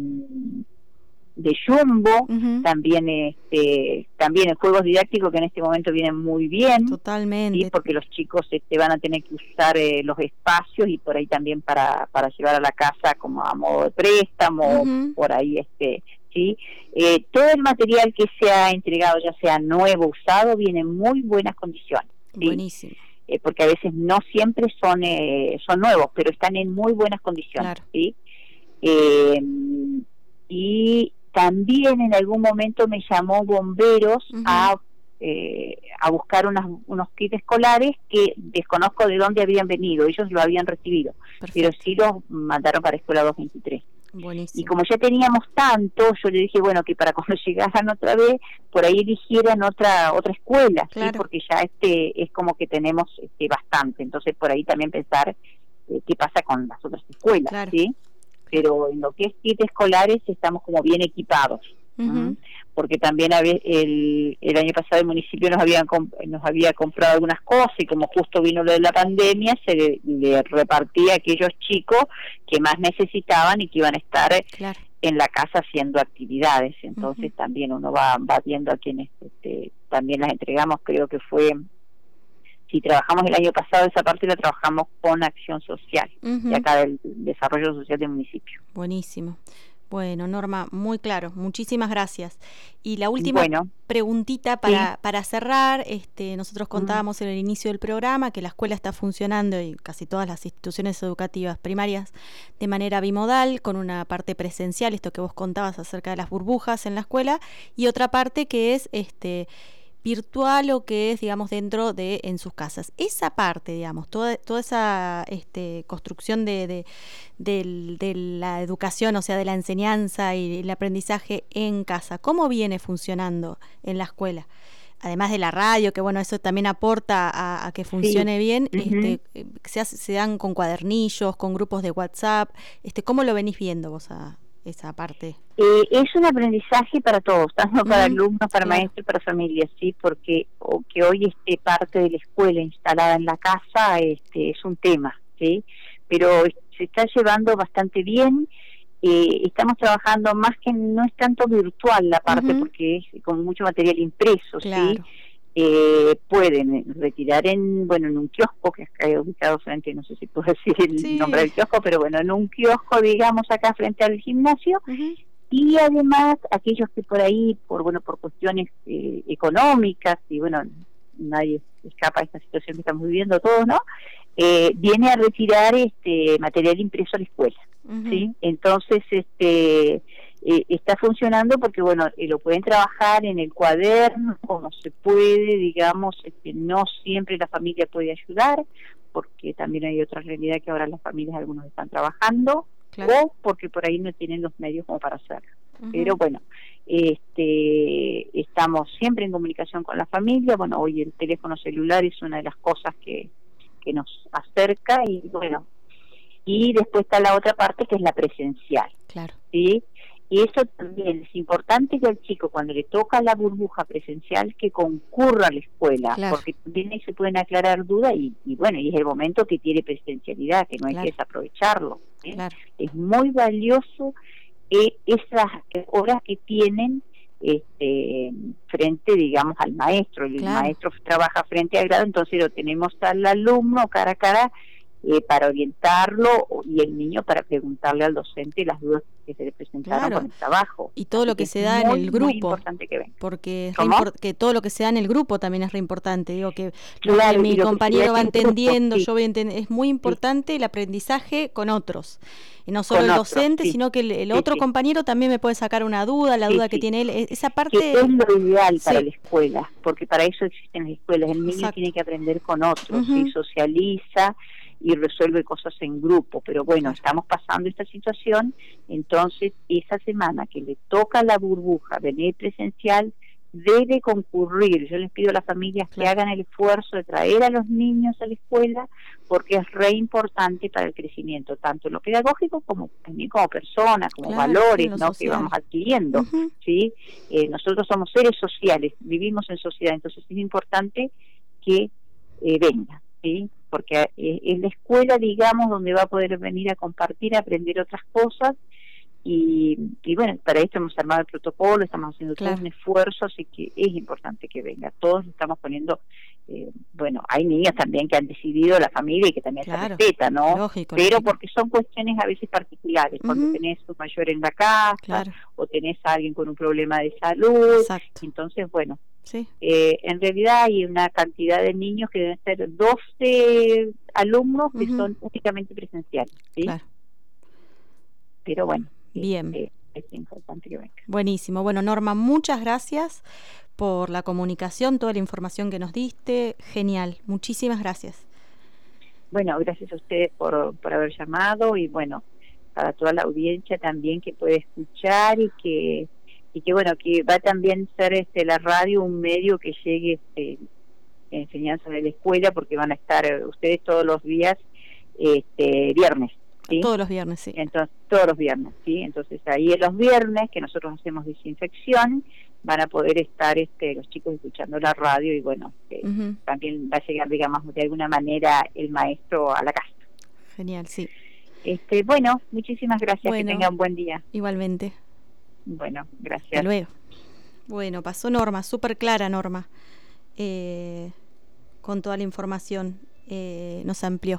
de Jumbo, uh-huh. también este también juegos didácticos que en este momento vienen muy bien, totalmente, ¿sí? Porque los chicos este van a tener que usar eh, los espacios y por ahí también para para llevar a la casa como a modo de préstamo, uh-huh. por ahí este ¿sí? Eh, todo el material que se ha entregado, ya sea nuevo o usado, viene en muy buenas condiciones. ¿sí? Buenísimo. Eh, porque a veces no siempre son eh, son nuevos, pero están en muy buenas condiciones. Claro. ¿sí? Eh, y también en algún momento me llamó Bomberos uh-huh. a eh, a buscar unas, unos kits escolares que desconozco de dónde habían venido, ellos lo habían recibido, Perfecto. Pero sí los mandaron para Escuela doscientos veintitrés. Buenísimo. Y como ya teníamos tanto, yo le dije, bueno, que para cuando llegaran otra vez, por ahí eligieran otra otra escuela, claro. ¿sí? Porque ya este es como que tenemos este, bastante, entonces por ahí también pensar eh, qué pasa con las otras escuelas, claro. ¿sí? Pero en lo que es kits escolares estamos como bien equipados, uh-huh. porque también el, el año pasado el municipio nos había, nos había comprado algunas cosas y como justo vino lo de la pandemia, se le, le repartía a aquellos chicos que más necesitaban y que iban a estar claro. en la casa haciendo actividades, entonces uh-huh. también uno va, va viendo a quienes este, también las entregamos, creo que fue... Si trabajamos el año pasado, esa parte la trabajamos con Acción Social, uh-huh. de acá del Desarrollo Social del municipio. Buenísimo. Bueno, Norma, muy claro, muchísimas gracias. Y la última bueno, preguntita para, sí. para cerrar, este, nosotros contábamos uh-huh. en el inicio del programa que la escuela está funcionando y casi todas las instituciones educativas primarias de manera bimodal, con una parte presencial, esto que vos contabas acerca de las burbujas en la escuela, y otra parte que es este virtual o que es, digamos, dentro de en sus casas. Esa parte, digamos, toda toda esa este, construcción de, de, de, de la educación, o sea, de la enseñanza y el aprendizaje en casa, ¿cómo viene funcionando en la escuela? Además de la radio, que bueno, eso también aporta a, a que funcione sí. bien, uh-huh. este, se, hace, se dan con cuadernillos, con grupos de WhatsApp, este, ¿cómo lo venís viendo vos a esa parte? Eh, es un aprendizaje para todos, tanto para mm, alumnos, para claro. maestros y para familias, sí, porque o que hoy esté parte de la escuela instalada en la casa este es un tema, sí, pero se está llevando bastante bien. Eh, estamos trabajando más que no es tanto virtual la parte, uh-huh. porque es con mucho material impreso, claro. sí. Eh, pueden retirar en bueno en un kiosco que está ubicado frente, no sé si puedo decir el sí. nombre del kiosco, pero bueno, en un kiosco, digamos, acá frente al gimnasio, uh-huh. y además aquellos que por ahí, por bueno por cuestiones eh, económicas, y bueno, nadie escapa de esta situación que estamos viviendo todos, ¿no? Eh, viene a retirar este material impreso a la escuela, uh-huh. ¿sí? Entonces, este... Eh, está funcionando porque, bueno, eh, lo pueden trabajar en el cuaderno, como se puede, digamos, este, no siempre la familia puede ayudar, porque también hay otra realidad que ahora las familias, algunos están trabajando, claro. o porque por ahí no tienen los medios como para hacerlo. Uh-huh. Pero bueno, este, estamos siempre en comunicación con la familia, bueno, hoy el teléfono celular es una de las cosas que, que nos acerca, y bueno, y después está la otra parte que es la presencial, claro. ¿sí? Y eso también es importante que al chico, cuando le toca la burbuja presencial, que concurra a la escuela, claro. porque también ahí se pueden aclarar dudas y, y bueno, y es el momento que tiene presencialidad, que no hay claro. que desaprovecharlo. ¿eh? Claro. Es muy valioso eh, esas horas que tienen este, frente, digamos, al maestro. El claro. maestro trabaja frente al grado, entonces lo tenemos al alumno cara a cara, Eh, para orientarlo, y el niño para preguntarle al docente las dudas que se le presentaron claro. con el trabajo. Y todo Así lo que, que se da muy, en el grupo, muy importante que, porque es import- que todo lo que se da en el grupo también es re importante, digo que, claro, que mi compañero va entendiendo, grupo, sí. yo voy entendiendo, es muy importante sí. el aprendizaje con otros, y no solo con el otros, docente, sí. sino que el, el sí, otro sí. compañero también me puede sacar una duda, la sí, duda sí. que tiene él, esa parte... Que es lo ideal para sí. la escuela, porque para eso existen las escuelas, el niño Exacto. tiene que aprender con otros, uh-huh. y socializa, y resuelve cosas en grupo, pero bueno, claro. estamos pasando esta situación, entonces esa semana que le toca la burbuja venir presencial, debe concurrir. Yo les pido a las familias claro. que hagan el esfuerzo de traer a los niños a la escuela, porque es re importante para el crecimiento, tanto en lo pedagógico como también como personas, como claro, valores, ¿no? que vamos adquiriendo, uh-huh. ¿sí? Eh, nosotros somos seres sociales, vivimos en sociedad, entonces es importante que eh, vengan, ¿sí? Porque es la escuela, digamos, donde va a poder venir a compartir, a aprender otras cosas, y, y bueno, para esto hemos armado el protocolo, estamos haciendo claro. todo un esfuerzo, así que es importante que venga, todos estamos poniendo, eh, bueno, hay niños también que han decidido la familia y que también claro. se respeta, ¿no? Lógico, pero lógico. porque son cuestiones a veces particulares, uh-huh. cuando tenés un mayor en la casa, claro. o tenés a alguien con un problema de salud, Exacto. entonces bueno, Sí. Eh, en realidad hay una cantidad de niños que deben ser doce alumnos que uh-huh. son únicamente presenciales, ¿sí? Claro. Pero bueno, bien. Es, es importante que venga. Buenísimo. Bueno, Norma, muchas gracias por la comunicación, toda la información que nos diste. Genial. Muchísimas gracias. Bueno, gracias a ustedes por, por haber llamado y bueno, para toda la audiencia también que puede escuchar y que y que bueno, que va también a ser este la radio un medio que llegue este, enseñanza de la escuela, porque van a estar ustedes todos los días, este viernes, ¿sí? Todos los viernes, sí. Entonces, todos los viernes, ¿sí? Entonces ahí en los viernes, que nosotros hacemos desinfección, van a poder estar este los chicos escuchando la radio y bueno, eh, uh-huh. también va a llegar, digamos, de alguna manera el maestro a la casa. Genial, sí. Este, bueno, muchísimas gracias, bueno, que tengan un buen día. Igualmente. Bueno, gracias. Hasta luego. Bueno, pasó Norma, súper clara Norma, eh, con toda la información, eh, nos amplió.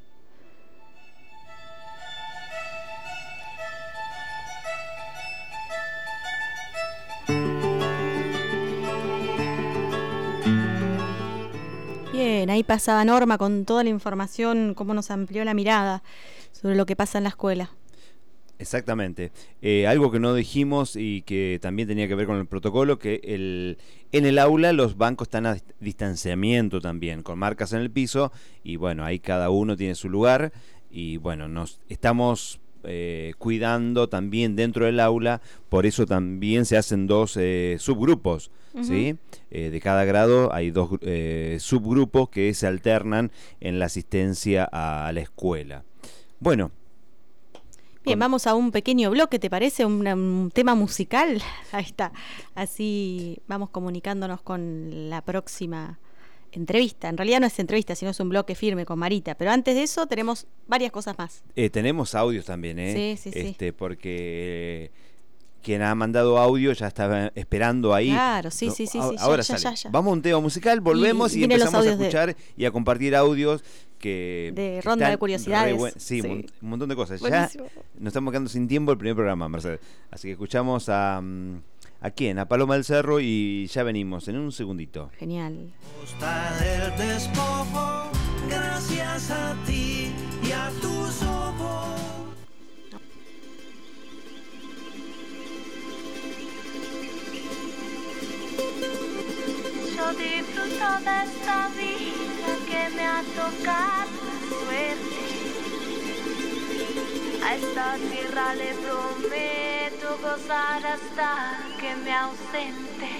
Bien, ahí pasaba Norma con toda la información, cómo nos amplió la mirada sobre lo que pasa en la escuela. Exactamente. Eh, algo que no dijimos y que también tenía que ver con el protocolo, que el, en el aula los bancos están a distanciamiento también, con marcas en el piso, y bueno, ahí cada uno tiene su lugar, y bueno, nos estamos eh, cuidando también dentro del aula, por eso también se hacen dos eh, subgrupos, uh-huh. ¿sí? Eh, de cada grado hay dos eh, subgrupos que se alternan en la asistencia a, a la escuela. Bueno. Bien, vamos a un pequeño bloque, ¿te parece? Un, un tema musical. Ahí está. Así vamos comunicándonos con la próxima entrevista. En realidad no es entrevista, sino es un bloque firme con Marita. Pero antes de eso tenemos varias cosas más. Eh, tenemos audios también, ¿eh? Sí, sí, este, sí. Porque eh, quien ha mandado audio ya estaba esperando ahí. Claro, sí, no, sí, sí. A, sí ahora ya, sale. Ya, ya. Vamos a un tema musical, volvemos y, y, y empezamos a escuchar de... y a compartir audios. Que de ronda de curiosidades. Buen, sí, sí. Un, un montón de cosas. Buenísimo. Ya nos estamos quedando sin tiempo el primer programa, Mercedes. Así que escuchamos a ¿a quién? A Paloma del Cerro y ya venimos en un segundito. Genial. Costa del despojo, gracias a ti y a tus ojos. Yo disfruto de esta vida que me ha tocado suerte. A esta tierra le prometo gozar hasta que me ausente.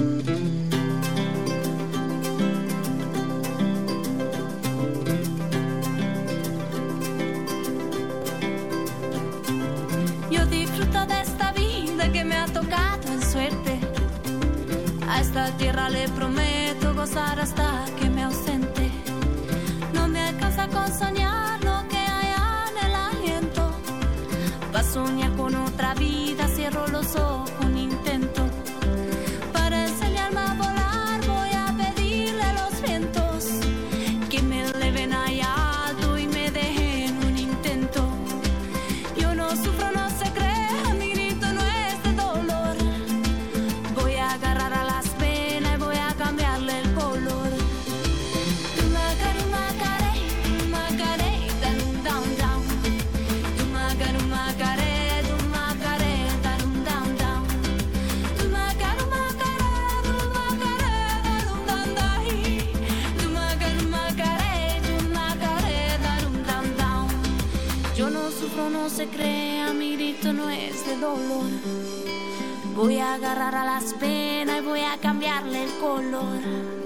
Yo disfruto de esta vida que me ha tocado en suerte. A esta tierra le prometo gozar hasta que me ausente. No me alcanza con soñar lo que hay en el aliento. Pa' soñar con otra vida cierro los ojos un intento. Para enseñarme a volar voy a pedirle a los vientos que me eleven allá alto y me dejen un intento. Yo no sufro, no se crea, mi grito no es de dolor. Voy a agarrar a las penas y voy a cambiarle el color. Macaré, macaré, macaré, darum, down, down. Macaré, macaré, macaré, darum, down, down. Macaré, macaré, macaré, darum, down, down. Macaré, macaré, macaré, darum, down, down. Yo no sufro, no se crea, mi grito no es de dolor. Voy a agarrar a las penas y voy a cambiarle el color.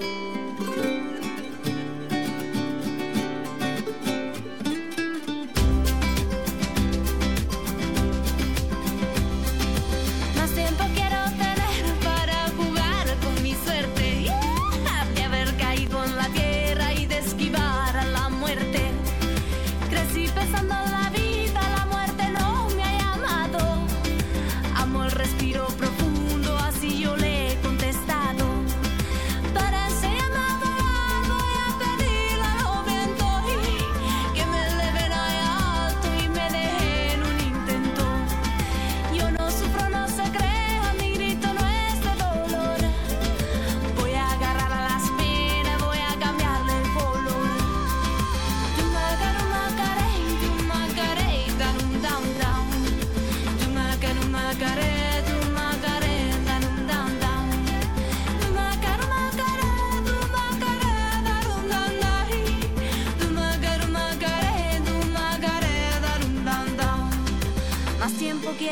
Más tiempo quiero tener para jugar con mi suerte. De haber caído en la tierra y de esquivar a la muerte. Crecí pensando en la vida, la muerte no me ha llamado. Amo el respiro profundo, así yo le he contestado. Para enseñar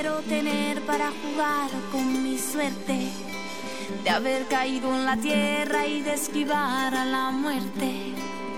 quiero tener para jugar con mi suerte, de haber caído en la tierra y de esquivar a la muerte.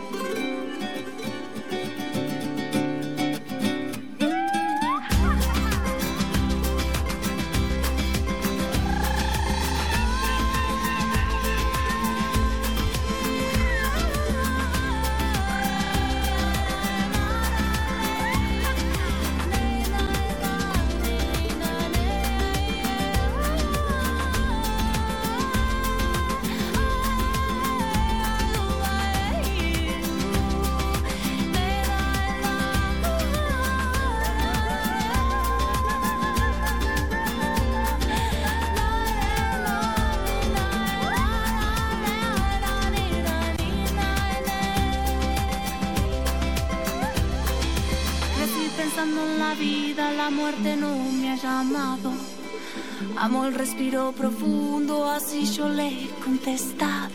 La muerte no me ha llamado. Amo el respiro profundo, así yo le he contestado.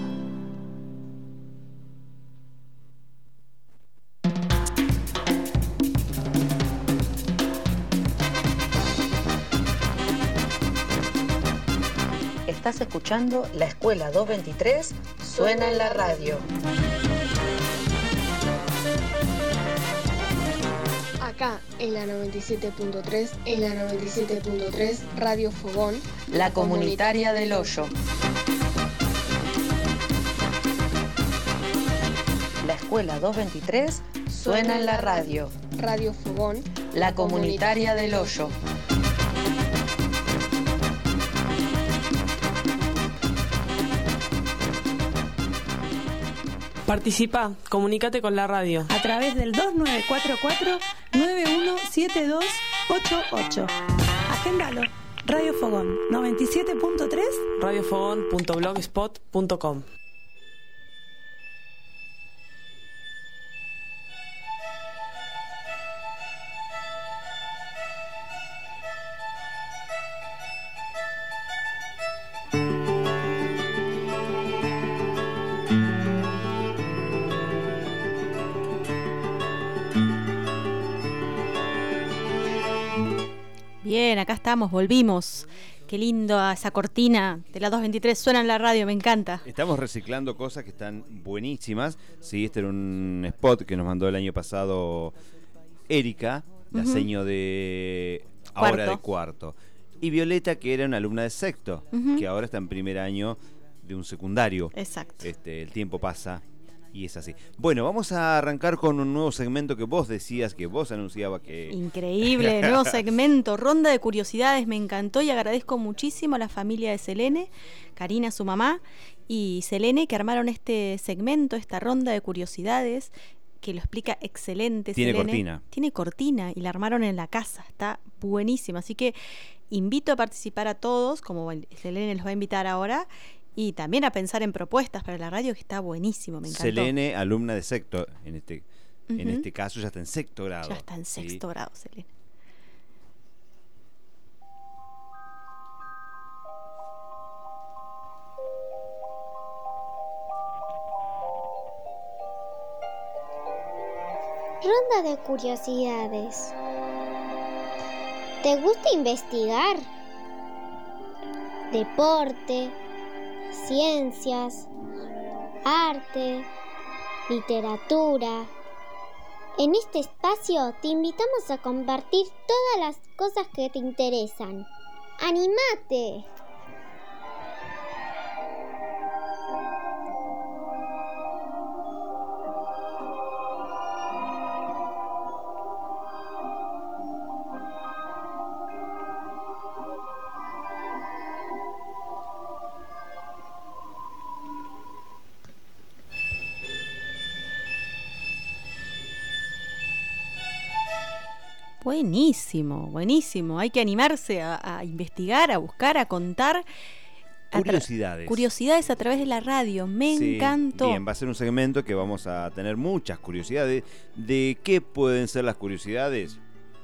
Estás escuchando La Escuela doscientos veintitrés, suena en la radio. Acá en la noventa y siete punto tres, en la noventa y siete punto tres, Radio Fogón, la comunitaria del Hoyo. La Escuela doscientos veintitrés suena en la radio. Radio Fogón, la comunitaria del Hoyo. Participa, comunícate con la radio. A través del dos nueve cuatro cuatro, nueve uno siete dos ocho ocho. Agéndalo. Radio Fogón noventa y siete punto tres. radiofogón punto blogspot punto com. Bien, acá estamos, volvimos. Qué lindo esa cortina de la doscientos veintitrés, suena en la radio, me encanta. Estamos reciclando cosas que están buenísimas. Sí, este era un spot que nos mandó el año pasado Erika, la uh-huh. seño de ahora cuarto. de cuarto. Y Violeta, que era una alumna de sexto, uh-huh. que ahora está en primer año de un secundario. Exacto. Este, el tiempo pasa y es así. Bueno, vamos a arrancar con un nuevo segmento que vos decías, que vos anunciabas que... Increíble, nuevo segmento, ronda de curiosidades, me encantó y agradezco muchísimo a la familia de Selene, Karina, su mamá, y Selene, que armaron este segmento, esta ronda de curiosidades, que lo explica excelente. Tiene Selene. cortina. Tiene cortina y la armaron en la casa, está buenísima, así que invito a participar a todos, como Selene los va a invitar ahora, y también a pensar en propuestas para la radio, que está buenísimo, me encantó. Selene, alumna de sexto, en este, uh-huh. en este caso ya está en sexto grado. Ya está en sexto ¿sí? grado, Selene. Ronda de curiosidades. ¿Te gusta investigar? Deporte, ciencias, arte, literatura. En este espacio te invitamos a compartir todas las cosas que te interesan. ¡Anímate! Buenísimo, buenísimo. Hay que animarse a, a investigar, a buscar, a contar. Curiosidades. A tra- curiosidades a través de la radio. Me sí, encantó. Bien, va a ser un segmento que vamos a tener muchas curiosidades. ¿De qué pueden ser las curiosidades?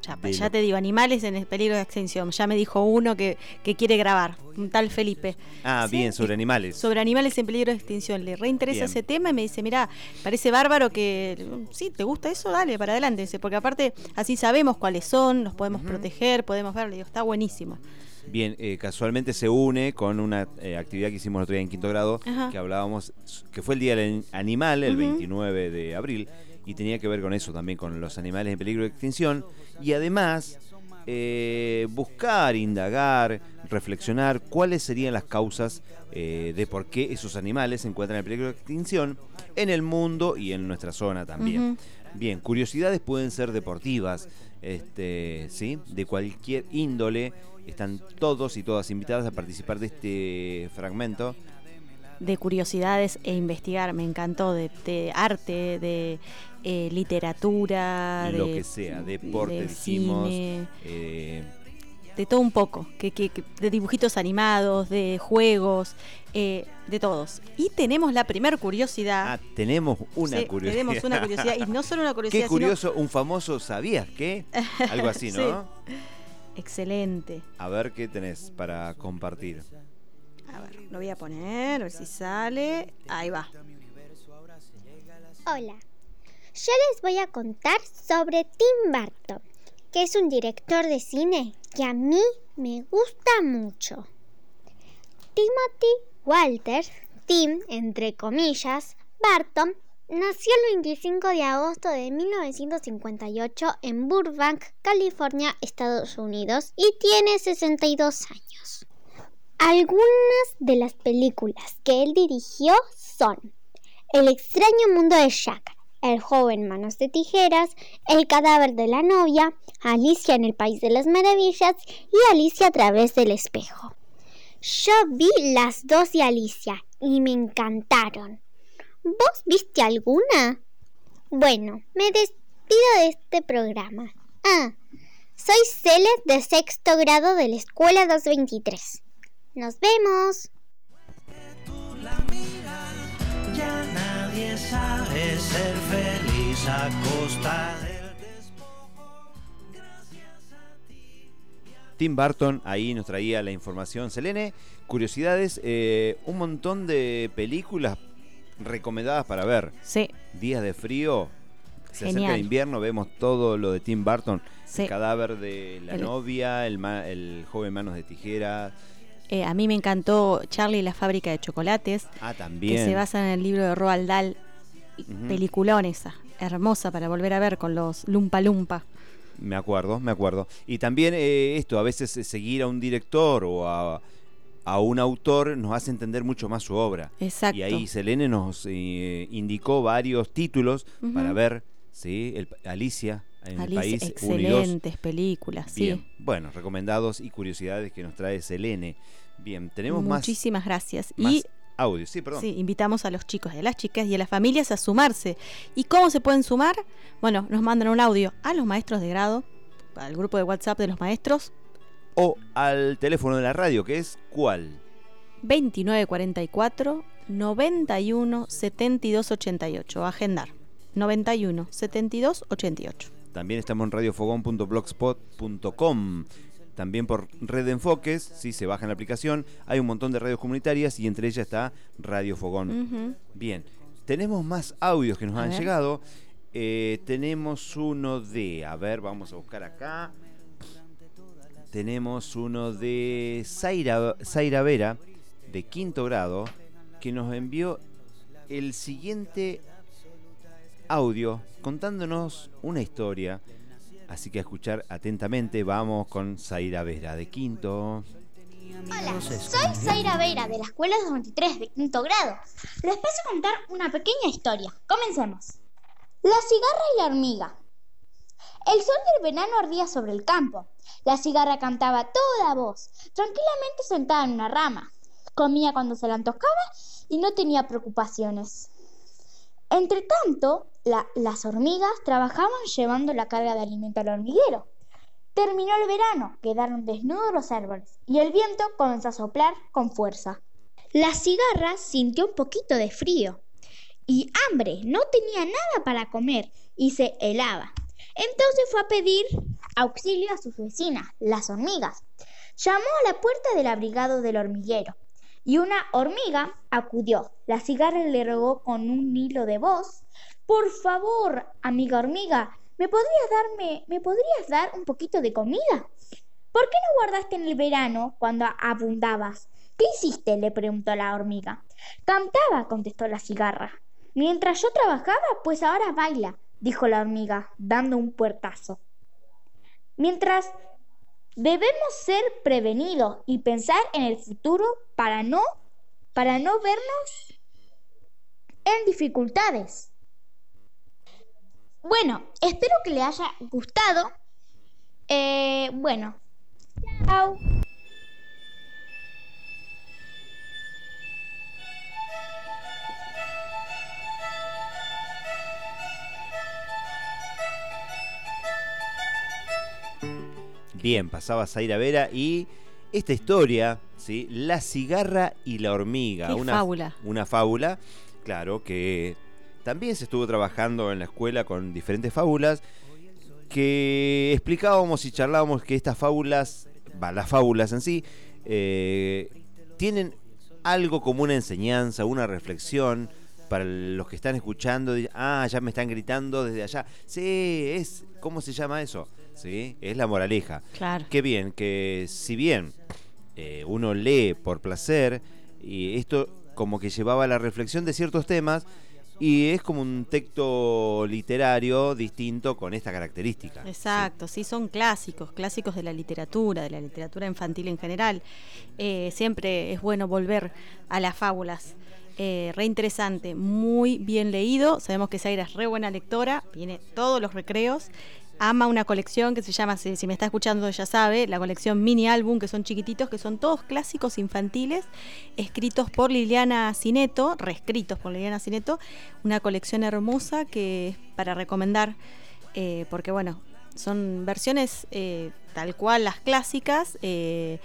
Ya, de ya lo- te digo, animales en el peligro de extinción. Ya me dijo uno que, que quiere grabar, un tal Felipe. Ah, Sí, bien, sobre animales. Sobre animales en peligro de extinción. Le reinteresa Bien. ese tema y me dice, mira, parece bárbaro que... Sí, ¿te gusta eso? Dale, para adelante. Dice, porque aparte así sabemos cuáles son, los podemos proteger, podemos ver. Le digo, está buenísimo. Bien, eh, casualmente se une con una eh, actividad que hicimos el otro día en quinto grado, Ajá. que hablábamos, que fue el Día del Animal, el Ujú. veintinueve de abril, y tenía que ver con eso también, con los animales en peligro de extinción, y además eh, buscar, indagar, reflexionar cuáles serían las causas eh, de por qué esos animales se encuentran en peligro de extinción en el mundo y en nuestra zona también. Ujú. Bien, curiosidades pueden ser deportivas, este, ¿sí? De cualquier índole. Están todos y todas invitadas a participar de este fragmento. De curiosidades e investigar, me encantó, de, de arte, de eh, literatura, Lo de, que sea, deporte, de dijimos. cine, eh, de todo un poco, que, que- que- de dibujitos animados, de juegos, eh, de todos. Y tenemos la primer curiosidad. ah, tenemos una Sí, curiosidad. tenemos una curiosidad, y no solo una curiosidad, Qué curioso, un famoso, ¿sabías qué? Algo así, ¿no? Sí. Excelente. A ver qué tenés para compartir. A ver, lo voy a poner, a ver si sale. Ahí va. Hola, yo les voy a contar sobre Tim Burton, que es un director de cine que a mí me gusta mucho. Timothy Walter, Tim, entre comillas, Burton, nació el veinticinco de agosto de mil novecientos cincuenta y ocho en Burbank, California, Estados Unidos, y tiene sesenta y dos años. Algunas de las películas que él dirigió son El extraño mundo de Jack, El joven manos de tijeras, El cadáver de la novia, Alicia en el país de las maravillas y Alicia a través del espejo. Yo vi las dos de Alicia y me encantaron. ¿Vos viste alguna? Bueno, me despido de este programa. Ah, soy Cele de sexto grado de la escuela doscientos veintitrés. ¡Nos vemos! Ya nadie sabe ser feliz a costa del... Tim Burton ahí nos traía la información. Selene, curiosidades, eh, un montón de películas recomendadas para ver. Sí. Días de frío, se Genial. acerca el invierno, vemos todo lo de Tim Burton. Sí. El cadáver de la El- novia, el, ma- el joven manos de tijeras. Eh, a mí me encantó Charlie y la fábrica de chocolates, Ah, que también. se basa en el libro de Roald Dahl. Ujú. Peliculón esa, hermosa para volver a ver con los Lumpa Lumpa. Me acuerdo, me acuerdo. Y también eh, esto, a veces eh, seguir a un director o a, a un autor nos hace entender mucho más su obra. Exacto. Y ahí Selene nos eh, indicó varios títulos Ujú. para ver, ¿sí? El, Alicia en Alicia, el país uno y dos. excelentes películas, Bien, sí. bueno, recomendados y curiosidades que nos trae Selene. Bien, tenemos más, Muchísimas gracias. más Y audio. Sí, perdón. sí, invitamos a los chicos y a las chicas y a las familias a sumarse. ¿Y cómo se pueden sumar? Bueno, nos mandan un audio a los maestros de grado, al grupo de WhatsApp de los maestros, O al teléfono de la radio, que es ¿cuál? veintinueve cuarenta y cuatro, noventa y uno, setenta y dos ochenta y ocho. Agendar. noventa y uno, setenta y dos ochenta y ocho. También estamos en radiofogón punto blogspot punto com. También por Red de Enfoques, si se baja en la aplicación, hay un montón de radios comunitarias y entre ellas está Radio Fogón. Ujú. Bien, tenemos más audios que nos A han ver. llegado. Eh, tenemos uno de, a ver, vamos a buscar acá. Tenemos uno de Zaira, Zaira Vera, de quinto grado, que nos envió el siguiente audio contándonos una historia. Así que a escuchar atentamente, vamos con Zaira Vera, de quinto. Hola, soy Zaira Vera de la escuela doscientos veintitrés de quinto grado. Les paso a contar una pequeña historia. Comencemos. La cigarra y la hormiga. El sol del verano ardía sobre el campo. La cigarra cantaba a toda voz, tranquilamente sentada en una rama. Comía cuando se le antojaba y no tenía preocupaciones. Entre tanto, la- las hormigas trabajaban llevando la carga de alimento al hormiguero. Terminó el verano, quedaron desnudos los árboles y el viento comenzó a soplar con fuerza. La cigarra sintió un poquito de frío y hambre, no tenía nada para comer y se helaba. Entonces fue a pedir auxilio a sus vecinas, las hormigas. Llamó a la puerta del abrigado del hormiguero y una hormiga acudió. La cigarra le rogó con un hilo de voz: por favor, amiga hormiga, ¿me podrías darme, ¿me podrías dar un poquito de comida? ¿Por qué no guardaste en el verano cuando abundabas? ¿Qué hiciste?, le preguntó la hormiga. Cantaba, contestó la cigarra. Mientras yo trabajaba, pues ahora baila, dijo la hormiga, dando un puertazo. Mientras debemos ser prevenidos y pensar en el futuro para no, para no vernos en dificultades. Bueno, espero que le haya gustado. Eh, bueno, chao. Bien, pasaba Zaira Vera y esta historia, ¿sí? La cigarra y la hormiga. Qué una fábula. Una fábula, claro, que también se estuvo trabajando en la escuela con diferentes fábulas que explicábamos y charlábamos que estas fábulas, bah, las fábulas en sí, eh, tienen algo como una enseñanza, una reflexión para los que están escuchando. Ah, ya me están gritando desde allá. Sí, es, ¿cómo se llama eso? Sí, es la moraleja. Claro. Qué bien, que si bien eh, uno lee por placer, y esto como que llevaba a la reflexión de ciertos temas, y es como un texto literario distinto con esta característica. Exacto, sí, son clásicos, clásicos de la literatura, de la literatura infantil en general. Eh, siempre es bueno volver a las fábulas. Eh, re interesante, muy bien leído. Sabemos que Zaira es re buena lectora, viene todos los recreos. Ama una colección que se llama, si, si me está escuchando ya sabe, la colección mini álbum, que son chiquititos, que son todos clásicos infantiles, escritos por Liliana Cineto, reescritos por Liliana Cineto, una colección hermosa que es para recomendar, eh, porque bueno, son versiones eh, tal cual las clásicas, eh,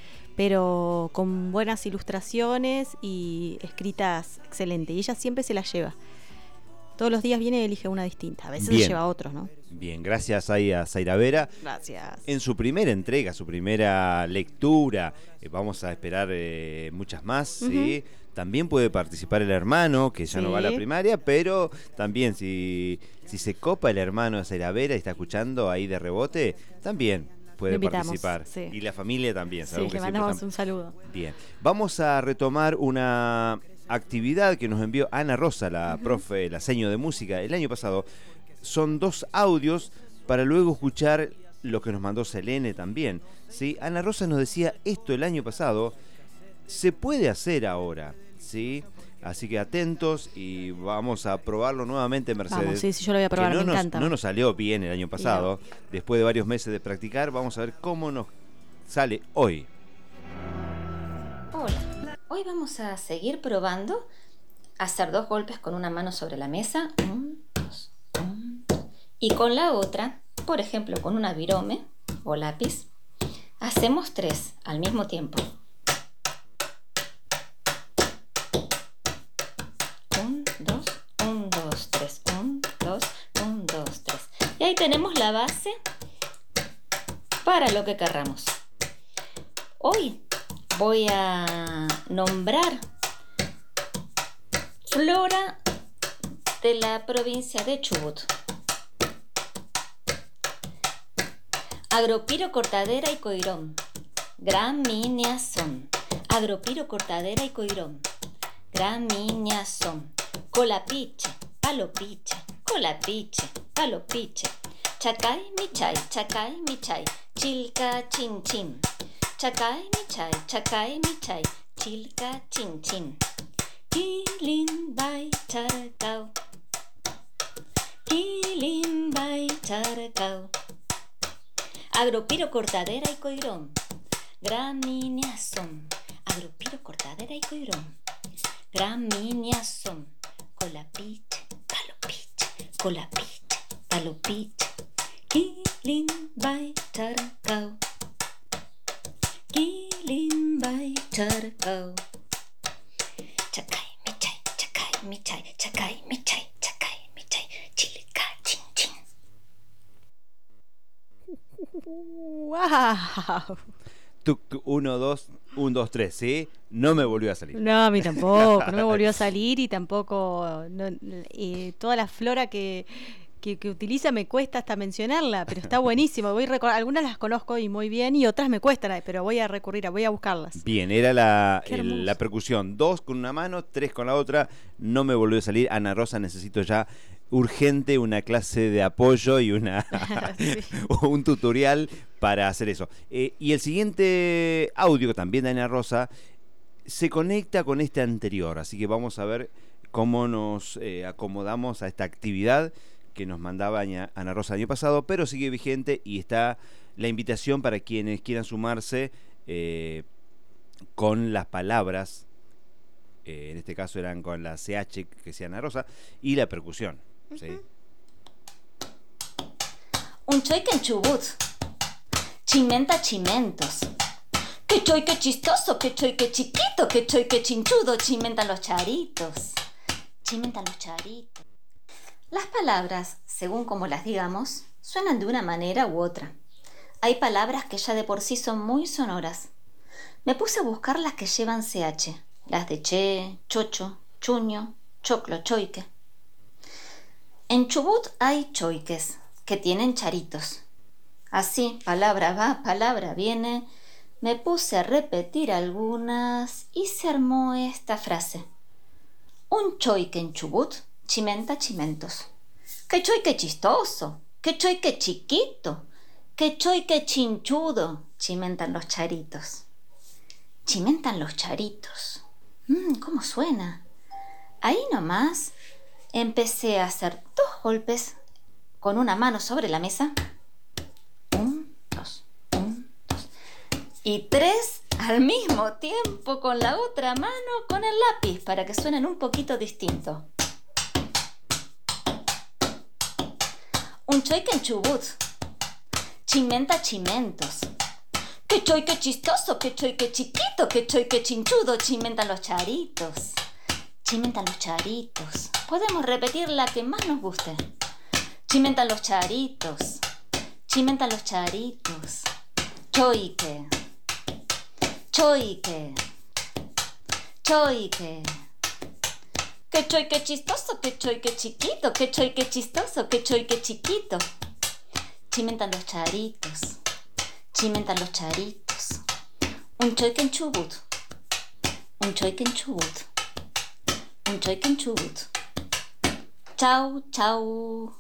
pero con buenas ilustraciones y escritas excelentes, y ella siempre se las lleva. Todos los días viene y elige una distinta. A veces Bien. se lleva a otros, ¿no? Bien, gracias ahí a Zaira Vera. Gracias. En su primera entrega, su primera lectura, eh, vamos a esperar eh, muchas más, Uh-huh. ¿sí? También puede participar el hermano, que ya Sí. no va a la primaria, pero también si, si se copa el hermano de Zaira Vera y está escuchando ahí de rebote, también puede Lo invitamos, participar. sí. Y la familia también. Sí, sabemos le que siempre mandamos están- un saludo. Bien, vamos a retomar una actividad que nos envió Ana Rosa, la Ujú. profe, la seño de música, el año pasado. Son dos audios para luego escuchar lo que nos mandó Selene también, ¿sí? Ana Rosa nos decía esto el año pasado, se puede hacer ahora, ¿sí? Así que atentos y vamos a probarlo nuevamente, Mercedes. Vamos, sí, sí, yo lo voy a que probar, no me nos, encanta. No nos salió bien el año pasado, después de varios meses de practicar, vamos a ver cómo nos sale hoy. Hola, hoy vamos a seguir probando hacer dos golpes con una mano sobre la mesa, un, dos, un, dos. Y con la otra, por ejemplo con una virome o lápiz, hacemos tres al mismo tiempo. Un, dos, un, dos, tres, un, dos, un, dos, tres. Y ahí tenemos la base para lo que querramos. Hoy voy a nombrar flora de la provincia de Chubut. Agropiro, cortadera y coirón. Gramíneas son. Agropiro, cortadera y coirón. Gramíneas son. Colapiche, palopiche, colapiche, palopiche. Chacay, michay, chacay, michay, chilca, chin, chin. Chacay, michay, chacay, michay, chilca, chin, chin. Ilimbay, charcao. Ilimbay, charcao. Agropiro, cortadera y coirón. Gramíneas son. Agropiro, cortadera y coirón. Gramíneas son. Colapiche, palopiche, colapiche, palopiche. Ilimbay, charcao. Ilimbay, charcao. Chacay, michay, chacay, michay, chacay, michay, chacay, michay, chilica, chin, chin. ¡Wow! Tuc, tuc, uno, dos, un, dos, tres, ¿sí? No me volvió a salir. No, a mí tampoco, no me volvió a salir y tampoco, no, eh, toda la flora que, que, que utiliza me cuesta hasta mencionarla, pero está buenísimo. Voy recor- algunas las conozco y muy bien y otras me cuestan, pero voy a recurrir, voy a buscarlas. Bien, era la, Qué el- hermoso. la percusión. Dos con una mano, tres con la otra. No me volvió a salir. Ana Rosa, necesito ya urgente una clase de apoyo y una un tutorial para hacer eso. Eh, y el siguiente audio, también de Ana Rosa, se conecta con este anterior. Así que vamos a ver cómo nos eh, acomodamos a esta actividad que nos mandaba Ana Ana Rosa el año pasado, pero sigue vigente y está la invitación para quienes quieran sumarse eh, con las palabras, eh, en este caso eran con la C H que decía Ana Rosa, y la percusión. ¿Sí? Un choy que en Chubut. Chimenta chimentos. Que choy que chistoso, que choy que chiquito, que choy que chinchudo, chimentan los charitos. Chimentan los charitos. Las palabras, según como las digamos, suenan de una manera u otra. Hay palabras que ya de por sí son muy sonoras. Me puse a buscar las que llevan C H, las de che, chocho, chuño, choclo, choique. En Chubut hay choiques, que tienen charitos. Así, palabra va, palabra viene, me puse a repetir algunas y se armó esta frase. Un choique en Chubut chimenta chimentos. ¡Qué choique chistoso! ¡Qué choique chiquito! ¡Qué choique chinchudo! Chimentan los charitos. Chimentan los charitos. Mmm, ¿cómo suena? Ahí nomás empecé a hacer dos golpes con una mano sobre la mesa. Un, dos, un, dos. Y tres al mismo tiempo con la otra mano con el lápiz para que suenen un poquito distinto. Un choique en Chubut. Chimenta chimentos. ¡Qué choique chistoso! ¡Qué choique chiquito! ¡Qué choique chinchudo! Chimentan los charitos. Chimentan los charitos. Podemos repetir la que más nos guste. Chimentan los charitos. Chimentan los charitos. Choique. Choique. Choique. Que choique chistoso, que choique chiquito, que choique chistoso, que choique chiquito. Chimentan los charitos. Chimentan los charitos. Un choique en Chubut. Un choique en Chubut. Un choique en Chubut. Chau, chau.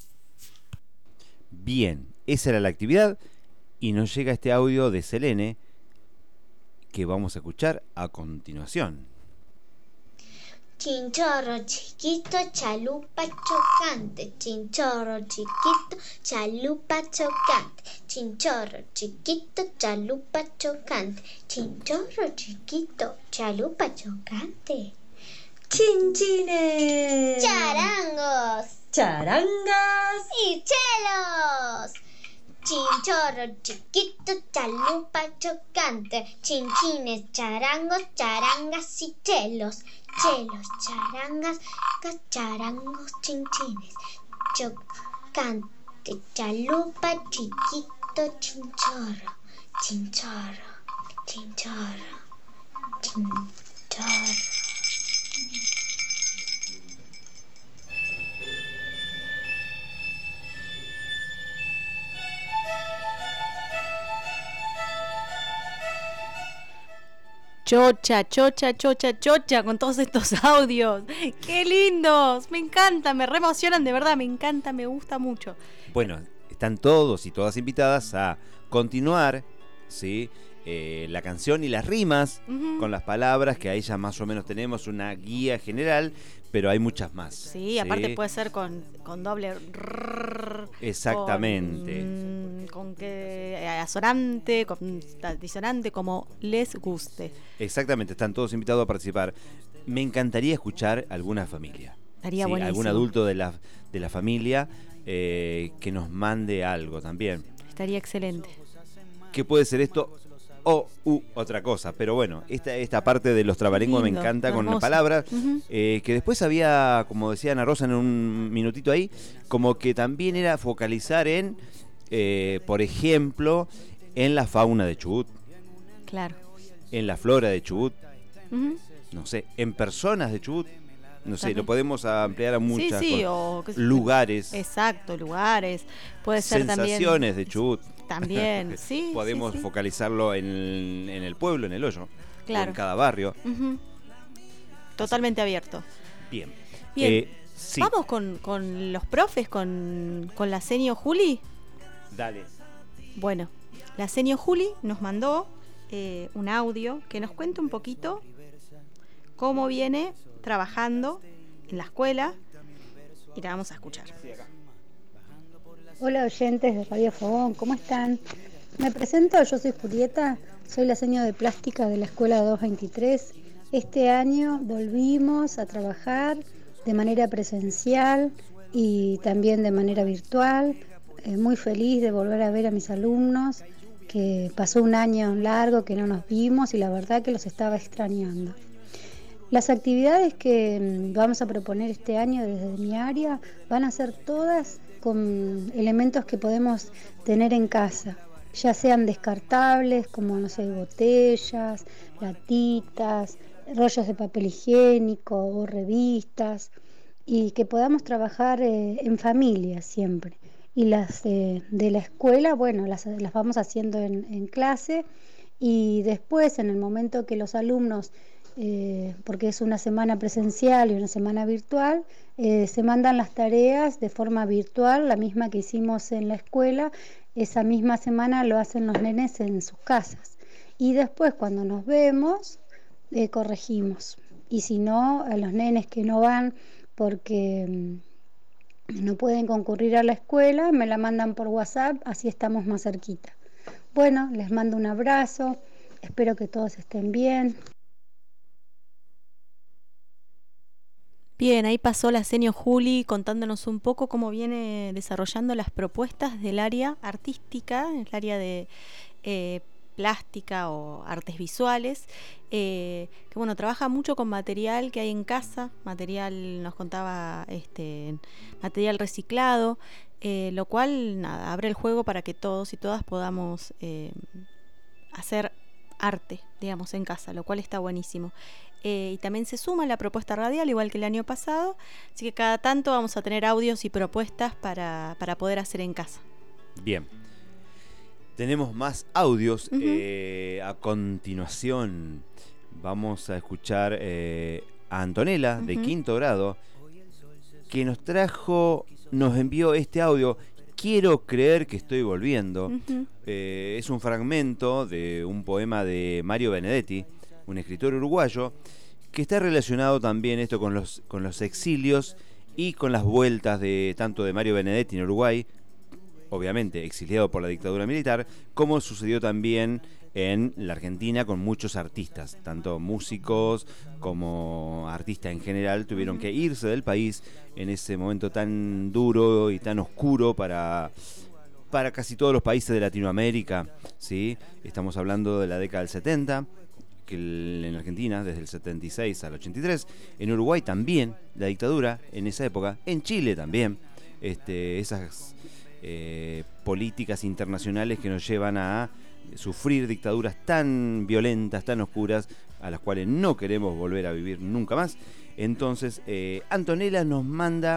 Bien, esa era la actividad y nos llega este audio de Selene que vamos a escuchar a continuación. Chinchorro chiquito, chalupa chocante. Chinchorro chiquito, chalupa chocante. Chinchorro chiquito, chalupa chocante. Chinchorro chiquito, chalupa chocante. Chinchines. Charangos. Charangas. Y chelos. Chinchorro chiquito, chalupa chocante. Chinchines, charangos, charangas y chelos. Chelos, charangas, charangos, chinchines. Chocante, chalupa chiquito, chinchorro. Chinchorro, chinchorro, chinchorro. Chocha, chocha, chocha, chocha, con todos estos audios. ¡Qué lindos! Me encanta, me re emocionan, de verdad, me encanta, me gusta mucho. Bueno, están todos y todas invitadas a continuar, ¿sí? Eh, la canción y las rimas Ujú. con las palabras, que ahí ya más o menos tenemos una guía general, pero hay muchas más. Sí, aparte puede ser con, con doble rrr, Exactamente. Con, con que eh, asonante, con disonante, como les guste. Exactamente, están todos invitados a participar. Me encantaría escuchar alguna familia. Estaría ¿sí? buenísimo. Algún adulto de la, de la familia eh, que nos mande algo también. Estaría excelente. ¿Qué puede ser esto? O u otra cosa, pero bueno, esta, esta parte de los trabalenguas me Lindo, encanta con hermoso. las palabras, Ujú. eh, que después había, como decía Ana Rosa en un minutito ahí, como que también era focalizar en eh, por ejemplo, en la fauna de Chubut. Claro. En la flora de Chubut. Uh-huh. No sé, en personas de Chubut. No sé, También. lo podemos ampliar a muchas sí, sí, cosas. o, lugares. Exacto, lugares. Puede ser también. Sensaciones de Chubut. También, sí. Podemos sí, sí. focalizarlo en el, en el pueblo, en el hoyo. Claro. En cada barrio. Uh-huh. Totalmente abierto. Bien. Bien. Eh, sí. Vamos con, con los profes, con, con la senio Juli. Dale. Bueno, la senio Juli nos mandó eh, un audio que nos cuenta un poquito cómo viene trabajando en la escuela y la vamos a escuchar. Hola oyentes de Radio Fogón, ¿cómo están? Me presento, yo soy Julieta, soy la seño de plástica de la escuela doscientos veintitrés. Este año volvimos a trabajar de manera presencial y también de manera virtual. Eh, muy feliz de volver a ver a mis alumnos, que pasó un año largo que no nos vimos y la verdad que los estaba extrañando. Las actividades que vamos a proponer este año desde mi área van a ser todas con elementos que podemos tener en casa, ya sean descartables como, no sé, botellas, latitas, rollos de papel higiénico o revistas, y que podamos trabajar eh, en familia siempre. Y las eh, de la escuela, bueno, las, las vamos haciendo en, en clase, y después en el momento que los alumnos, eh, porque es una semana presencial y una semana virtual, eh, se mandan las tareas de forma virtual, la misma que hicimos en la escuela. Esa misma semana lo hacen los nenes en sus casas, y después cuando nos vemos eh, corregimos, y si no, a los nenes que no van porque mm, no pueden concurrir a la escuela, me la mandan por WhatsApp, así estamos más cerquita. Bueno, les mando un abrazo, espero que todos estén bien. Bien, ahí pasó la senio Juli contándonos un poco cómo viene desarrollando las propuestas del área artística, el área de eh, plástica o artes visuales, eh, que bueno, trabaja mucho con material que hay en casa, material, nos contaba, este, material reciclado, eh, lo cual, nada, abre el juego para que todos y todas podamos eh, hacer arte, digamos, en casa, lo cual está buenísimo. Eh, y también se suma la propuesta radial, igual que el año pasado, así que cada tanto vamos a tener audios y propuestas para, para poder hacer en casa. Bien. Tenemos más audios. Uh-huh. eh, a continuación vamos a escuchar eh, a Antonella, uh-huh, de quinto grado, que nos trajo, nos envió este audio. Quiero creer que estoy volviendo. Uh-huh. Eh, es un fragmento de un poema de Mario Benedetti, un escritor uruguayo, que está relacionado también esto con los, con los exilios y con las vueltas de tanto de Mario Benedetti en Uruguay, obviamente exiliado por la dictadura militar, como sucedió también en la Argentina con muchos artistas, tanto músicos como artistas en general, tuvieron que irse del país en ese momento tan duro y tan oscuro para, para casi todos los países de Latinoamérica, ¿sí? Estamos hablando de la década del setenta, que en Argentina desde el setenta y seis al ochenta y tres, en Uruguay también la dictadura en esa época, en Chile también, este, esas eh, políticas internacionales que nos llevan a sufrir dictaduras tan violentas, tan oscuras, a las cuales no queremos volver a vivir nunca más. Entonces eh, Antonella nos manda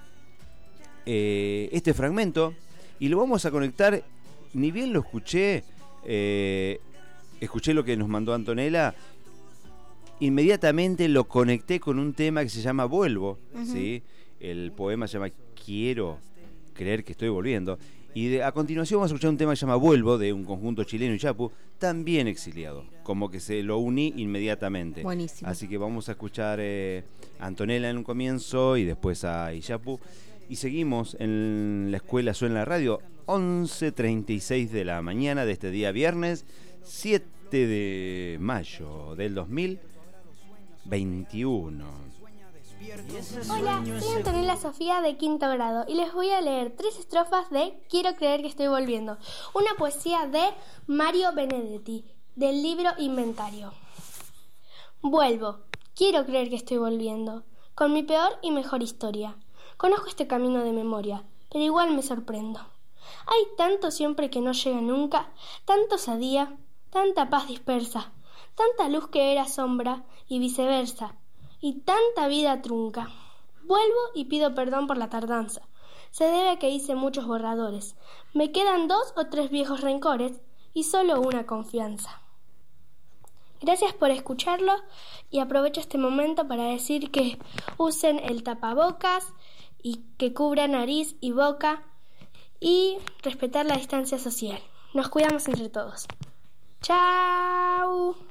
eh, este fragmento y lo vamos a conectar. Ni bien lo escuché, eh, escuché lo que nos mandó Antonella, inmediatamente lo conecté con un tema que se llama Vuelvo, uh-huh, ¿sí? El poema se llama Quiero creer que estoy volviendo. Y de, a continuación vamos a escuchar un tema que se llama Vuelvo, de un conjunto chileno, Iyapu, también exiliado, como que se lo uní inmediatamente. Buenísimo. Así que vamos a escuchar eh, a Antonella en un comienzo y después a Iyapu. Y seguimos en la escuela Suena la Radio, once treinta y seis de la mañana de este día viernes, siete de mayo del dos mil veintiuno. Hola, soy Antonella Sofía de quinto grado y les voy a leer tres estrofas de Quiero creer que estoy volviendo, una poesía de Mario Benedetti, del libro Inventario. Vuelvo, quiero creer que estoy volviendo, con mi peor y mejor historia. Conozco este camino de memoria, pero igual me sorprendo. Hay tanto siempre que no llega nunca, tanto osadía, tanta paz dispersa, tanta luz que era sombra y viceversa, y tanta vida trunca. Vuelvo y pido perdón por la tardanza. Se debe a que hice muchos borradores. Me quedan dos o tres viejos rencores y solo una confianza. Gracias por escucharlo y aprovecho este momento para decir que usen el tapabocas y que cubran nariz y boca y respetar la distancia social. Nos cuidamos entre todos. ¡Chao!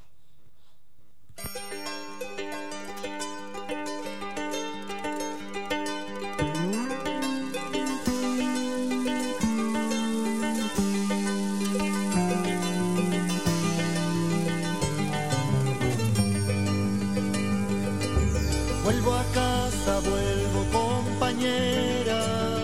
Vuelvo a casa, vuelvo compañera,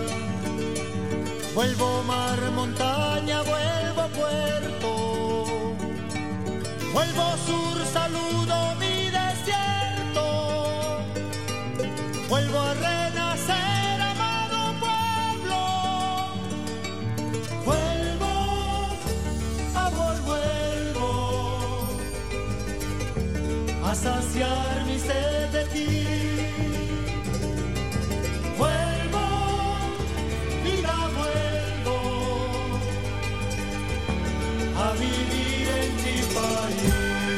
vuelvo mar, montaña, vuelvo puerto, vuelvo sur, saludo mi desierto, vuelvo a renacer, amado pueblo, vuelvo, amor, vuelvo a saciar mi sed de ti. A vivir en mi país.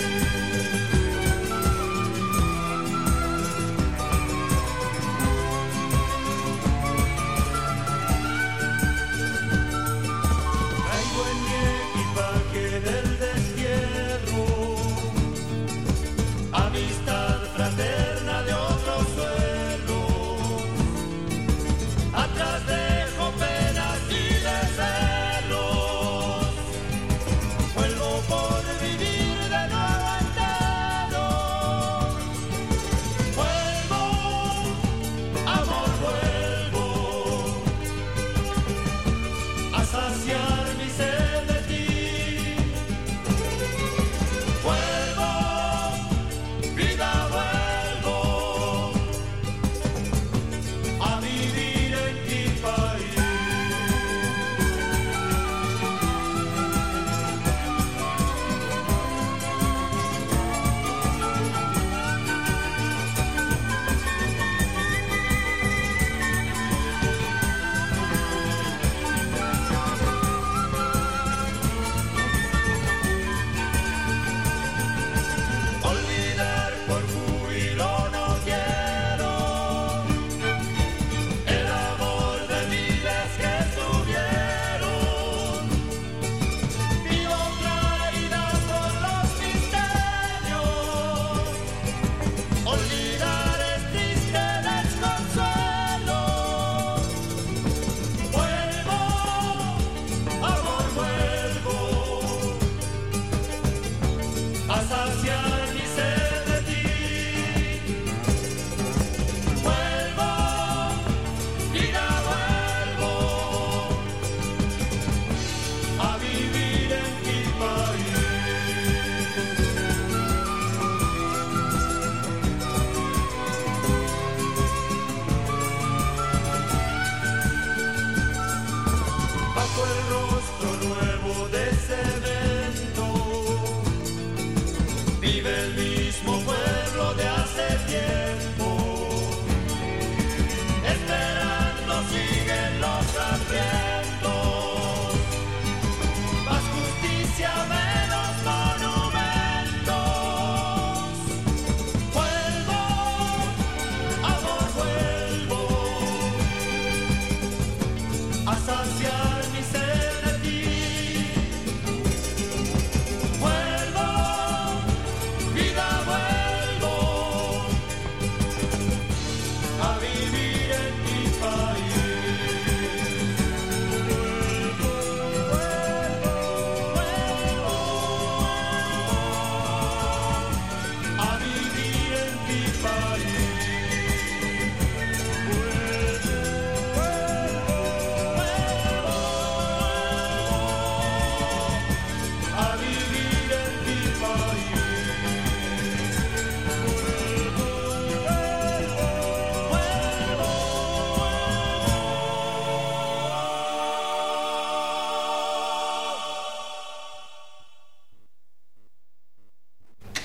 Traigo en mi equipaje del destierro amistad fraterna de otro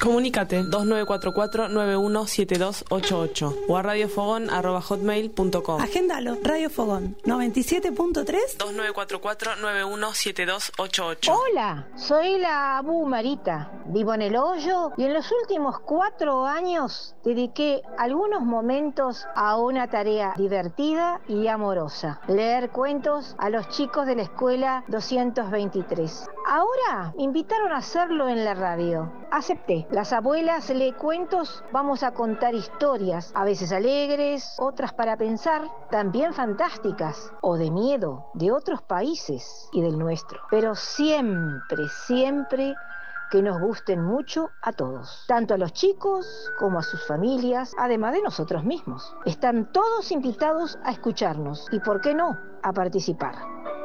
Comunícate dos nueve cuatro cuatro nueve uno siete dos ocho ocho o a radiofogón arroba hotmail punto com. Agéndalo, Radio Fogón noventa y siete punto tres dos nueve cuatro cuatro nueve uno siete dos ocho ocho. Hola, soy la Abu Marita. Vivo en El Hoyo y en los últimos cuatro años dediqué algunos momentos a una tarea divertida y amorosa: leer cuentos a los chicos de la escuela doscientos veintitrés. Ahora me invitaron a hacerlo en la radio. Acepté. Las abuelas lee cuentos, vamos a contar historias, a veces alegres, otras para pensar, también fantásticas o de miedo, de otros países y del nuestro. Pero siempre, siempre que nos gusten mucho a todos, tanto a los chicos como a sus familias, además de nosotros mismos. Están todos invitados a escucharnos y, ¿por qué no?, a participar.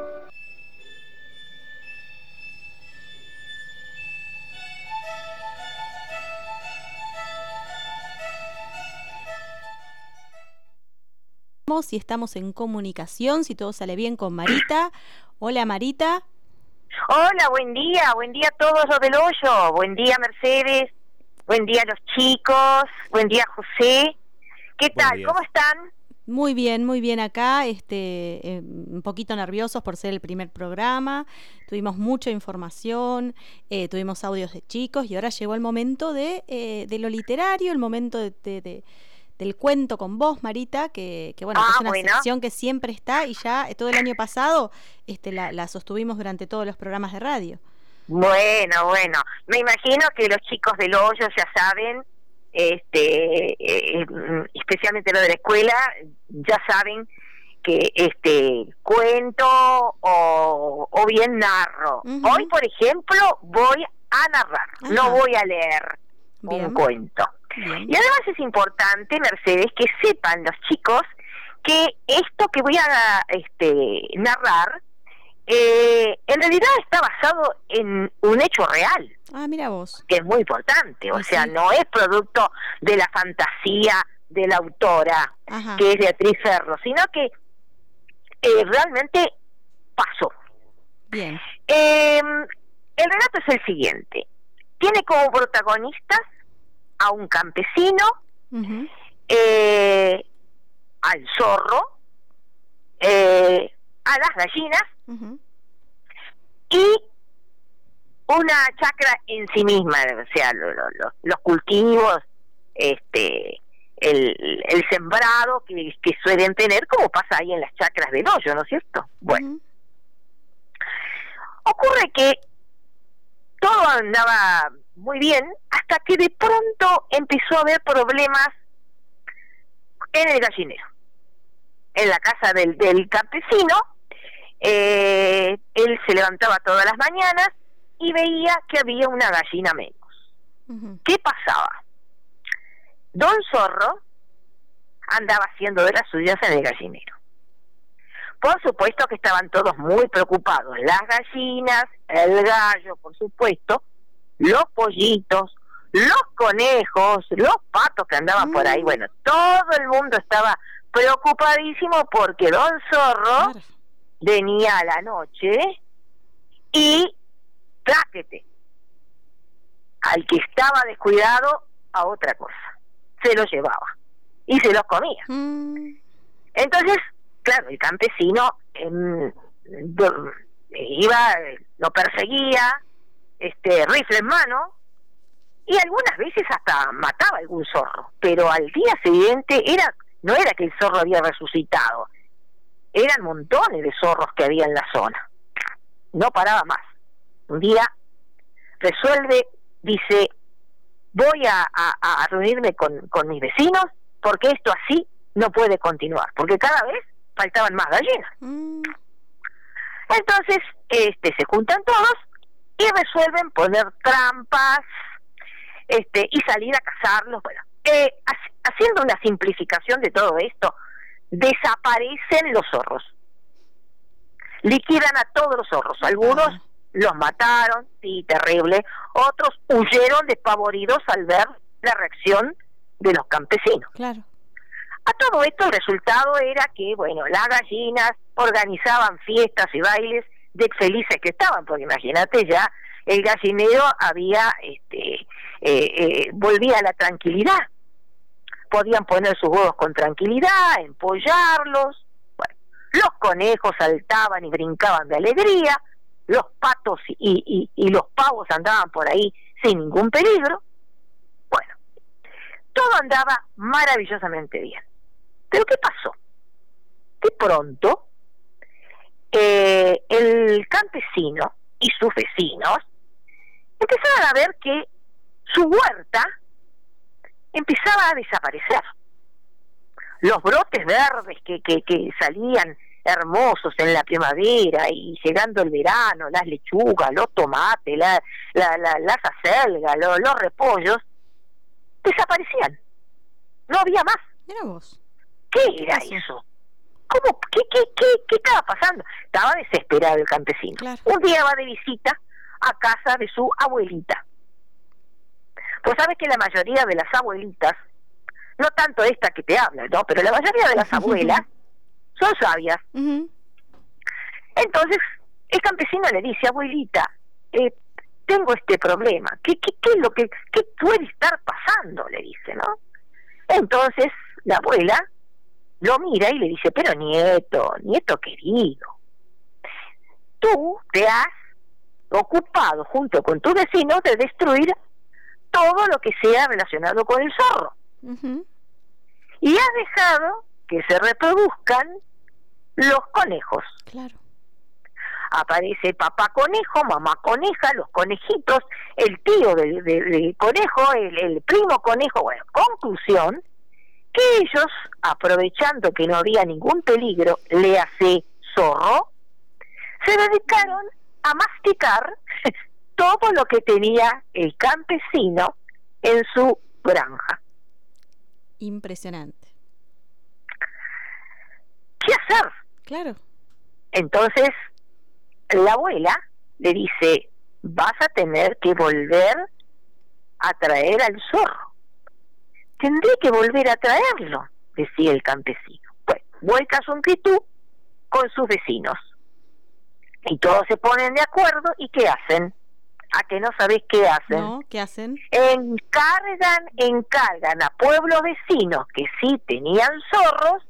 Si estamos en comunicación, si todo sale bien, con Marita. Hola, Marita. Hola, buen día, buen día a todos los del Hoyo, buen día Mercedes, buen día a los chicos, buen día José. ¿Qué tal? ¿Cómo están? Muy bien, muy bien acá, este, eh, un poquito nerviosos por ser el primer programa, tuvimos mucha información, eh, tuvimos audios de chicos y ahora llegó el momento de, eh, de lo literario, el momento de... de, de del cuento con vos, Marita, que, que bueno, ah, que es una bueno. sección que siempre está y ya todo el año pasado este, la, la sostuvimos durante todos los programas de radio. Bueno, bueno, me imagino que los chicos del Hoyo ya saben, este, eh, especialmente los de la escuela, ya saben que este cuento o, o bien narro. Uh-huh. Hoy, por ejemplo, voy a narrar, uh-huh. no voy a leer bien. un cuento. Bien. Y además es importante, Mercedes, que sepan los chicos que esto que voy a este, narrar eh, en realidad está basado en un hecho real. Ah, mira vos. Que es muy importante, o ah, sea, sí. no es producto de la fantasía de la autora, Ajá. que es Beatriz Ferro, sino que eh, realmente pasó. Bien. Eh, el relato es el siguiente. Tiene como protagonistas a un campesino, uh-huh. eh, al zorro, eh, a las gallinas uh-huh. y una chacra en sí misma, o sea, lo, lo, lo, los cultivos, este, el, el sembrado que, que suelen tener, como pasa ahí en las chacras del Hoyo, ¿no es cierto? Bueno, uh-huh. ocurre que todo andaba muy bien, hasta que de pronto empezó a haber problemas en el gallinero, en la casa del, del campesino. Eh, él se levantaba todas las mañanas y veía que había una gallina menos. Uh-huh. ¿Qué pasaba? Don Zorro andaba haciendo de las suyas en el gallinero. Por supuesto que estaban todos muy preocupados, las gallinas, el gallo, por supuesto, los pollitos, los conejos, los patos que andaban mm. por ahí. Bueno, todo el mundo estaba preocupadísimo porque Don Zorro claro. venía a la noche y tráquete al que estaba descuidado a otra cosa, se lo llevaba y se los comía. Mm. Entonces, claro, el campesino eh, iba, lo perseguía, este rifle en mano, y algunas veces hasta mataba a algún zorro, pero al día siguiente era no era que el zorro había resucitado, eran montones de zorros que había en la zona, no paraba más. Un día resuelve, dice, voy a, a, a reunirme con, con mis vecinos, porque esto así no puede continuar, porque cada vez faltaban más gallinas. Mm. Entonces este se juntan todos y resuelven poner trampas este y salir a cazarlos. Bueno, eh, haciendo una simplificación de todo esto, desaparecen los zorros, liquidan a todos los zorros. Algunos ah. los mataron, sí, terrible. Otros huyeron despavoridos al ver la reacción de los campesinos. Claro. A todo esto el resultado era que, bueno, las gallinas organizaban fiestas y bailes de felices que estaban, porque imagínate ya el gallinero había, este, eh, eh, volvía a la tranquilidad. Podían poner sus huevos con tranquilidad, empollarlos. Bueno, los conejos saltaban y brincaban de alegría, los patos y, y, y los pavos andaban por ahí sin ningún peligro. Bueno, todo andaba maravillosamente bien. Pero ¿qué pasó? De pronto, eh, el campesino y sus vecinos empezaron a ver que su huerta empezaba a desaparecer. Los brotes verdes que, que, que salían hermosos en la primavera y llegando el verano, las lechugas, los tomates, la, la, la, las acelgas, los, los repollos, desaparecían. No había más. Mira vos. ¿Qué era eso? ¿Cómo? ¿Qué, qué, qué, qué estaba pasando? Estaba desesperado el campesino. Claro. Un día va de visita a casa de su abuelita. Pues sabes que la mayoría de las abuelitas, no tanto esta que te habla, ¿no? Pero la mayoría de las abuelas son sabias. Uh-huh. Entonces, el campesino le dice, abuelita, eh, tengo este problema. ¿Qué, qué, qué es lo que qué puede estar pasando? Le dice, ¿no? Entonces, la abuela lo mira y le dice, pero nieto, nieto querido, tú te has ocupado junto con tu vecino de destruir todo lo que sea relacionado con el zorro. Uh-huh. Y has dejado que se reproduzcan los conejos. Claro. Aparece papá conejo, mamá coneja, los conejitos, el tío del, del, del conejo, el, el primo conejo. Bueno, conclusión, que ellos, aprovechando que no había ningún peligro, le hace zorro, se dedicaron a masticar todo lo que tenía el campesino en su granja. Impresionante. ¿Qué hacer? Claro. Entonces, la abuela le dice, vas a tener que volver a traer al zorro. Tendré que volver a traerlo, decía el campesino. Bueno, vuelca su inquietud con sus vecinos. Y todos se ponen de acuerdo, ¿y qué hacen? ¿A que no sabés qué hacen? No, ¿qué hacen? Encargan, encargan a pueblos vecinos que sí tenían zorros,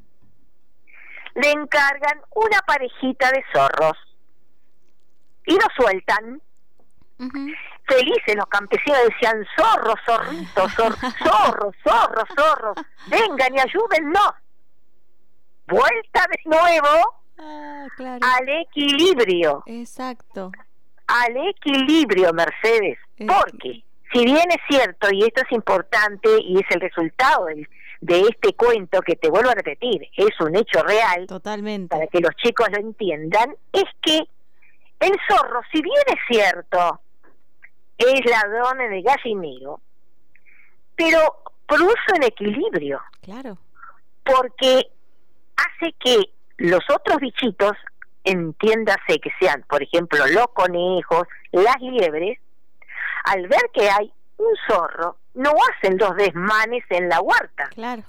le encargan una parejita de zorros y los sueltan. Uh-huh. Felices los campesinos decían, zorros, zorritos, zor, zorros, zorros, zorros, vengan y ayúdennos. Vuelta de nuevo ah, claro. al equilibrio. Exacto. Al equilibrio, Mercedes, porque si bien es cierto, y esto es importante y es el resultado de, de este cuento que te vuelvo a repetir, es un hecho real, totalmente, para que los chicos lo entiendan, es que el zorro, si bien es cierto, es ladrón en el gallinero, pero produce un equilibrio. Claro. Porque hace que los otros bichitos, entiéndase que sean, por ejemplo, los conejos, las liebres, al ver que hay un zorro, no hacen los desmanes en la huerta. Claro.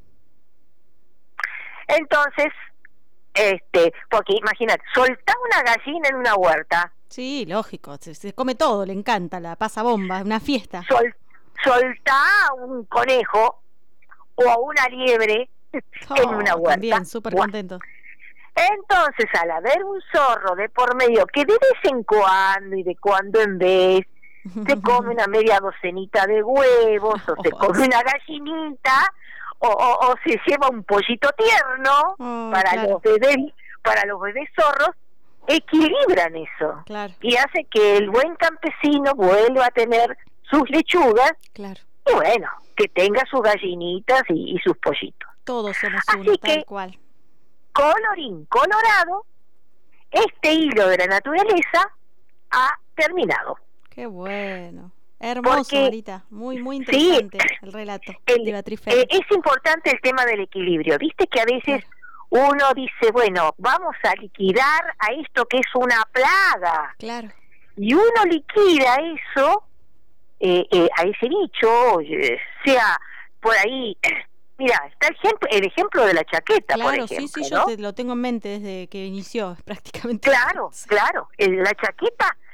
Entonces, este, porque imagínate, soltá una gallina en una huerta. Sí, lógico, se, se come todo, le encanta, la pasa bomba, una fiesta. Sol, soltá a un conejo o a una liebre oh, en una huerta. También, súper bueno, contento. Entonces, al haber un zorro de por medio que de vez en cuando y de cuando en vez se come una media docenita de huevos o se come una gallinita o, o, o se lleva un pollito tierno oh, para claro. los bebés, para los bebés zorros, equilibran eso. Claro. Y hace que el buen campesino vuelva a tener sus lechugas. Claro. Y bueno, que tenga sus gallinitas y, y sus pollitos. Todos somos uno, Así tal que, cual. Colorín colorado, este hilo de la naturaleza ha terminado. Qué bueno. Hermoso, porque, Marita. Muy, muy interesante sí, el relato el, de Beatriz Félix. Eh, es importante el tema del equilibrio. Viste que a veces claro. uno dice, bueno, vamos a liquidar a esto que es una plaga. Claro. Y uno liquida eso, eh, eh, a ese bicho, eh, sea por ahí... Mira, está el ejemplo, el ejemplo de la chaqueta, claro, por ejemplo, sí, sí, ¿no? yo te, lo tengo en mente desde que inició, prácticamente. Claro, claro, el, la chaqueta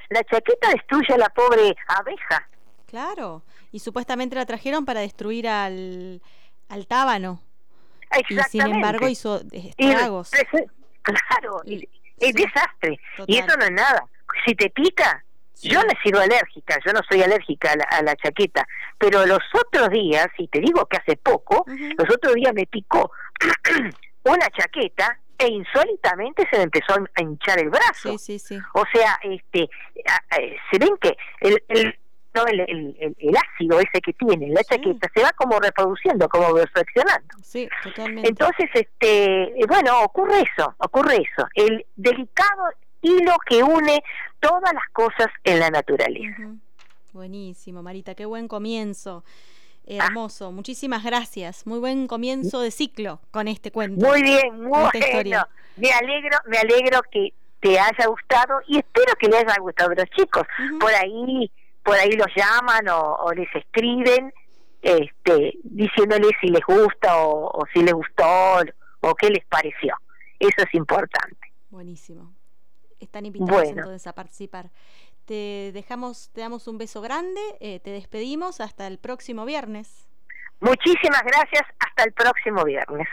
la chaqueta destruye a la pobre abeja. Claro, y supuestamente la trajeron para destruir al, al tábano. Exactamente. Y sin embargo hizo estragos. Y, claro, y, es sí, desastre. total. Y eso no es nada. Si te pica, sí. Yo no he sido alérgica, yo no soy alérgica a la, a la chaqueta, pero los otros días, y te digo que hace poco, uh-huh. los otros días me picó una chaqueta e insólitamente se me empezó a hinchar el brazo. Sí, sí, sí. O sea, este, a, a, se ven que el, el no el, el, el, el ácido ese que tiene la chaqueta sí. se va como reproduciendo, como reflexionando. Sí, totalmente. Entonces, este, bueno, ocurre eso, ocurre eso, el delicado hilo que une todas las cosas en la naturaleza. Uh-huh. Buenísimo, Marita, qué buen comienzo. Hermoso, ah. muchísimas gracias. Muy buen comienzo de ciclo con este cuento. Muy bien, muy bueno. Me alegro, me alegro que te haya gustado y espero que les haya gustado a los chicos. Uh-huh. Por ahí, por ahí los llaman o, o les escriben, este, diciéndoles si les gusta o, o si les gustó o qué les pareció. Eso es importante. Buenísimo. Están invitados bueno. entonces a participar. Te dejamos, te damos un beso grande, eh, te despedimos hasta el próximo viernes. Muchísimas gracias, hasta el próximo viernes.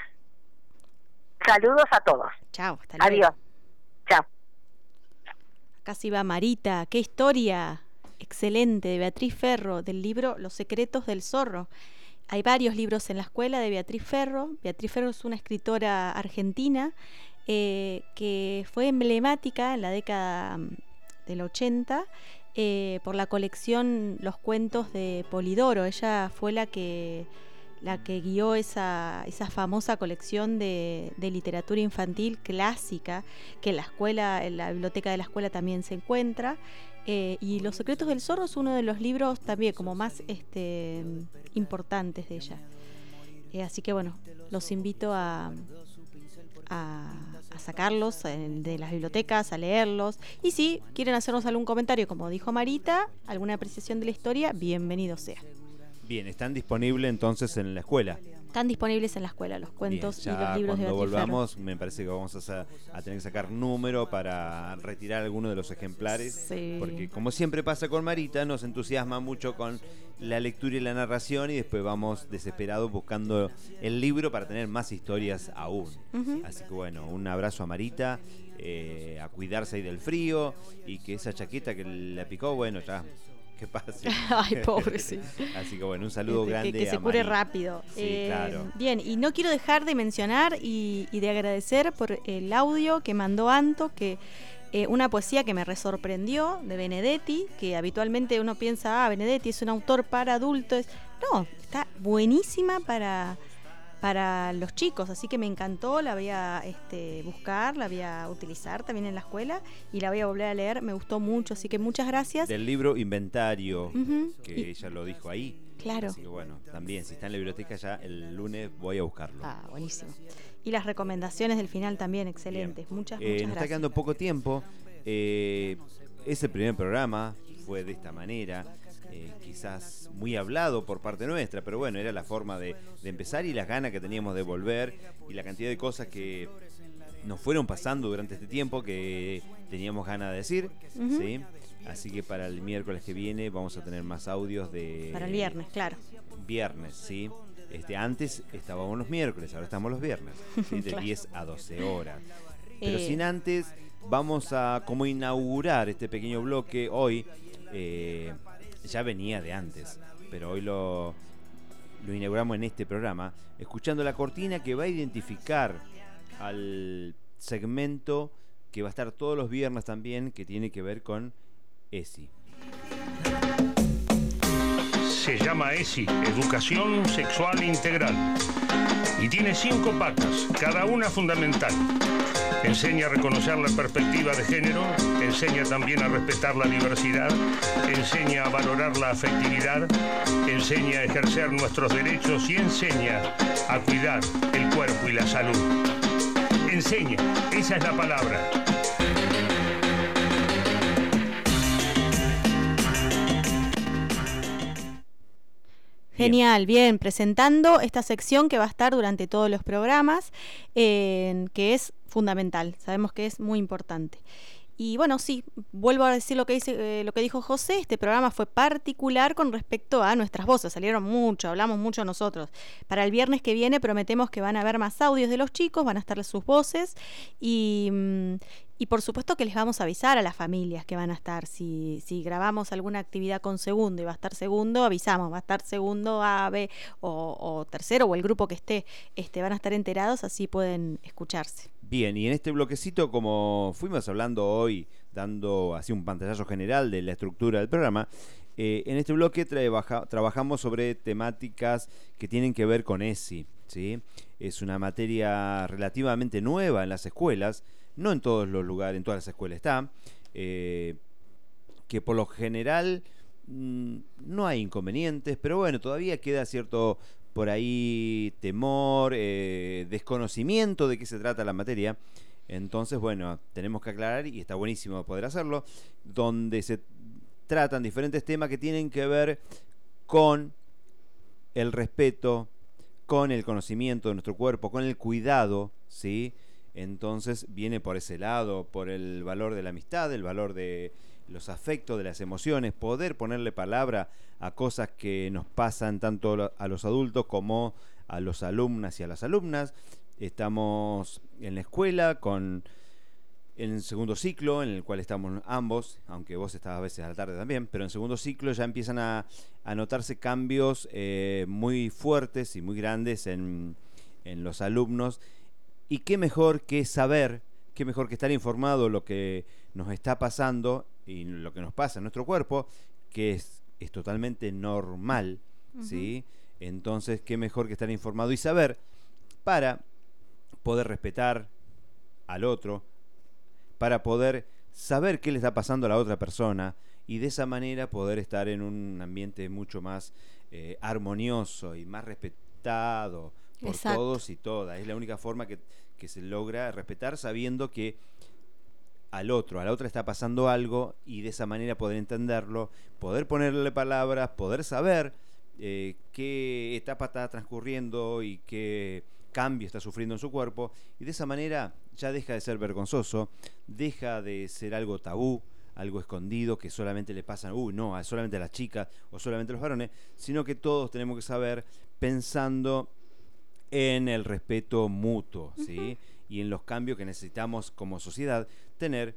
Saludos a todos. Chao, hasta luego. Adiós. Chao. Acá sí va Marita, qué historia excelente de Beatriz Ferro, del libro Los secretos del zorro. Hay varios libros en la escuela de Beatriz Ferro. Beatriz Ferro es una escritora argentina eh, que fue emblemática en la década del ochenta eh, por la colección Los cuentos de Polidoro. Ella fue la que la que guió esa, esa famosa colección de, de literatura infantil clásica que en la escuela, en la biblioteca de la escuela también se encuentra. Eh, y Los secretos del zorro es uno de los libros también como más este, importantes de ella. Eh, así que bueno, los invito a, a, a sacarlos de las bibliotecas, a leerlos. Y si quieren hacernos algún comentario, como dijo Marita, alguna apreciación de la historia, bienvenido sea. Bien, ¿están disponibles entonces en la escuela? Están disponibles en la escuela los cuentos Bien, y los libros de Beatriz Cuando volvamos, Ferro. me parece que vamos a, a tener que sacar número para retirar algunos de los ejemplares. Sí. Porque como siempre pasa con Marita, nos entusiasma mucho con la lectura y la narración y después vamos desesperados buscando el libro para tener más historias aún. Uh-huh. Así que bueno, un abrazo a Marita, eh, a cuidarse ahí del frío y que esa chaqueta que la picó, bueno, ya... que pase. Ay, pobre, sí. Así que bueno, un saludo que, grande. Que, que se a cure María. rápido. Sí, eh, claro. Bien, y no quiero dejar de mencionar y, y de agradecer por el audio que mandó Anto, que eh, una poesía que me resorprendió de Benedetti, que habitualmente uno piensa, ah, Benedetti es un autor para adultos. No, está buenísima para... para los chicos, así que me encantó, la voy a este, buscar, la voy a utilizar también en la escuela y la voy a volver a leer, me gustó mucho, así que muchas gracias. Del libro Inventario, uh-huh. que y, ella lo dijo ahí. Claro. Así que bueno, también si está en la biblioteca ya el lunes voy a buscarlo. Ah, buenísimo. Y las recomendaciones del final también, excelentes. Bien. Muchas, eh, muchas nos gracias. Está quedando poco tiempo, eh, ese primer programa fue de esta manera. Eh, quizás muy hablado por parte nuestra, pero bueno, era la forma de, de empezar y las ganas que teníamos de volver y la cantidad de cosas que nos fueron pasando durante este tiempo que teníamos ganas de decir, uh-huh. ¿sí? Así que para el miércoles que viene vamos a tener más audios de... Para el viernes, claro. Viernes, sí. Este, antes estábamos los miércoles, ahora estamos los viernes, ¿sí? De claro. diez a doce horas. Pero eh... sin antes, vamos a como inaugurar este pequeño bloque hoy. Eh, ya venía de antes, pero hoy lo, lo inauguramos en este programa, escuchando la cortina que va a identificar al segmento que va a estar todos los viernes también, que tiene que ver con E S I. Se llama E S I, Educación Sexual Integral, y tiene cinco patas, cada una fundamental. Enseña a reconocer la perspectiva de género, enseña también a respetar la diversidad, enseña a valorar la afectividad, enseña a ejercer nuestros derechos y enseña a cuidar el cuerpo y la salud. Enseña, esa es la palabra. Genial, bien, presentando esta sección que va a estar durante todos los programas, eh, que es fundamental, sabemos que es muy importante. Y bueno, sí, vuelvo a decir lo que dice, eh, lo que dijo José, este programa fue particular con respecto a nuestras voces, salieron mucho, hablamos mucho nosotros. Para el viernes que viene prometemos que van a haber más audios de los chicos, van a estar sus voces y, y por supuesto que les vamos a avisar a las familias que van a estar. Si, si grabamos alguna actividad con segundo y va a estar segundo, avisamos, va a estar segundo, A, B o, o tercero o el grupo que esté, este, van a estar enterados, así pueden escucharse. Bien, y en este bloquecito, como fuimos hablando hoy, dando así un pantallazo general de la estructura del programa, eh, en este bloque trabaja, trabajamos sobre temáticas que tienen que ver con E S I, ¿sí? Es una materia relativamente nueva en las escuelas, no en todos los lugares, en todas las escuelas está, eh, que por lo general mmm, no hay inconvenientes, pero bueno, todavía queda cierto por ahí temor, eh, desconocimiento de qué se trata la materia. Entonces, bueno, tenemos que aclarar, y está buenísimo poder hacerlo, donde se tratan diferentes temas que tienen que ver con el respeto, con el conocimiento de nuestro cuerpo, con el cuidado, ¿sí? Entonces viene por ese lado, por el valor de la amistad, el valor de los afectos, de las emociones, poder ponerle palabra a cosas que nos pasan tanto a los adultos como a los alumnas y a las alumnas. Estamos en la escuela con en el segundo ciclo, en el cual estamos ambos, aunque vos estás a veces a la tarde también, pero en segundo ciclo ya empiezan a, a notarse cambios eh, muy fuertes y muy grandes en, en los alumnos. Y qué mejor que saber, qué mejor que estar informado de lo que nos está pasando y lo que nos pasa en nuestro cuerpo, que es, es totalmente normal, uh-huh. ¿sí? Entonces, qué mejor que estar informado y saber para poder respetar al otro, para poder saber qué le está pasando a la otra persona y de esa manera poder estar en un ambiente mucho más eh, armonioso y más respetado por Exacto. todos y todas. Es la única forma que, que se logra respetar, sabiendo que al otro, a la otra está pasando algo y de esa manera poder entenderlo, poder ponerle palabras, poder saber eh, qué etapa está transcurriendo y qué cambio está sufriendo en su cuerpo, y de esa manera ya deja de ser vergonzoso, deja de ser algo tabú, algo escondido que solamente le pasa, uh, no, solamente a las chicas o solamente a los varones, sino que todos tenemos que saber, pensando en el respeto mutuo, ¿sí? Uh-huh. Y en los cambios que necesitamos como sociedad tener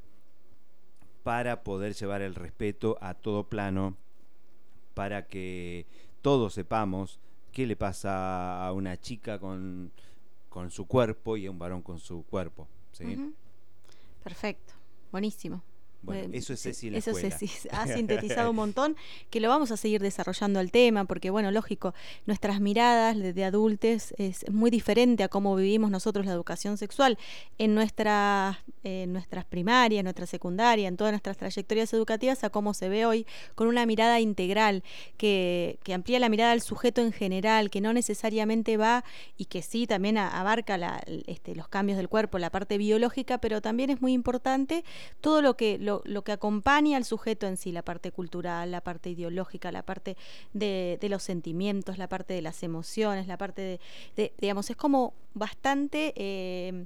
para poder llevar el respeto a todo plano, para que todos sepamos qué le pasa a una chica con, con su cuerpo y a un varón con su cuerpo, ¿sí? Uh-huh. Perfecto, buenísimo. Bueno, eso es Ceci en la eso escuela. Eso Ceci ha sintetizado un montón, que lo vamos a seguir desarrollando el tema, porque bueno, lógico, nuestras miradas de, de adultos es muy diferente a cómo vivimos nosotros la educación sexual en nuestras, en nuestras primarias, en nuestra secundaria, en todas nuestras trayectorias educativas, a cómo se ve hoy, con una mirada integral, que, que amplía la mirada del sujeto en general, que no necesariamente va, y que sí también abarca la, este, los cambios del cuerpo, la parte biológica, pero también es muy importante todo lo que lo Lo, lo que acompaña al sujeto en sí, la parte cultural, la parte ideológica, la parte de, de los sentimientos, la parte de las emociones, la parte de, de digamos, es como bastante eh,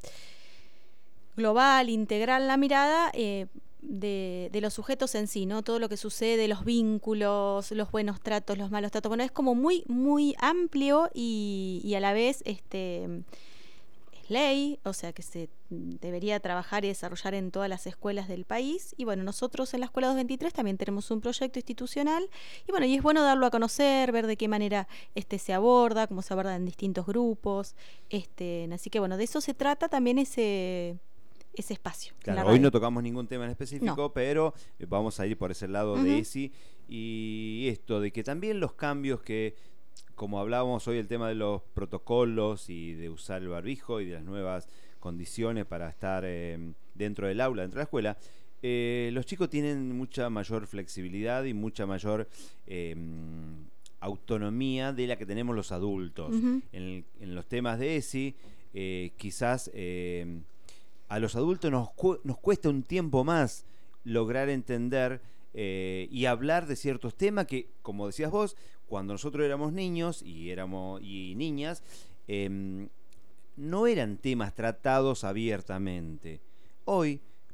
global, integral la mirada eh, de, de los sujetos en sí, ¿no? Todo lo que sucede, los vínculos, los buenos tratos, los malos tratos, bueno, es como muy, muy amplio y, y a la vez este ley, o sea que se debería trabajar y desarrollar en todas las escuelas del país. Y bueno, nosotros en la Escuela doscientos veintitrés también tenemos un proyecto institucional y bueno, y es bueno darlo a conocer, ver de qué manera este se aborda, cómo se aborda en distintos grupos, este, así que bueno, de eso se trata también ese ese espacio. Claro, hoy no tocamos ningún tema en específico, no. pero vamos a ir por ese lado uh-huh. de E S I y esto de que también los cambios que, como hablábamos hoy, el tema de los protocolos y de usar el barbijo y de las nuevas condiciones para estar eh, dentro del aula, dentro de la escuela, eh, los chicos tienen mucha mayor flexibilidad y mucha mayor eh, autonomía de la que tenemos los adultos. Uh-huh. En, en los temas de E S I, eh, quizás eh, a los adultos nos, cu- nos cuesta un tiempo más lograr entender eh, y hablar de ciertos temas que, como decías vos, cuando nosotros éramos niños y éramos y niñas, eh, no eran temas tratados abiertamente. Hoy,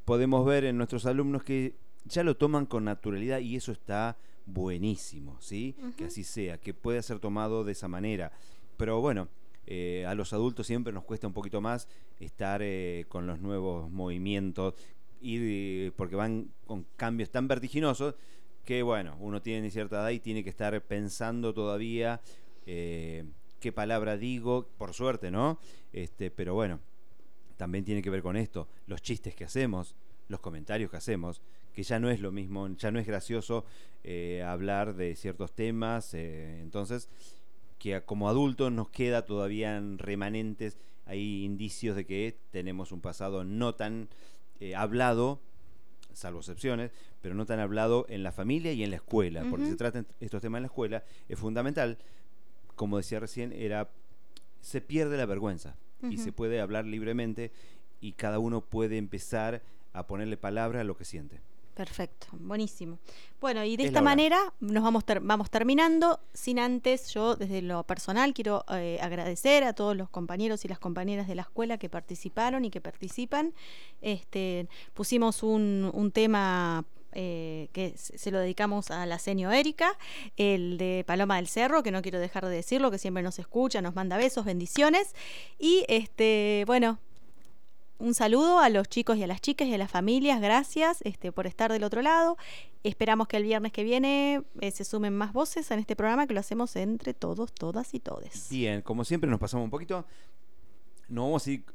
podemos ver en nuestros alumnos que ya lo toman con naturalidad y eso está buenísimo, ¿sí? Uh-huh. Que así sea, que pueda ser tomado de esa manera. Pero bueno, eh, a los adultos siempre nos cuesta un poquito más estar eh, con los nuevos movimientos, ir, porque van con cambios tan vertiginosos que bueno, uno tiene cierta edad y tiene que estar pensando todavía eh, qué palabra digo, por suerte, ¿no? Este, pero bueno, también tiene que ver con esto, los chistes que hacemos, los comentarios que hacemos, que ya no es lo mismo, ya no es gracioso eh, hablar de ciertos temas, eh, entonces que como adultos nos queda todavía en remanentes, hay indicios de que tenemos un pasado no tan eh, hablado, salvo excepciones, pero no tan hablado en la familia y en la escuela, uh-huh. porque se tratan estos temas en la escuela, es fundamental, como decía recién, era se pierde la vergüenza uh-huh. y se puede hablar libremente y cada uno puede empezar a ponerle palabra a lo que siente. Perfecto, buenísimo. Bueno, y de es esta manera nos vamos ter- vamos terminando, sin antes, yo desde lo personal quiero eh, agradecer a todos los compañeros y las compañeras de la escuela que participaron y que participan. Este, pusimos un, un tema eh, que se lo dedicamos a la seño Erika, el de Paloma del Cerro, que no quiero dejar de decirlo, que siempre nos escucha, nos manda besos, bendiciones. Y este, bueno, un saludo a los chicos y a las chicas y a las familias, gracias este, por estar del otro lado. Esperamos que el viernes que viene eh, se sumen más voces en este programa, que lo hacemos entre todos, todas y todes. Bien, como siempre nos pasamos un poquito, no vamos a ir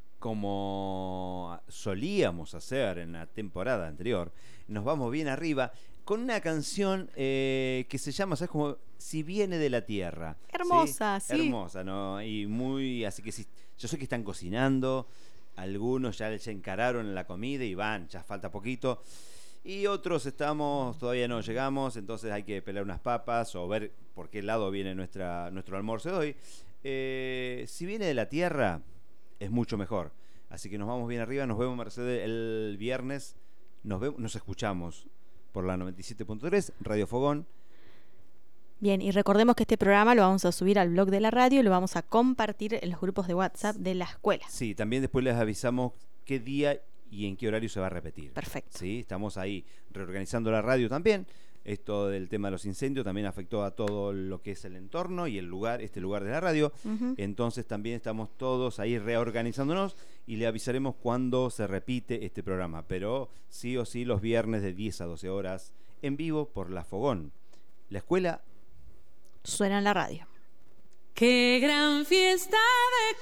como solíamos hacer en la temporada anterior, nos vamos bien arriba con una canción eh, que se llama, ¿sabes? Como Si viene de la tierra. Hermosa, sí. sí. Hermosa, ¿no? Y muy, así que si, yo sé que están cocinando, algunos ya se encararon en la comida y van, ya falta poquito. Y otros estamos, todavía no llegamos, entonces hay que pelar unas papas o ver por qué lado viene nuestra, nuestro almuerzo de hoy. Eh, si viene de la tierra, es mucho mejor. Así que nos vamos bien arriba, nos vemos, Mercedes, el viernes. Nos vemos, nos escuchamos por la noventa y siete punto tres, Radio Fogón. Bien, y recordemos que este programa lo vamos a subir al blog de la radio y lo vamos a compartir en los grupos de WhatsApp de la escuela. Sí, también después les avisamos qué día y en qué horario se va a repetir. Perfecto. Sí, estamos ahí reorganizando la radio también. Esto del tema de los incendios también afectó a todo lo que es el entorno y el lugar, este lugar de la radio. Uh-huh. Entonces también estamos todos ahí reorganizándonos y le avisaremos cuándo se repite este programa. Pero sí o sí los viernes de diez a doce horas en vivo por La Fogón. La escuela suena en la radio. ¡Qué gran fiesta de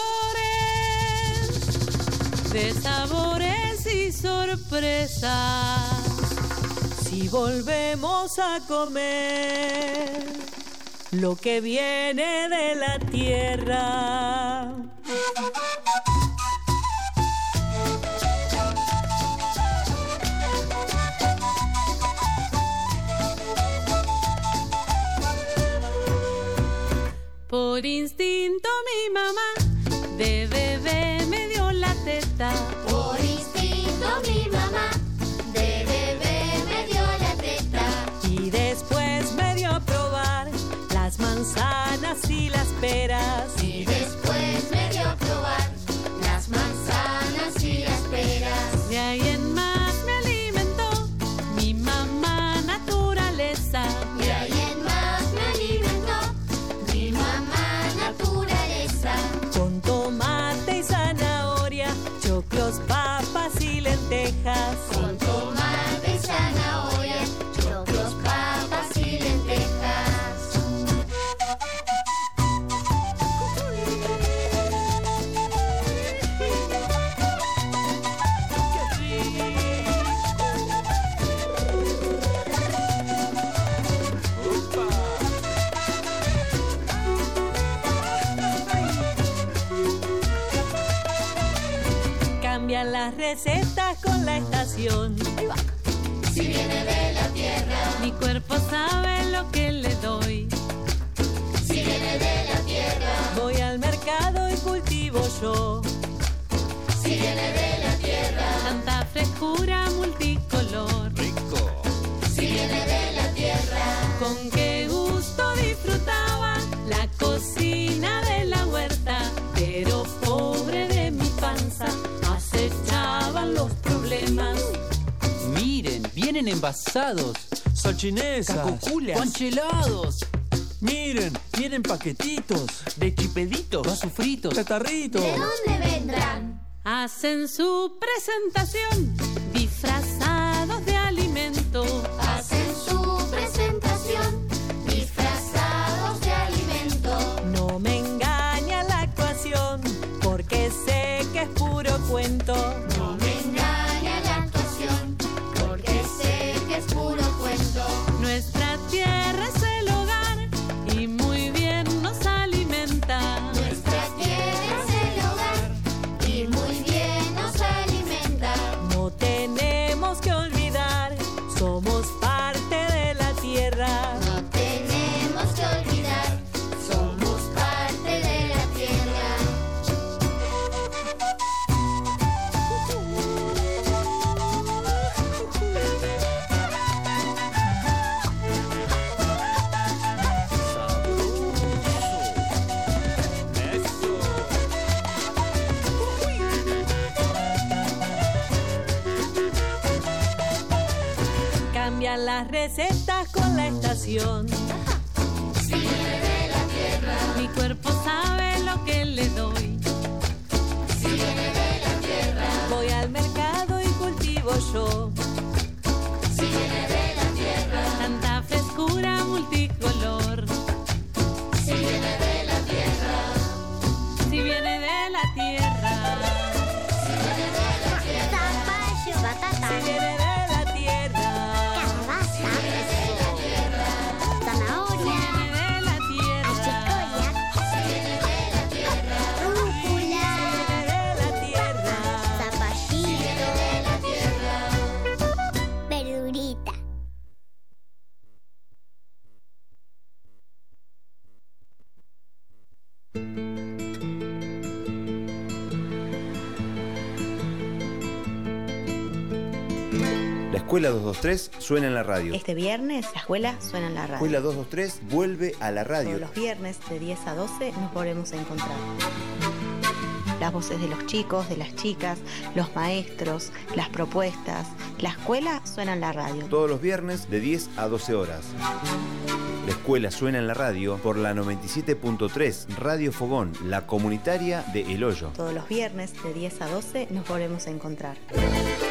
colores, de sabores y sorpresas! Si volvemos a comer lo que viene de la tierra. Por instinto mi mamá de bebé me dio la teta. Por instinto mi mamá de bebé me dio la teta. Y después me dio a probar las manzanas y las peras. Y después me dio a probar las manzanas y las peras. De ahí en más me alimentó mi mamá naturaleza. De ahí en más me alimentó mi mamá naturaleza. Con tomate y zanahoria, choclos, papas y lentejas. Con tomate y zanahoria, choclos, papas y lentejas. Cambian las recetas con la estación. Si viene de la tierra, mi cuerpo sabe lo que le doy. Si viene de la tierra, voy al mercado y cultivo yo. Si viene de la tierra, tanta frescura multicolor. Rico. Si viene de la tierra, con qué gusto disfrutaba la cocina de la huerta. Pero pobre de mi panza, acechaban los problemas. Miren envasados. Salchinesas. Cacoculas. Panchelados. Miren, miren paquetitos. De chipeditos. Vasos fritos. Catarritos. ¿De dónde vendrán? Hacen su presentación disfrazados de alimento. Hacen su presentación disfrazados de alimento. No me engaña la actuación, porque sé que es puro cuento. No me engaña la actuación, porque sé que es puro cuento. Nuestra tierra es el hogar y muy bien nos alimenta. Nuestra tierra es el hogar y muy bien nos alimenta. No tenemos que olvidar, somos parte de la tierra. No tenemos que olvidar, somos parte de la tierra. Cambian las recetas con la estación. Si viene de la tierra, Mi cuerpo sabe lo que le doy. si viene de la tierra, Voy al mercado y cultivo yo. si viene de la tierra, Tanta frescura multicolor. si viene de la tierra, Si viene de la tierra. si viene de la tierra, Zapallo, batata, Si viene de la tierra. calabaza, zanahoria, Si viene de la tierra. achicoya, si viene de la tierra, rúcula, Si viene de la tierra. zapallito, de la tierra. verdurita. La Escuela doscientos veintitrés suena en la radio. Este viernes la escuela suena en la radio. Escuela doscientos veintitrés vuelve a la radio. Todos los viernes de diez a doce nos volvemos a encontrar. Las voces de los chicos, de las chicas, los maestros, las propuestas. La escuela suena en la radio. Todos los viernes de diez a doce horas. La escuela suena en la radio por la noventa y siete punto tres Radio Fogón, la comunitaria de El Hoyo. Todos los viernes de diez a doce nos volvemos a encontrar.